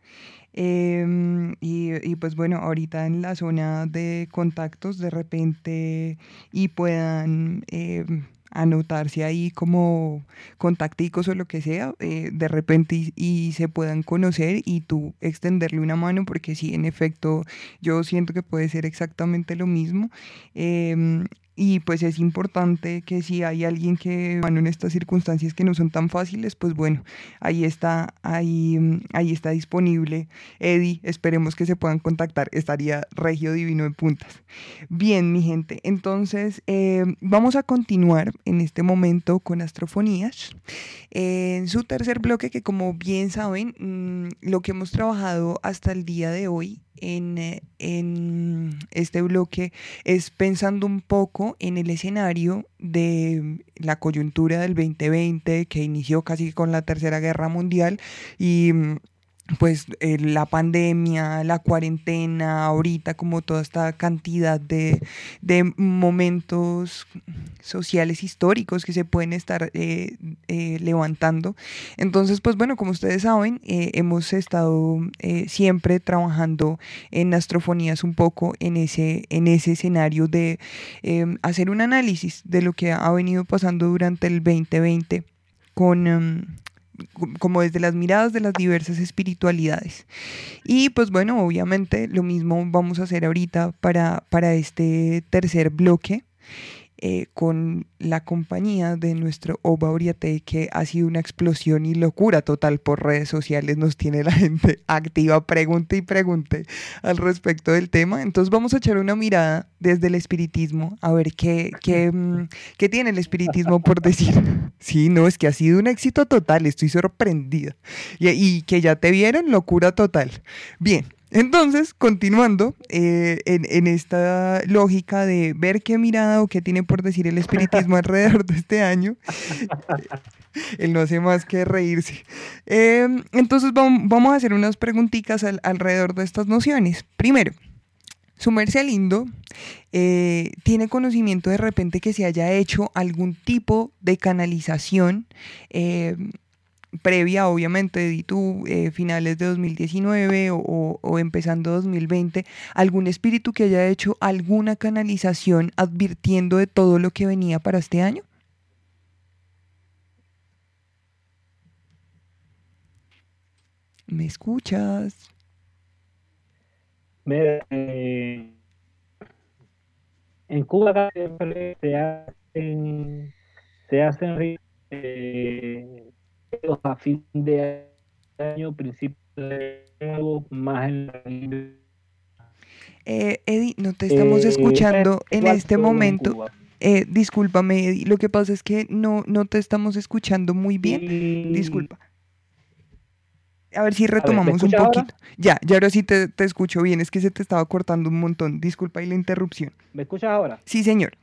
Eh, y, y pues bueno, ahorita en la zona de contactos de repente y puedan eh, anotarse ahí como contacticos o lo que sea, eh, de repente y, y se puedan conocer y tú extenderle una mano, porque sí, en efecto, yo siento que puede ser exactamente lo mismo. Eh, Y pues es importante que si hay alguien que, bueno, en estas circunstancias que no son tan fáciles, pues bueno, ahí está, ahí, ahí está disponible. Eddie, esperemos que se puedan contactar. Estaría regio divino en puntas. Bien, mi gente, entonces eh, vamos a continuar en este momento con Astrofonías. Eh, en su tercer bloque, que como bien saben, mmm, lo que hemos trabajado hasta el día de hoy En, en este bloque es pensando un poco en el escenario de la coyuntura del veinte veinte, que inició casi con la Tercera Guerra Mundial y pues eh, la pandemia, la cuarentena, ahorita como toda esta cantidad de, de momentos sociales históricos que se pueden estar eh, eh, levantando. Entonces, pues bueno, como ustedes saben, eh, hemos estado eh, siempre trabajando en Astrofonías un poco en ese, en ese escenario de eh, hacer un análisis de lo que ha venido pasando durante el veinte veinte con... Um, como desde las miradas de las diversas espiritualidades. Y pues bueno, obviamente lo mismo vamos a hacer ahorita para, para este tercer bloque. eh, con la compañía de nuestro Oba Oriate, que ha sido una explosión y locura total por redes sociales. Nos tiene la gente activa, pregunte y pregunte al respecto del tema. Entonces vamos a echar una mirada desde el espiritismo a ver qué, qué, mm, qué tiene el espiritismo por decir. Sí, no, es que ha sido un éxito total, estoy sorprendida. Y, y que ya te vieron, locura total. Bien. Entonces, continuando eh, en, en esta lógica de ver qué mirada o qué tiene por decir el espiritismo alrededor de este año, él no hace más que reírse. Eh, entonces, vam- vamos a hacer unas preguntitas al- alrededor de estas nociones. Primero, su merced lindo eh, tiene conocimiento de repente que se haya hecho algún tipo de canalización eh, previa, obviamente, di tú, eh, finales de dos mil diecinueve o, o- o empezando dos mil veinte, algún espíritu que haya hecho alguna canalización advirtiendo de todo lo que venía para este año. ¿Me escuchas? Mira, eh, en Cuba acá siempre se hacen, se hacen eh, a fin de año, principio de nuevo, más en la Eh, Eddie, no te estamos eh, escuchando en igual este todo en momento. Cuba. Eh, discúlpame, Eddie, lo que pasa es que no, no te estamos escuchando muy bien. Y, Disculpa. A ver si a ver, ¿me retomamos un escuchas ahora? poquito. Ya, ya ahora sí te, te escucho bien, es que se te estaba cortando un montón. Disculpa y la interrupción. ¿Me escuchas ahora? Sí, señor.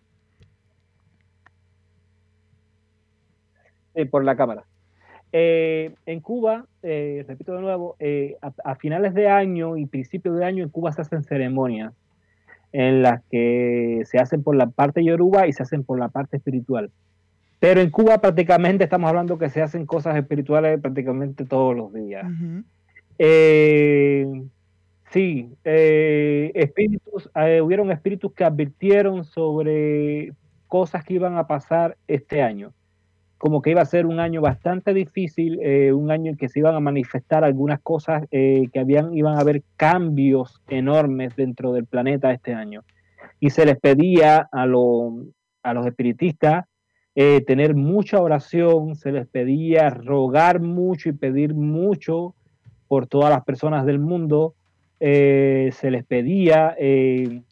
Eh, por la cámara. Eh, en Cuba, eh, repito de nuevo, eh, a, a finales de año y principios de año en Cuba se hacen ceremonias en las que se hacen por la parte yoruba y se hacen por la parte espiritual. Pero en Cuba prácticamente estamos hablando que se hacen cosas espirituales prácticamente todos los días. Ujú. Eh, sí, eh, espíritus, eh, hubieron espíritus que advirtieron sobre cosas que iban a pasar este año, como que iba a ser un año bastante difícil, eh, un año en que se iban a manifestar algunas cosas, eh, que habían, iban a haber cambios enormes dentro del planeta este año. Y se les pedía a, lo- a los espiritistas eh, tener mucha oración, se les pedía rogar mucho y pedir mucho por todas las personas del mundo, eh, se les pedía eh,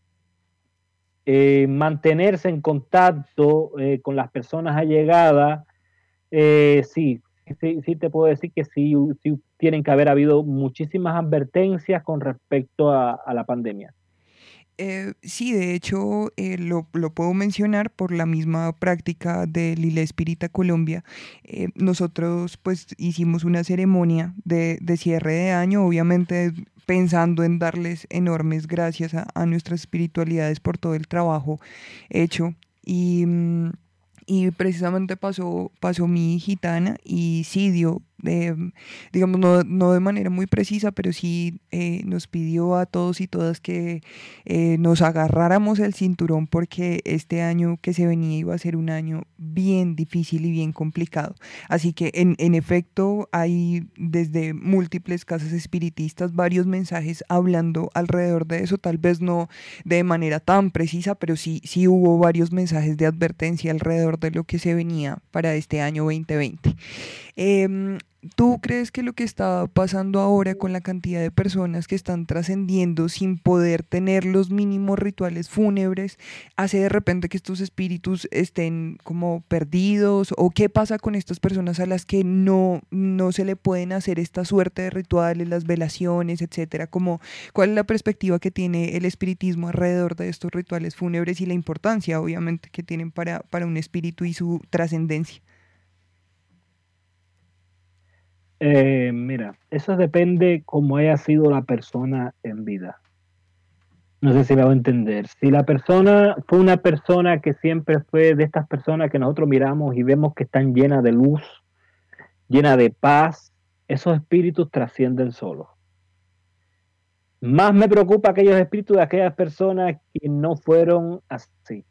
eh, mantenerse en contacto eh, con las personas allegadas. Eh, sí, sí, sí te puedo decir que sí, sí tienen que haber habido muchísimas advertencias con respecto a, a la pandemia. Eh, sí, de hecho, eh, lo, lo puedo mencionar por la misma práctica de Lila Espírita Colombia. Eh, nosotros pues hicimos una ceremonia de, de cierre de año, obviamente pensando en darles enormes gracias a, a nuestras espiritualidades por todo el trabajo hecho. Y, mm, y precisamente pasó, pasó mi gitana y sí dio, eh, digamos, no, no de manera muy precisa, pero sí eh, nos pidió a todos y todas que eh, nos agarráramos el cinturón porque este año que se venía iba a ser un año bien difícil y bien complicado. Así que en, en efecto hay desde múltiples casas espiritistas varios mensajes hablando alrededor de eso, tal vez no de manera tan precisa, pero sí, sí hubo varios mensajes de advertencia alrededor de lo que se venía para este año veinte veinte. Em, ¿Tú crees que lo que está pasando ahora con la cantidad de personas que están trascendiendo sin poder tener los mínimos rituales fúnebres hace de repente que estos espíritus estén como perdidos? ¿O qué pasa con estas personas a las que no, no se le pueden hacer esta suerte de rituales, las velaciones, etcétera? Como, ¿cuál es la perspectiva que tiene el espiritismo alrededor de estos rituales fúnebres y la importancia, obviamente, que tienen para, para un espíritu y su trascendencia? Eh, mira, eso depende cómo haya sido la persona en vida. No sé si me va a entender. Si la persona fue una persona que siempre fue de estas personas que nosotros miramos y vemos que están llenas de luz, llenas de paz, esos espíritus trascienden solos. Más me preocupa aquellos espíritus de aquellas personas que no fueron así.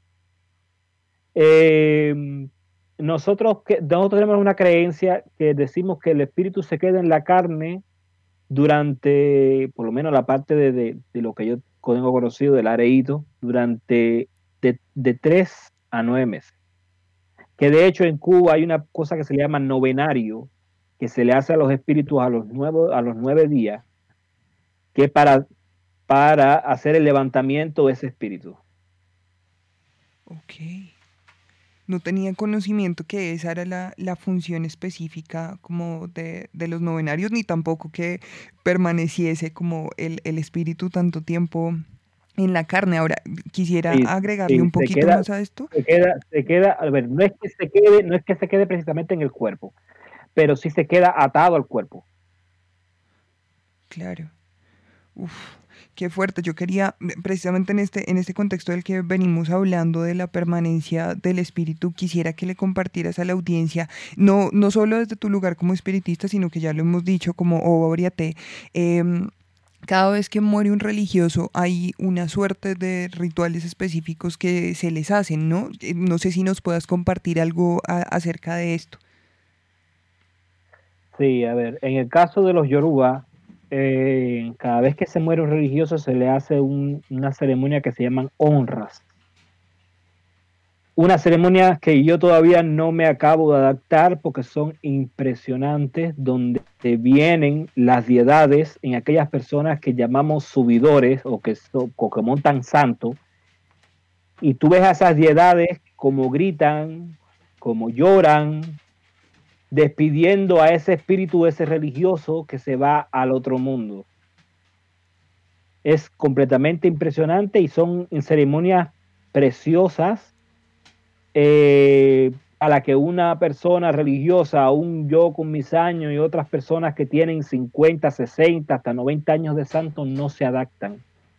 Eh, nosotros, que, nosotros tenemos una creencia que decimos que el espíritu se queda en la carne durante, por lo menos la parte de, de, de lo que yo tengo conocido del areíto, durante de, de tres a nueve meses. Que de hecho en Cuba hay una cosa que se le llama novenario, que se le hace a los espíritus a los nueve, a los nueve días, que es para, para hacer el levantamiento de ese espíritu. Ok. No tenía conocimiento que esa era la, la función específica como de, de los novenarios, ni tampoco que permaneciese como el, el espíritu tanto tiempo en la carne. Ahora, quisiera Sí, agregarle sí, un se poquito queda- más a esto. Se queda, se queda, a ver, no es que se quede, no es que se quede precisamente en el cuerpo, pero sí se queda atado al cuerpo. Claro. Uf, qué fuerte. Yo quería, precisamente en este, en este contexto del que venimos hablando de la permanencia del espíritu, quisiera que le compartieras a la audiencia, no, no solo desde tu lugar como espiritista, sino que ya lo hemos dicho como Oboriate, eh, cada vez que muere un religioso hay una suerte de rituales específicos que se les hacen, ¿no? Eh, No sé si nos puedas compartir algo a- acerca de esto. Sí, a ver, en el caso de los Yoruba, eh, cada vez que se muere un religioso se le hace un- una ceremonia que se llaman honras. Una ceremonia que yo todavía no me acabo de adaptar porque son impresionantes, donde te vienen las deidades en aquellas personas que llamamos subidores o que, so- o que montan santo, y tú ves a esas deidades como gritan, como lloran, despidiendo a ese espíritu, ese religioso que se va al otro mundo. Es completamente impresionante y son ceremonias preciosas, eh, a la que una persona religiosa, un yo con mis años y otras personas que tienen cincuenta, sesenta, hasta noventa años de santo no se adaptan.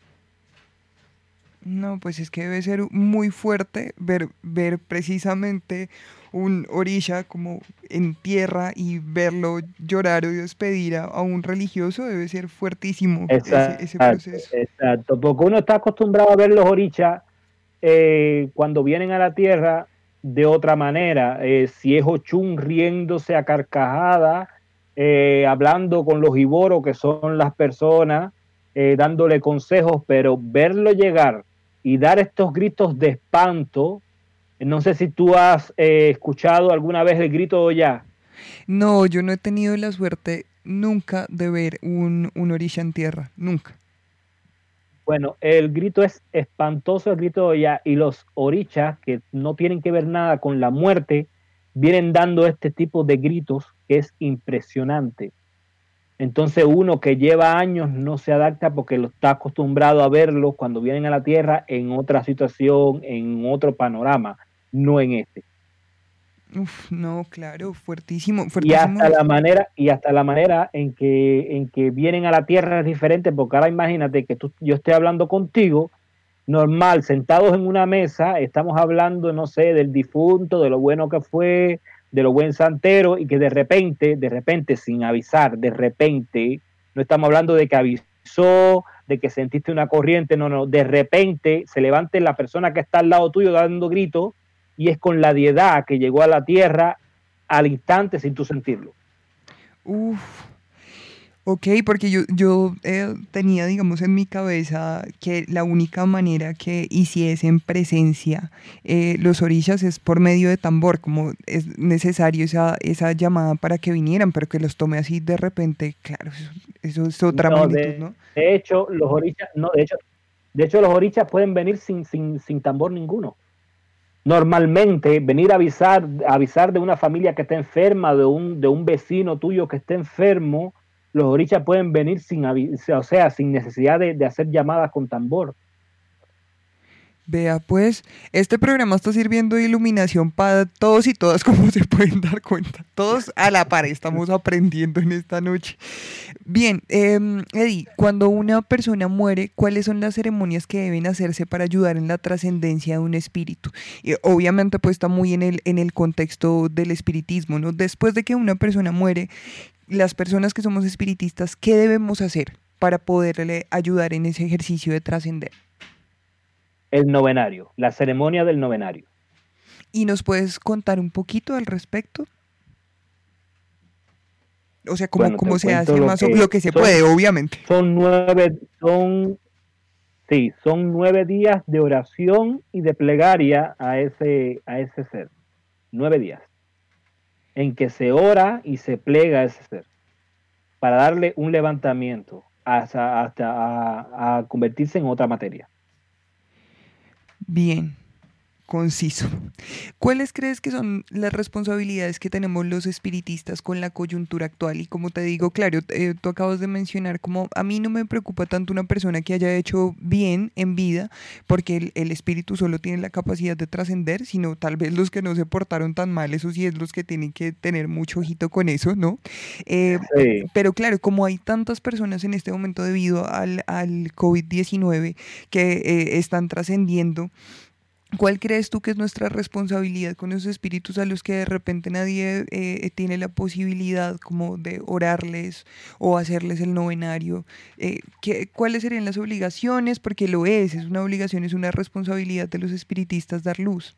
No, pues es que debe ser muy fuerte ver, ver precisamente un orisha como en tierra y verlo llorar o despedir a, a un religioso, debe ser fuertísimo ese, ese Exacto, proceso. exacto, porque uno está acostumbrado a ver los orichas eh, cuando vienen a la tierra de otra manera. Eh, si es Ochun riéndose a carcajada, eh, hablando con los iboros, que son las personas, eh, dándole consejos, pero verlo llegar y dar estos gritos de espanto, no sé si tú has eh, escuchado alguna vez el grito de Oya. No, yo no he tenido la suerte nunca de ver un, un orisha en tierra, nunca. Bueno, el grito es espantoso, el grito de Oya, y los orichas, que no tienen que ver nada con la muerte, vienen dando este tipo de gritos que es impresionante. Entonces uno que lleva años no se adapta porque lo está acostumbrado a verlos cuando vienen a la tierra en otra situación, en otro panorama, no en este. Uf, no, claro, fuertísimo, Y fuertísimo hasta la esto. manera, y hasta la manera en que, en que vienen a la tierra es diferente, porque ahora imagínate que tú, yo esté hablando contigo, normal, sentados en una mesa, estamos hablando, no sé, del difunto, de lo bueno que fue, de lo buen santero, y que de repente, de repente, sin avisar, de repente, no estamos hablando de que avisó, de que sentiste una corriente, no, no, de repente se levante la persona que está al lado tuyo dando gritos, y es con la deidad que llegó a la tierra al instante sin tú sentirlo. Uf, ok, porque yo, yo eh, tenía, digamos, en mi cabeza que la única manera que hiciesen presencia eh, los orishas es por medio de tambor, como es necesario esa, esa llamada para que vinieran, pero que los tome así de repente, claro, eso, eso es otra No, magnitud, de, ¿no? de hecho, los orichas, no, de hecho, de hecho, los orichas pueden venir sin, sin, sin tambor ninguno. Normalmente, venir a avisar, a avisar de una familia que está enferma, de un, de un vecino tuyo que esté enfermo, los orichas pueden venir sin, o sea, sin necesidad de, de hacer llamadas con tambor. Vea, pues, este programa está sirviendo de iluminación para todos y todas, como se pueden dar cuenta. Todos a la par estamos aprendiendo en esta noche. Bien, eh, Eddie, cuando una persona muere, ¿cuáles son las ceremonias que deben hacerse para ayudar en la trascendencia de un espíritu? Y obviamente, pues está muy en el, en el contexto del espiritismo, ¿no? Después de que una persona muere, las personas que somos espiritistas, ¿qué debemos hacer para poderle ayudar en ese ejercicio de trascender? El novenario, la ceremonia del novenario. ¿Y nos puedes contar un poquito al respecto? O sea, ¿cómo, Bueno, cómo te se cuento hace lo más o que lo que se son- puede, obviamente? Son nueve, son, Sí, son nueve días de oración y de plegaria a ese, a ese ser. Nueve días en que se ora y se plega a ese ser para darle un levantamiento hasta, hasta a, a convertirse en otra materia. Bien, conciso. ¿Cuáles crees que son las responsabilidades que tenemos los espiritistas con la coyuntura actual? Y como te digo, claro, eh, tú acabas de mencionar como a mí no me preocupa tanto una persona que haya hecho bien en vida, porque el, el espíritu solo tiene la capacidad de trascender, sino tal vez los que no se portaron tan mal, eso sí es los que tienen que tener mucho ojito con eso, ¿no? Eh, Sí. Pero claro, como hay tantas personas en este momento debido al, al COVID diecinueve que eh, están trascendiendo, ¿cuál crees tú que es nuestra responsabilidad con esos espíritus a los que de repente nadie eh, tiene la posibilidad como de orarles o hacerles el novenario? Eh, ¿qué- ¿Cuáles serían las obligaciones? Porque lo es, es una obligación, es una responsabilidad de los espiritistas dar luz.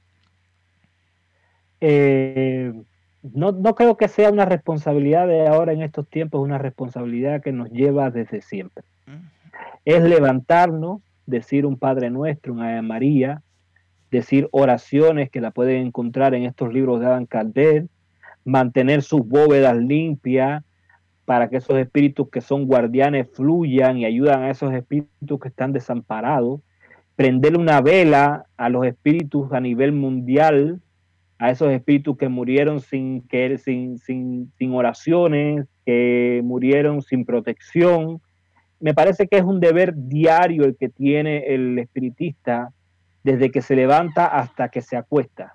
Eh, no, no creo que sea una responsabilidad de ahora en estos tiempos, una responsabilidad que nos lleva desde siempre. Es levantarnos, decir un Padre Nuestro, una Ave María, decir oraciones que la pueden encontrar en estos libros de Adam Kardec, mantener sus bóvedas limpias para que esos espíritus que son guardianes fluyan y ayudan a esos espíritus que están desamparados, prenderle una vela a los espíritus a nivel mundial, a esos espíritus que murieron sin, que, sin, sin, sin oraciones, que murieron sin protección. Me parece que es un deber diario el que tiene el espiritista desde que se levanta hasta que se acuesta.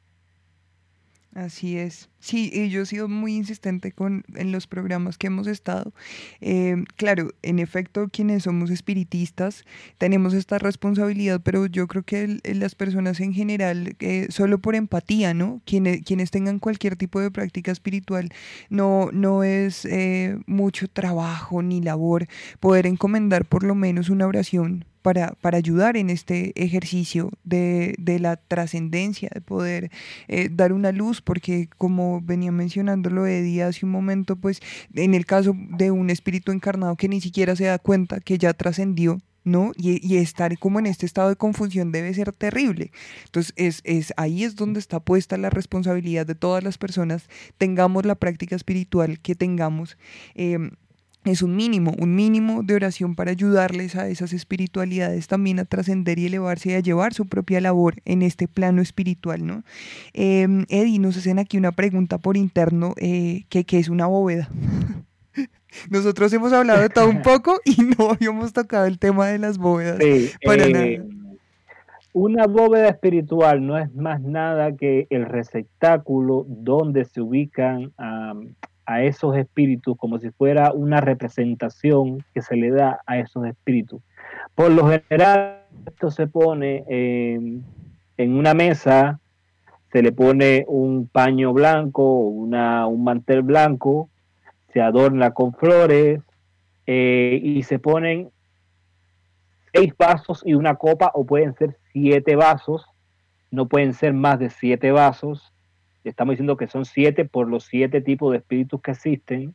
Así es. Sí, y yo he sido muy insistente con, en los programas que hemos estado. Eh, claro, en efecto, quienes somos espiritistas tenemos esta responsabilidad, pero yo creo que el- el- las personas en general, eh, solo por empatía, ¿no? Quienes, quienes tengan cualquier tipo de práctica espiritual, no, no es eh, mucho trabajo ni labor poder encomendar por lo menos una oración para, para ayudar en este ejercicio de, de la trascendencia, de poder eh, dar una luz, porque como venía mencionándolo Eddie hace un momento, pues en el caso de un espíritu encarnado que ni siquiera se da cuenta que ya trascendió, ¿no? Y, y estar como en este estado de confusión debe ser terrible. Entonces, es, es, ahí es donde está puesta la responsabilidad de todas las personas, tengamos la práctica espiritual que tengamos. eh, Es un mínimo, un mínimo de oración para ayudarles a esas espiritualidades también a trascender y elevarse y a llevar su propia labor en este plano espiritual, ¿no? Eh, Eddie, nos hacen aquí una pregunta por interno, eh, que, que es una bóveda. Nosotros hemos hablado de todo un poco y no habíamos tocado el tema de las bóvedas Sí, para eh, nada. una bóveda espiritual no es más nada que el receptáculo donde se ubican um, a esos espíritus, como si fuera una representación que se le da a esos espíritus. Por lo general, esto se pone eh, en una mesa, se le pone un paño blanco, una, un mantel blanco, se adorna con flores eh, y se ponen seis vasos y una copa, o pueden ser siete vasos, no pueden ser más de siete vasos. Estamos diciendo que son siete por los siete tipos de espíritus que existen,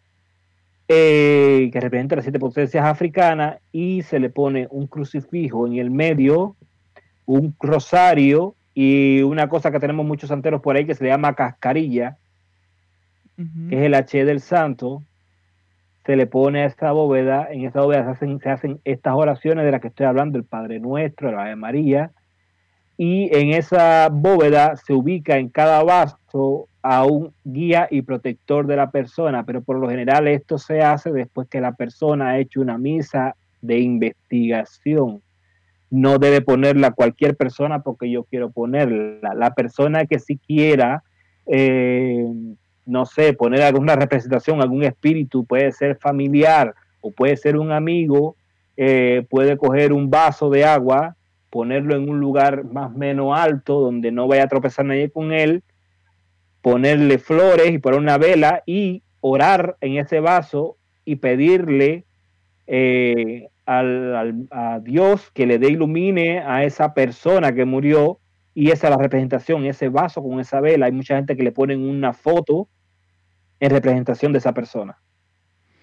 eh, que representan las siete potencias africanas, y se le pone un crucifijo en el medio, un rosario y una cosa que tenemos muchos santeros por ahí que se le llama cascarilla, Uh-huh. que es el H del santo. Se le pone a esta bóveda, en esta bóveda se hacen, se hacen estas oraciones de las que estoy hablando, el Padre Nuestro, la Ave María, y en esa bóveda se ubica en cada vaso a un guía y protector de la persona, pero por lo general esto se hace después que la persona ha hecho una misa de investigación. No debe ponerla cualquier persona porque yo quiero ponerla. La persona que si quiera, eh, no sé, poner alguna representación, algún espíritu, puede ser familiar o puede ser un amigo, eh, puede coger un vaso de agua, ponerlo en un lugar más o menos alto donde no vaya a tropezar nadie con él, ponerle flores y poner una vela y orar en ese vaso y pedirle eh, al, al, a Dios que le dé ilumine a esa persona que murió, y esa es la representación, ese vaso con esa vela. Hay mucha gente que le ponen una foto en representación de esa persona.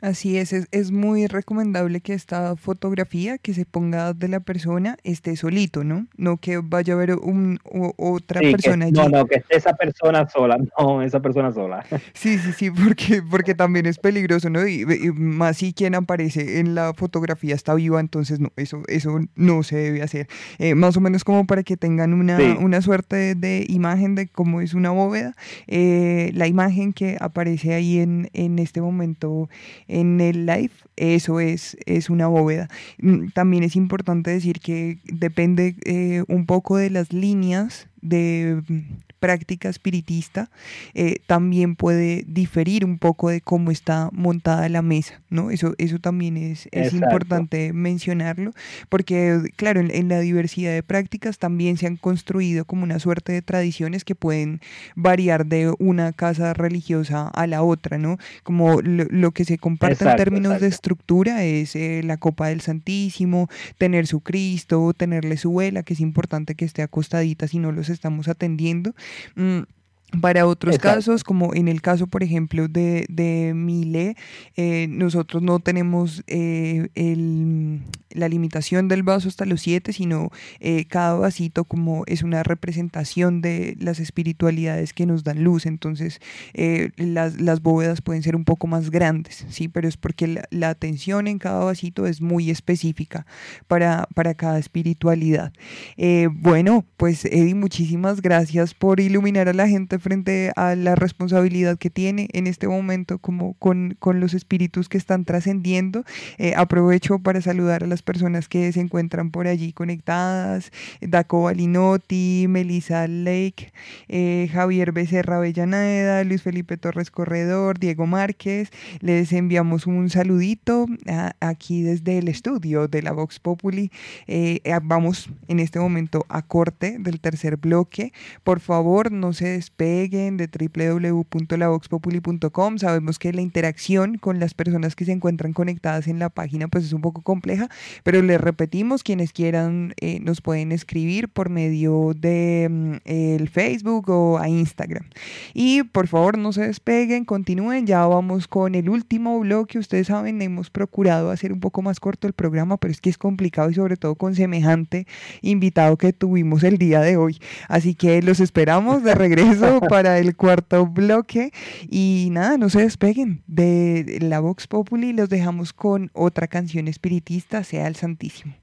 Así es, es, es muy recomendable que esta fotografía que se ponga de la persona esté solito, ¿no? No que vaya a haber un, o, otra Sí, que, persona allí. no, no, que esté esa persona sola, no, esa persona sola. Sí, sí, sí, porque, porque también es peligroso, ¿no? Y, y más si quien aparece en la fotografía está viva, entonces no, eso, eso no se debe hacer. Eh, más o menos como para que tengan una, Sí. una suerte de, de imagen de cómo es una bóveda. Eh, la imagen que aparece ahí en, en este momento en el live, eso es, es una bóveda. Mm, También es importante decir que depende eh, un poco de las líneas de mm, práctica espiritista, eh, también puede diferir un poco de cómo está montada la mesa, ¿no? Eso, eso también es, es Exacto. importante mencionarlo, porque claro, en, en la diversidad de prácticas también se han construido como una suerte de tradiciones que pueden variar de una casa religiosa a la otra, ¿no? Como lo, lo que se comparte en Exacto, términos de exacto. estructura es eh, la copa del Santísimo, tener su Cristo, tenerle su vela, que es importante que esté acostadita si no los estamos atendiendo. Mm, Para otros Exacto. casos, como en el caso, por ejemplo, de, de Milé, eh, nosotros no tenemos eh, el, la limitación del vaso hasta los siete, sino eh, cada vasito como es una representación de las espiritualidades que nos dan luz. Entonces, eh, las, las bóvedas pueden ser un poco más grandes, ¿sí? Pero es porque la, la atención en cada vasito es muy específica para, para cada espiritualidad. Eh, bueno, pues Eddie, muchísimas gracias por iluminar a la gente frente a la responsabilidad que tiene en este momento como con, con los espíritus que están trascendiendo. Eh, aprovecho para saludar a las personas que se encuentran por allí conectadas: Daco Balinotti, Melissa Lake, eh, Javier Becerra Avellaneda, Luis Felipe Torres Corredor, Diego Márquez. Les enviamos un saludito a, aquí desde el estudio de la Vox Populi. Eh, vamos en este momento a corte del tercer bloque. Por favor, no se despeguen de doble u doble u doble u punto la vox populi punto com. Sabemos que la interacción con las personas que se encuentran conectadas en la página pues es un poco compleja, pero les repetimos, quienes quieran eh, nos pueden escribir por medio de mm, el Facebook o a Instagram. Y por favor, no se despeguen, continúen. Ya vamos con el último bloque. Ustedes saben, hemos procurado hacer un poco más corto el programa, pero es que es complicado, y sobre todo con semejante invitado que tuvimos el día de hoy. Así que los esperamos de regreso para el cuarto bloque. Y nada, no se despeguen de la Vox Populi. Los dejamos con otra canción espiritista, Sea el Santísimo.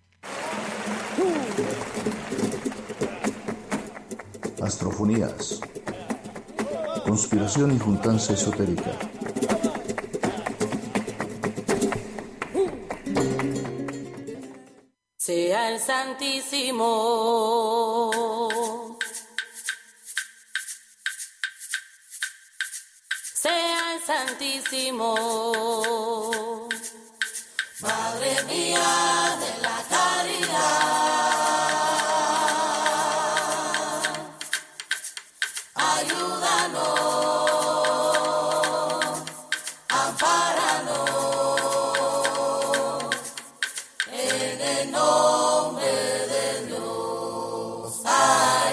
Astrofonías. Conspiración y juntanza esotérica. Sea el Santísimo. Sea el Santísimo. Madre mía de la caridad, ayúdanos, ampáranos, en el nombre de Dios, ay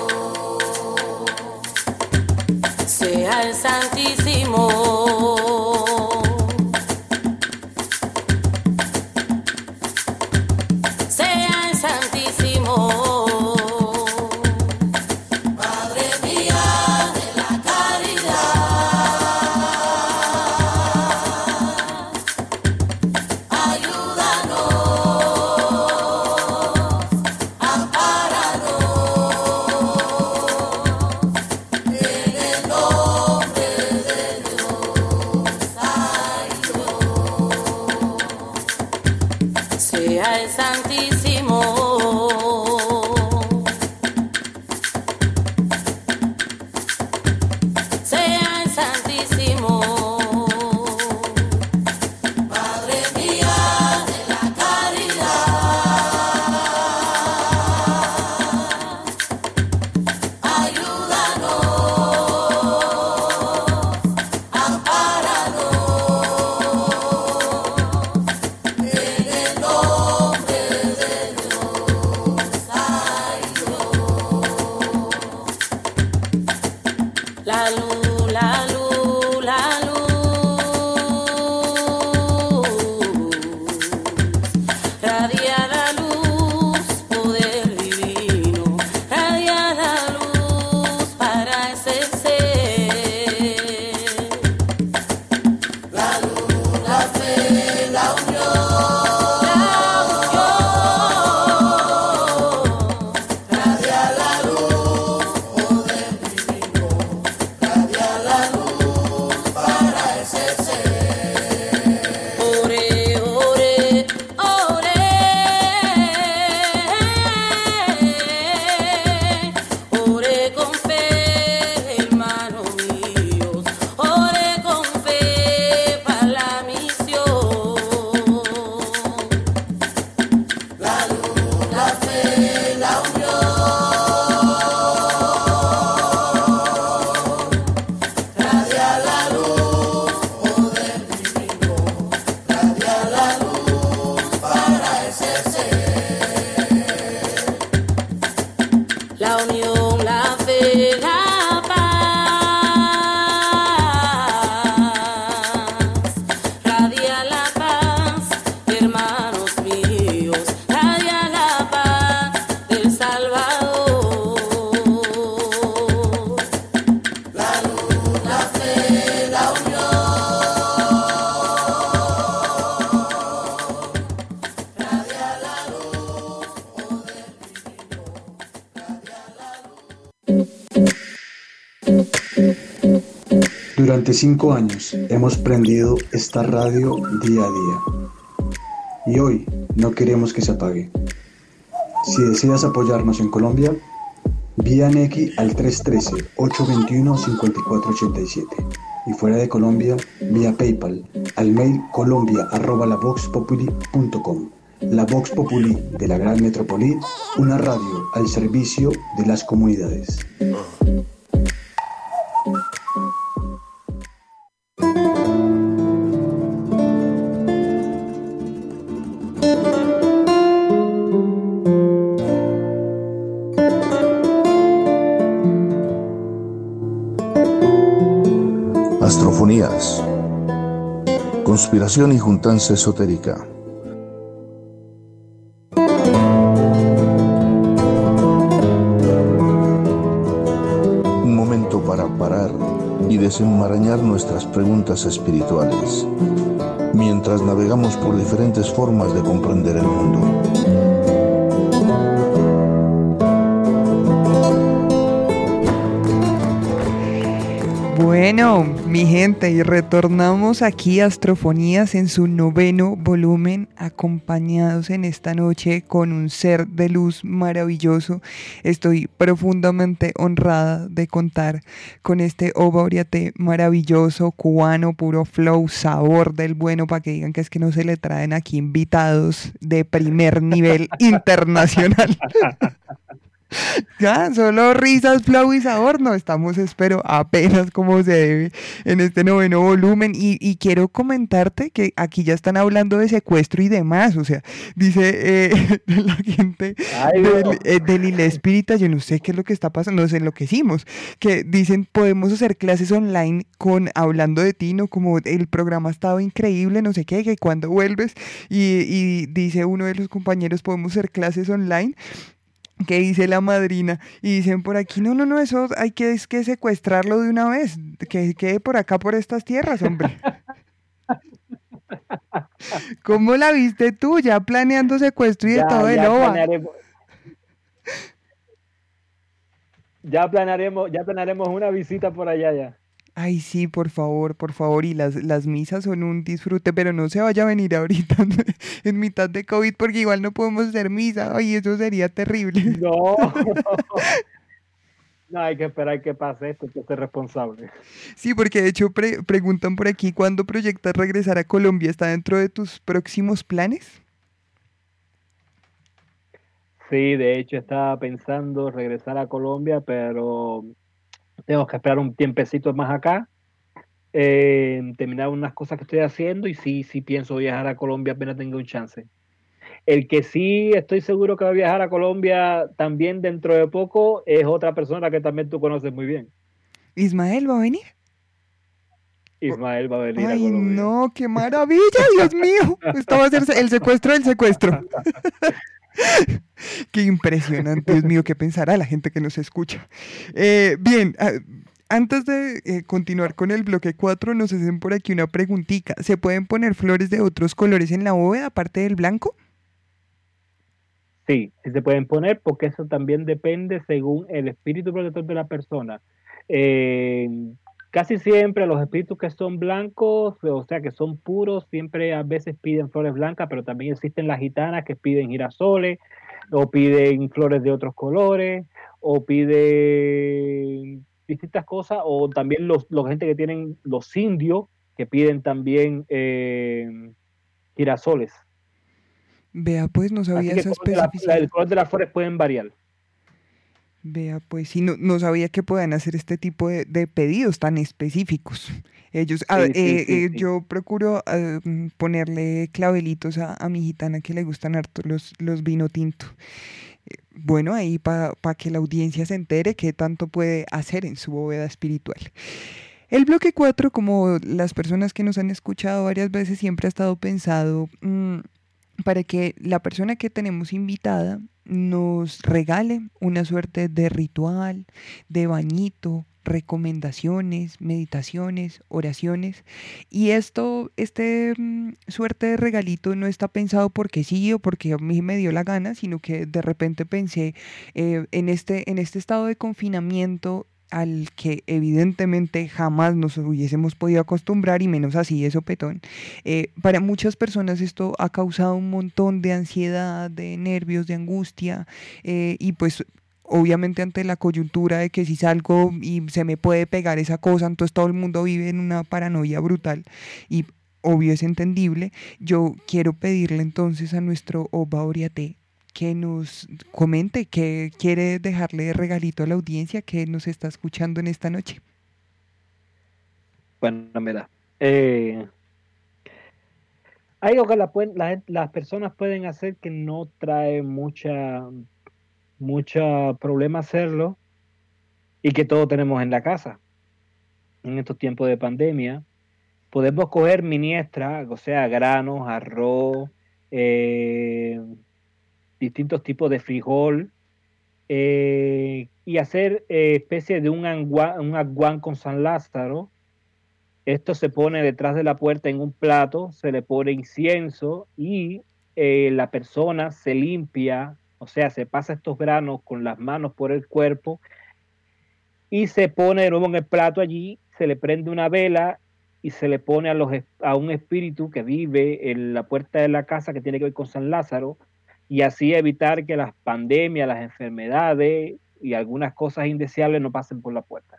Dios. Sea el Santísimo. Sea el Santísimo. Madre mía de la caridad, ayúdanos, ampáranos, en el nombre de Dios, ay Dios. Sea el Santísimo. Sea el Santísimo. Madre mía de la caridad, ayúdanos, ampáranos, en el nombre de Dios, Durante cinco años hemos prendido esta radio día a día y hoy no queremos que se apague. Si deseas apoyarnos en Colombia, vía Nequi al tres uno tres, ocho dos uno, cinco cuatro ocho siete y fuera de Colombia, vía PayPal al mail colombia arroba la vox populi punto com. La Vox Populi de la Gran Metrópoli, una radio al servicio de las comunidades. Astrofonías. Conspiración y juntanza esotérica. Un momento para parar y desenmarañar nuestras preguntas espirituales, mientras navegamos por diferentes formas de comprender el mundo. Bueno, mi gente, y retornamos aquí a Astrofonías en su noveno volumen, acompañados en esta noche con un ser de luz maravilloso. Estoy profundamente honrada de contar con este Oba Oriate maravilloso, cubano, puro flow, sabor del bueno, para que digan que es que no se le traen aquí invitados de primer nivel internacional. Ya, solo risas, flow y sabor, no estamos, espero, apenas como se debe en este noveno volumen y, y quiero comentarte que aquí ya están hablando de secuestro y demás, o sea, dice eh, la gente Ay, del, no. eh, del Ile Espírita, yo no sé qué es lo que está pasando, nos enloquecimos, que dicen podemos hacer clases online con Hablando de Ti, ¿no? Como el programa ha estado increíble, no sé qué, que cuando vuelves y, y dice uno de los compañeros podemos hacer clases online. ¿Qué dice la madrina? Y dicen por aquí, no, no, no, eso hay que, es que secuestrarlo de una vez, que quede por acá, por estas tierras, hombre. ¿Cómo la viste tú? Ya planeando secuestro y de ya, todo el ya O B A. Planearemos, ya planearemos, ya planearemos una visita por allá ya. Ay, sí, por favor, por favor, y las, las misas son un disfrute, pero no se vaya a venir ahorita en mitad de COVID, porque igual no podemos hacer misa, ay, eso sería terrible. No, no, hay que esperar que pase esto, hay que ser responsable. Sí, porque de hecho pre- preguntan por aquí, ¿cuándo proyectas regresar a Colombia? ¿Está dentro de tus próximos planes? Sí, de hecho estaba pensando regresar a Colombia, pero tengo que esperar un tiempecito más acá, eh, terminar unas cosas que estoy haciendo y sí, sí pienso viajar a Colombia apenas tenga un chance. El que sí estoy seguro que va a viajar a Colombia también dentro de poco es otra persona que también tú conoces muy bien. ¿Ismael va a venir? Ismael va a venir Ay, a Colombia. No, qué maravilla, Dios mío. Esto va a ser el secuestro del secuestro. Qué impresionante, Dios mío, qué pensará la gente que nos escucha. Eh, bien, uh, antes de eh, continuar con el bloque cuatro, nos hacen por aquí una preguntita. ¿Se pueden poner flores de otros colores en la bóveda aparte del blanco? Sí, sí se pueden poner porque eso también depende según el espíritu protector de la persona. Eh, casi siempre los espíritus que son blancos, o sea que son puros, siempre a veces piden flores blancas, pero también existen las gitanas que piden girasoles, o piden flores de otros colores, o piden distintas cosas, o también los, los gente que tienen los indios que piden también eh, girasoles. Vea, pues no sabía esa especificidad. El color de las flores pueden variar. Vea, pues sí, no, no sabía que puedan hacer este tipo de, de pedidos tan específicos. Ellos, sí, a, sí, eh, sí, eh, sí. Yo procuro uh, ponerle clavelitos a, a mi gitana que le gustan harto los, los vino tinto. Eh, bueno, ahí para pa que la audiencia se entere qué tanto puede hacer en su bóveda espiritual. El bloque cuatro, como las personas que nos han escuchado varias veces, siempre ha estado pensado mmm, para que la persona que tenemos invitada nos regale una suerte de ritual, de bañito, recomendaciones, meditaciones, oraciones. Y esto, este mm, suerte de regalito no está pensado porque sí o porque a mí me dio la gana, sino que de repente pensé eh, en, este, en este estado de confinamiento al que evidentemente jamás nos hubiésemos podido acostumbrar, y menos así de sopetón. Eh, para muchas personas esto ha causado un montón de ansiedad, de nervios, de angustia, eh, y pues obviamente ante la coyuntura de que si salgo y se me puede pegar esa cosa, entonces todo el mundo vive en una paranoia brutal, y obvio es entendible. Yo quiero pedirle entonces a nuestro Oba Oriate que nos comente qué quiere dejarle de regalito a la audiencia que nos está escuchando en esta noche. Bueno, mira, eh, hay algo que la puen- la gen- las personas pueden hacer que no trae mucha, mucha problema hacerlo, y que todos tenemos en la casa. En estos tiempos de pandemia, podemos coger miniestra, o sea, granos, arroz, eh, distintos tipos de frijol, eh, y hacer eh, especie de un, angua- un aguán con San Lázaro. Esto se pone detrás de la puerta en un plato, se le pone incienso, y eh, la persona se limpia, o sea, se pasa estos granos con las manos por el cuerpo y se pone de nuevo en el plato allí, se le prende una vela y se le pone a, los, a un espíritu que vive en la puerta de la casa, que tiene que ver con San Lázaro, y así evitar que las pandemias, las enfermedades y algunas cosas indeseables no pasen por la puerta.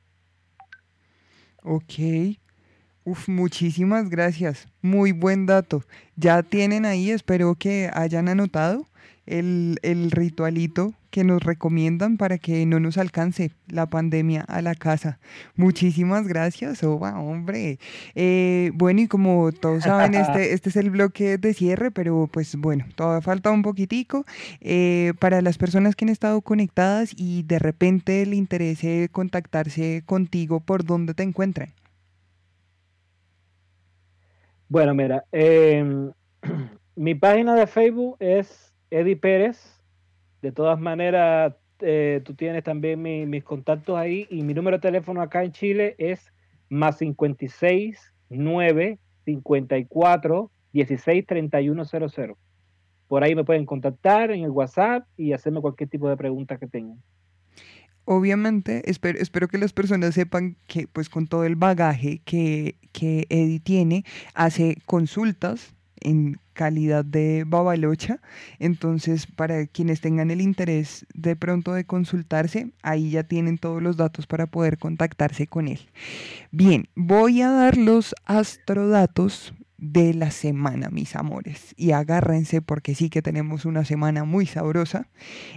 Ok. Uf, muchísimas gracias. Muy buen dato. Ya tienen ahí, espero que hayan anotado el, el ritualito que nos recomiendan para que no nos alcance la pandemia a la casa. Muchísimas gracias, Oba, hombre. Eh, bueno, y como todos saben, este, este es el bloque de cierre, pero pues bueno, todavía falta un poquitico. Eh, para las personas que han estado conectadas y de repente le interese contactarse contigo, ¿por dónde te encuentran? Bueno, mira, eh, mi página de Facebook es Eddie Pérez. De todas maneras, eh, tú tienes también mi, mis contactos ahí, y mi número de teléfono acá en Chile es más cincuenta y seis, nueve, cincuenta y cuatro, dieciséis, treinta y uno cero cero. Por ahí me pueden contactar en el WhatsApp y hacerme cualquier tipo de pregunta que tengan. Obviamente, espero, espero que las personas sepan que pues con todo el bagaje que, que Eddie tiene, hace consultas en calidad de babalocha. Entonces, para quienes tengan el interés de pronto de consultarse, ahí ya tienen todos los datos para poder contactarse con él. Bien, voy a dar los astrodatos de la semana, mis amores, y agárrense porque sí que tenemos una semana muy sabrosa.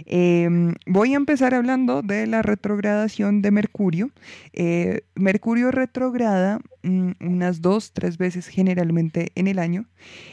Eh, voy a empezar hablando de la retrogradación de Mercurio. Eh, Mercurio retrograda mm, unas dos, tres veces generalmente en el año,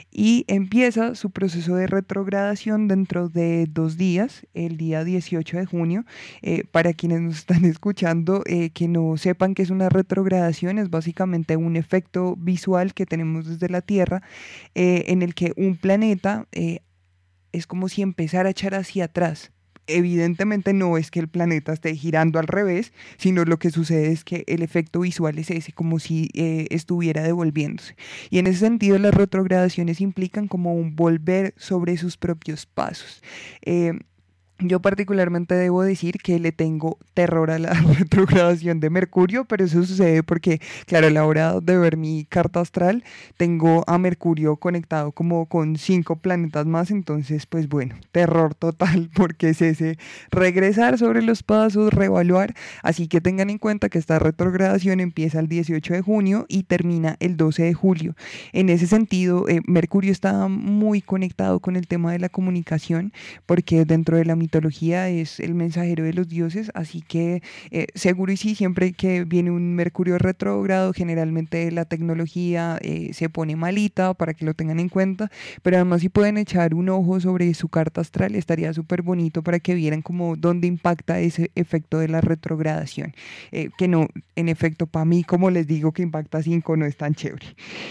y empieza su proceso de retrogradación dentro de dos días, el día dieciocho de junio. Eh, para quienes nos están escuchando, eh, que no sepan que es una retrogradación, es básicamente un efecto visual que tenemos desde la Tierra, eh, en el que un planeta eh, es como si empezara a echar hacia atrás. Evidentemente no es que el planeta esté girando al revés, sino lo que sucede es que el efecto visual es ese, como si eh, estuviera devolviéndose. Y en ese sentido las retrogradaciones implican como un volver sobre sus propios pasos. Eh, Yo particularmente debo decir que le tengo terror a la retrogradación de Mercurio, pero eso sucede porque, claro, a la hora de ver mi carta astral, tengo a Mercurio conectado como con cinco planetas más, entonces, pues bueno, terror total, porque es ese regresar sobre los pasos, reevaluar. Así que tengan en cuenta que esta retrogradación empieza el dieciocho de junio y termina el doce de julio. En ese sentido, eh, Mercurio está muy conectado con el tema de la comunicación, porque dentro de la mitología es el mensajero de los dioses, así que eh, seguro y sí, siempre que viene un Mercurio retrógrado, generalmente la tecnología eh, se pone malita, para que lo tengan en cuenta, pero además si pueden echar un ojo sobre su carta astral, estaría súper bonito para que vieran como dónde impacta ese efecto de la retrogradación, eh, que no, en efecto, para mí, como les digo, que impacta cinco, no es tan chévere.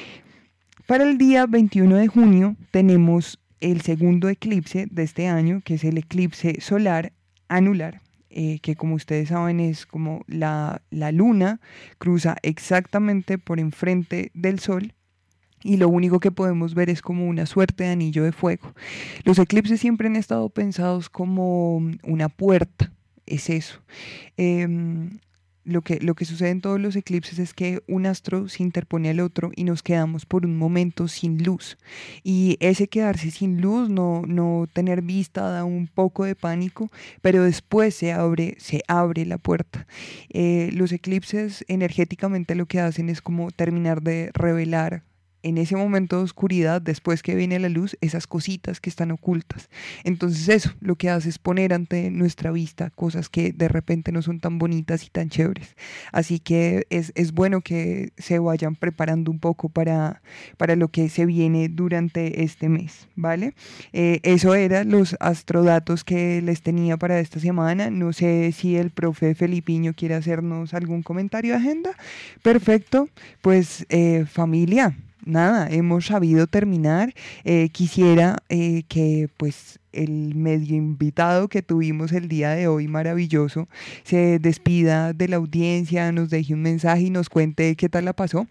Para el día veintiuno de junio tenemos el segundo eclipse de este año, que es el eclipse solar anular, eh, que como ustedes saben es como la, la luna cruza exactamente por enfrente del sol, y lo único que podemos ver es como una suerte de anillo de fuego. Los eclipses siempre han estado pensados como una puerta, es eso. Eh, lo que, lo que sucede en todos los eclipses es que un astro se interpone al otro y nos quedamos por un momento sin luz. Y ese quedarse sin luz, no, no tener vista, da un poco de pánico, pero después se abre, se abre la puerta. Eh, los eclipses energéticamente lo que hacen es como terminar de revelar en ese momento de oscuridad, después que viene la luz, esas cositas que están ocultas. Entonces eso lo que hace es poner ante nuestra vista cosas que de repente no son tan bonitas y tan chéveres. Así que es, es bueno que se vayan preparando un poco para, para lo que se viene durante este mes, ¿vale? Eh, eso eran los astrodatos que les tenía para esta semana. No sé si el profe Felipiño quiere hacernos algún comentario de agenda. Perfecto, pues eh, familia. Nada, hemos sabido terminar. Eh, quisiera eh, que pues el medio invitado que tuvimos el día de hoy, maravilloso, se despida de la audiencia, nos deje un mensaje y nos cuente qué tal la pasó.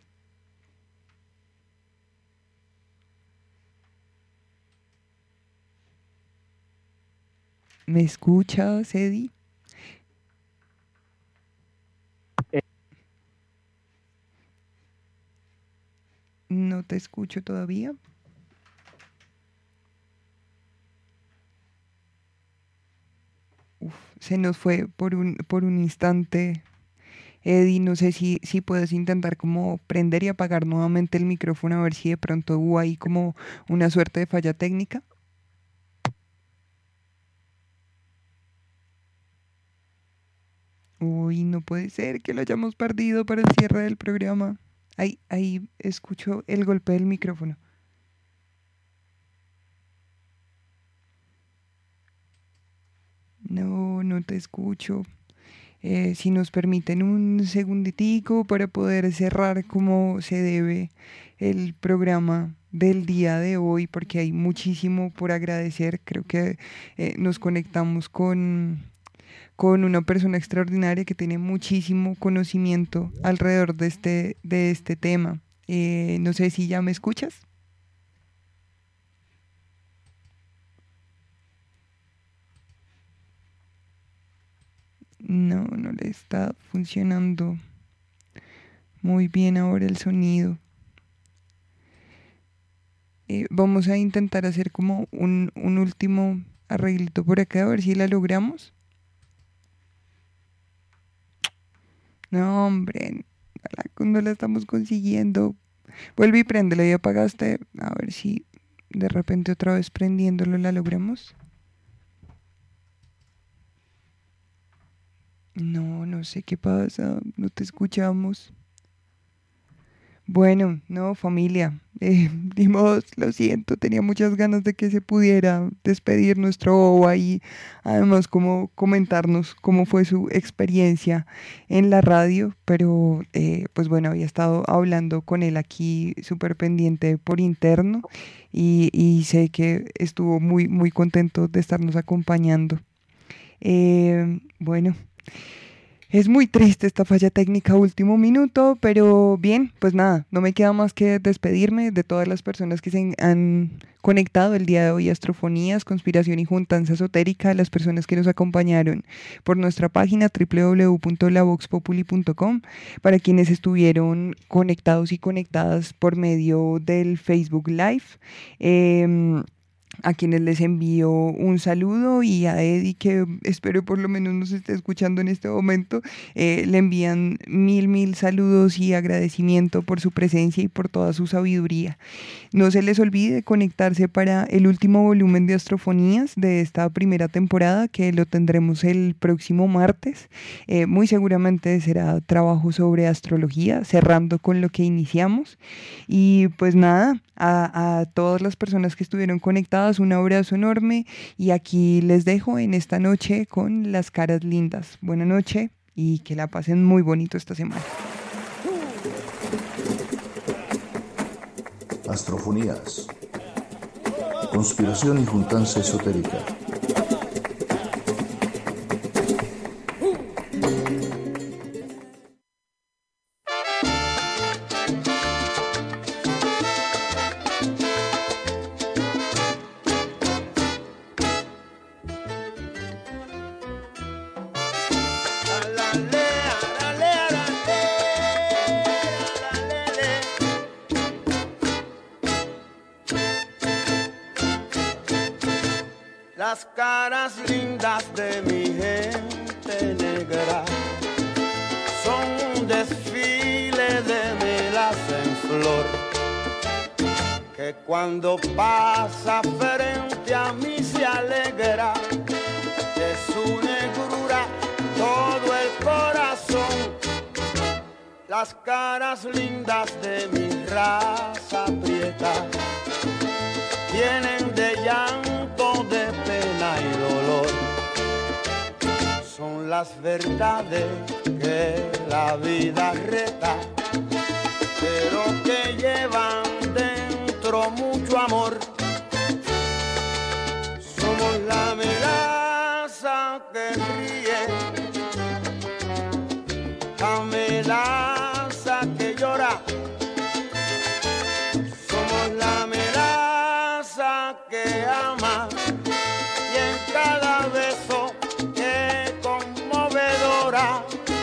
¿Me escuchas, Eddie? No te escucho todavía. Uf, se nos fue por un, por un instante. Eddie, no sé si, si puedes intentar como prender y apagar nuevamente el micrófono a ver si de pronto hubo ahí como una suerte de falla técnica. Uy, no puede ser que lo hayamos perdido para el cierre del programa. Ahí, ahí escucho el golpe del micrófono. No, no te escucho. Eh, si nos permiten un segunditico para poder cerrar como se debe el programa del día de hoy, porque hay muchísimo por agradecer. Creo que eh, nos conectamos con... con una persona extraordinaria que tiene muchísimo conocimiento alrededor de este, de este tema. Eh, no sé si ya me escuchas. No, no le está funcionando muy bien ahora el sonido. Eh, vamos a intentar hacer como un, un último arreglito por acá, a ver si la logramos. No, hombre, no la estamos consiguiendo. Vuelve y préndelo, ya apagaste. A ver si de repente otra vez prendiéndolo la logramos. No, no sé qué pasa, no te escuchamos. Bueno, no, familia, eh, dimos, lo siento, tenía muchas ganas de que se pudiera despedir nuestro Oba y además como comentarnos cómo fue su experiencia en la radio, pero eh, pues bueno, había estado hablando con él aquí súper pendiente por interno y, y sé que estuvo muy, muy contento de estarnos acompañando. Eh, bueno... Es muy triste esta falla técnica a último minuto, pero bien, pues nada, no me queda más que despedirme de todas las personas que se han conectado el día de hoy a Astrofonías, Conspiración y Juntanza Esotérica, las personas que nos acompañaron por nuestra página doble u doble u doble u punto la vox populi punto com, para quienes estuvieron conectados y conectadas por medio del Facebook Live. Eh, a quienes les envío un saludo, y a Eddie, que espero por lo menos nos esté escuchando en este momento, eh, le envían mil, mil saludos y agradecimiento por su presencia y por toda su sabiduría. No se les olvide conectarse para el último volumen de Astrofonías de esta primera temporada, que lo tendremos el próximo martes. Eh, muy seguramente será trabajo sobre astrología, cerrando con lo que iniciamos. Y pues nada, a, a todas las personas que estuvieron conectadas, un abrazo enorme, y aquí les dejo en esta noche con las caras lindas. Buena noche y que la pasen muy bonito esta semana. Astrofonías, Conspiración y Juntanza Esotérica. Arale, arale, las caras lindas de mi gente negra son un desfile de melas en flor, que cuando pasa frente a mí se alegra de su negrura todo el corazón. Las caras lindas de mi raza prieta tienen de llanto, de pena y dolor. Son las verdades que la vida reta, pero que llevan dentro mucho amor. Somos la melaza que ríe, la melaza que llora. Somos la melaza que ama, y en cada beso es conmovedora.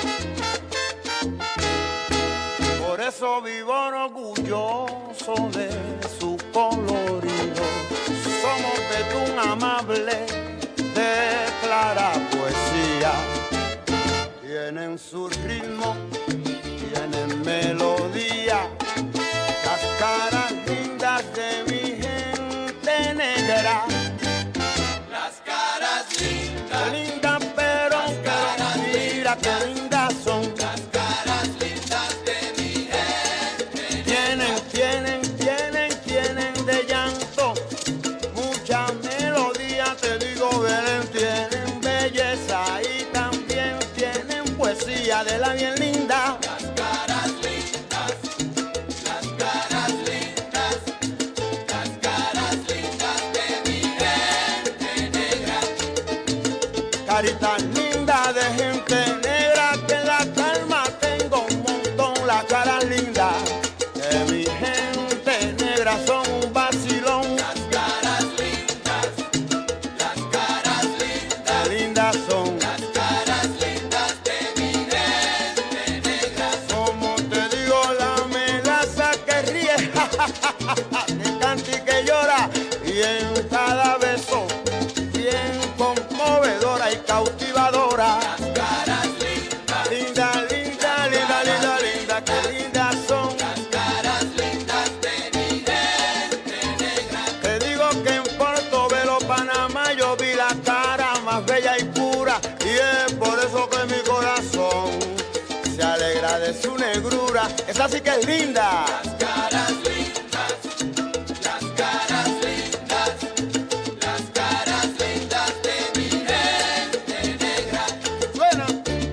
Por eso vivo orgulloso de su colorido. Somos betún amable de clara poesía. Tienen su ritmo, tienen melodía, las caras lindas de mi gente negra. Las caras lindas, qué lindas, pero, pero mira qué lindas son. las caras lindas de mi gente. Tienen, tienen, tienen, tienen de llanto mucha melodía, te digo, Belén, tienen belleza y también tienen poesía de la bien linda. Las caras lindas, las caras lindas, las caras lindas de mi gente negra. Caritas lindas de gente negra, que en la calma tengo un montón. Las caras lindas de mi gente negra son un vacilón. Las caras lindas, las caras lindas, Qué lindas son. las caras lindas de mi gente negra. Como te digo, la melaza que ríe, que canta y que llora, y en cada beso bien conmovedora y cautivadora. Las caras lindas, Linda, linda, linda, linda, linda, qué lindas son. las caras lindas de mi gente negra. Te digo que en Portobelo, Panamá, yo vi la cara más bella y pura, y es por eso que mi corazón se alegra de su negrura. Esa sí que es linda. Las caras lindas, las caras lindas, las caras lindas de mi gente negra. Suena.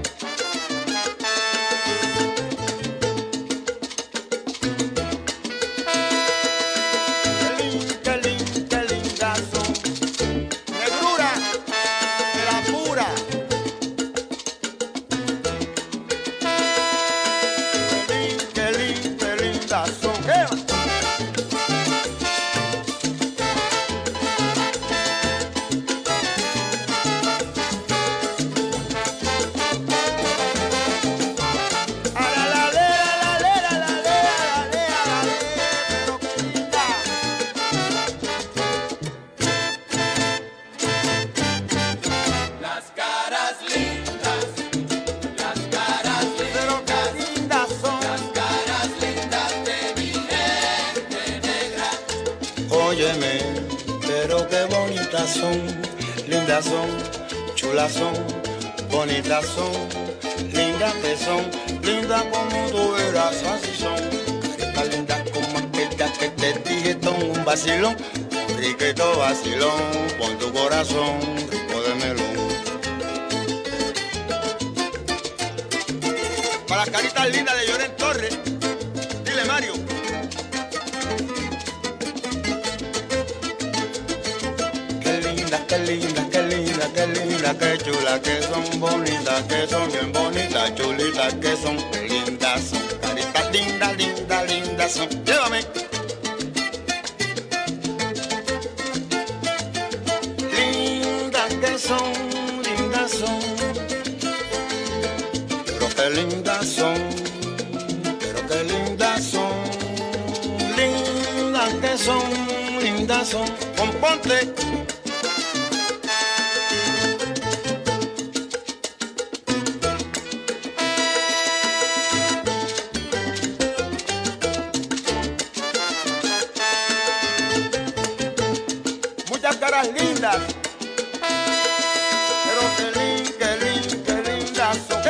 Qué lin, qué lin, qué lindas son. Negrura de la pura. Qué lin, qué lin, qué lindas son. ¡Eh! A la la le, a la le, a la le, a la le, a la le, pero qué linda. Las caras lindas, las caras Pero lindas, qué lindas son. las caras lindas de mi gente negra. Óyeme, pero qué bonitas son, lindas son, chulas son, bonitas son, lindas que son, lindas como tú verás, así son. Caritas lindas como aquella que te dije, son un vacilón, riquito vacilón, pon tu corazón, rico de melón. Para las caritas lindas de Lloren Torres, dile Mario. Qué lindas, qué lindas, qué lindas, qué lindas, qué chulas que son, bonitas que son, bien bonitas, chulitas que son, qué lindas son, caritas lindas, lindas, lindas son. Llévame. Lindas que son, lindas son, pero qué lindas son, pero qué lindas son, lindas que son, lindas son. Componte. muchas caras lindas. Pero qué lindas, qué lindas, qué lindas son.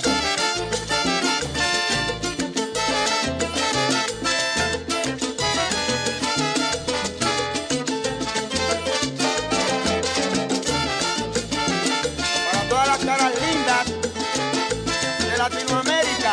Para todas las caras lindas de Latinoamérica.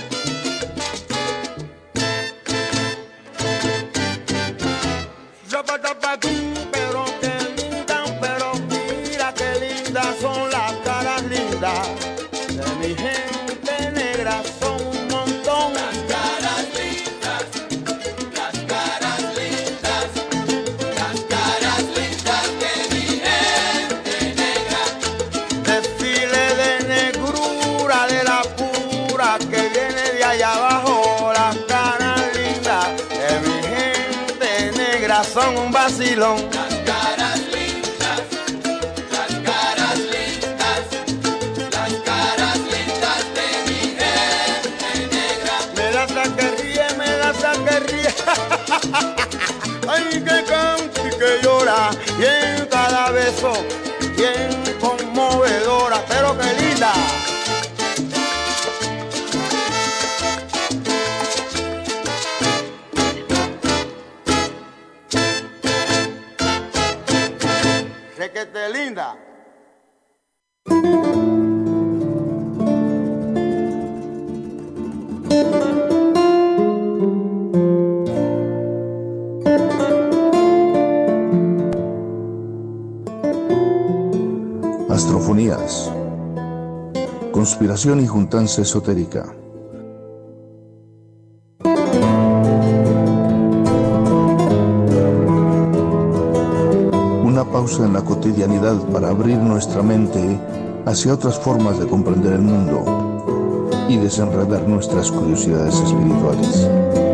Pero qué lindas, pero mira qué lindas son las caras lindas de mi gente negra, son un montón. Las caras lindas, las caras lindas, las caras lindas de mi gente negra. Desfile de negrura, de la pura que viene de allá abajo. Las caras lindas de mi gente negra son un vacilón. Las caras lindas, las caras lindas, las caras lindas de mi gente negra. Me la saque ríe, me la saque ríe. Ay, que canta y que llora, y en cada beso, bien conmovedora, pero qué linda. Requete linda. Astrofonías. Conspiración y juntanza esotérica. Una pausa en la cotidianidad para abrir nuestra mente hacia otras formas de comprender el mundo y desenredar nuestras curiosidades espirituales.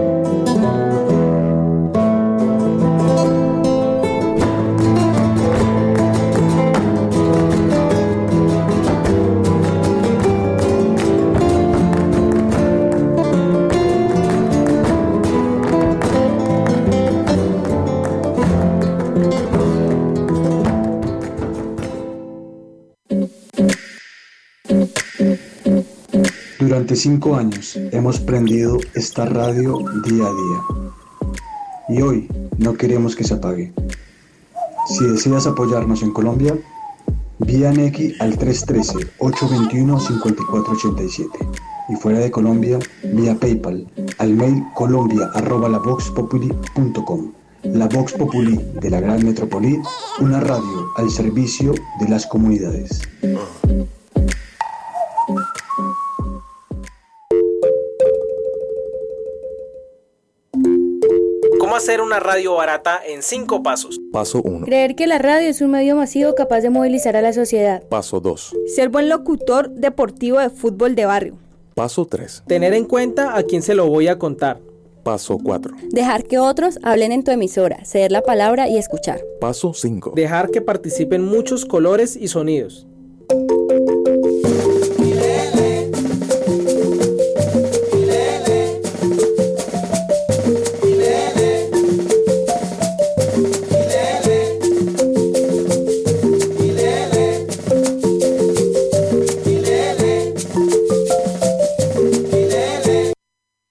Durante cinco años hemos prendido esta radio día a día y hoy no queremos que se apague. Si deseas apoyarnos en Colombia, vía Nequi al tres uno tres, ocho dos uno, cinco cuatro ocho siete y fuera de Colombia, vía PayPal al mail colombia arroba la vox populi punto com. La Vox Populi de la Gran Metrópoli, una radio al servicio de las comunidades. ¿Cómo hacer una radio barata en cinco pasos? Paso uno. Creer que la radio es un medio masivo capaz de movilizar a la sociedad. Paso dos. Ser buen locutor deportivo de fútbol de barrio. Paso tres. Tener en cuenta a quién se lo voy a contar. Paso cuatro. Dejar que otros hablen en tu emisora, ceder la palabra y escuchar. Paso cinco. Dejar que participen muchos colores y sonidos.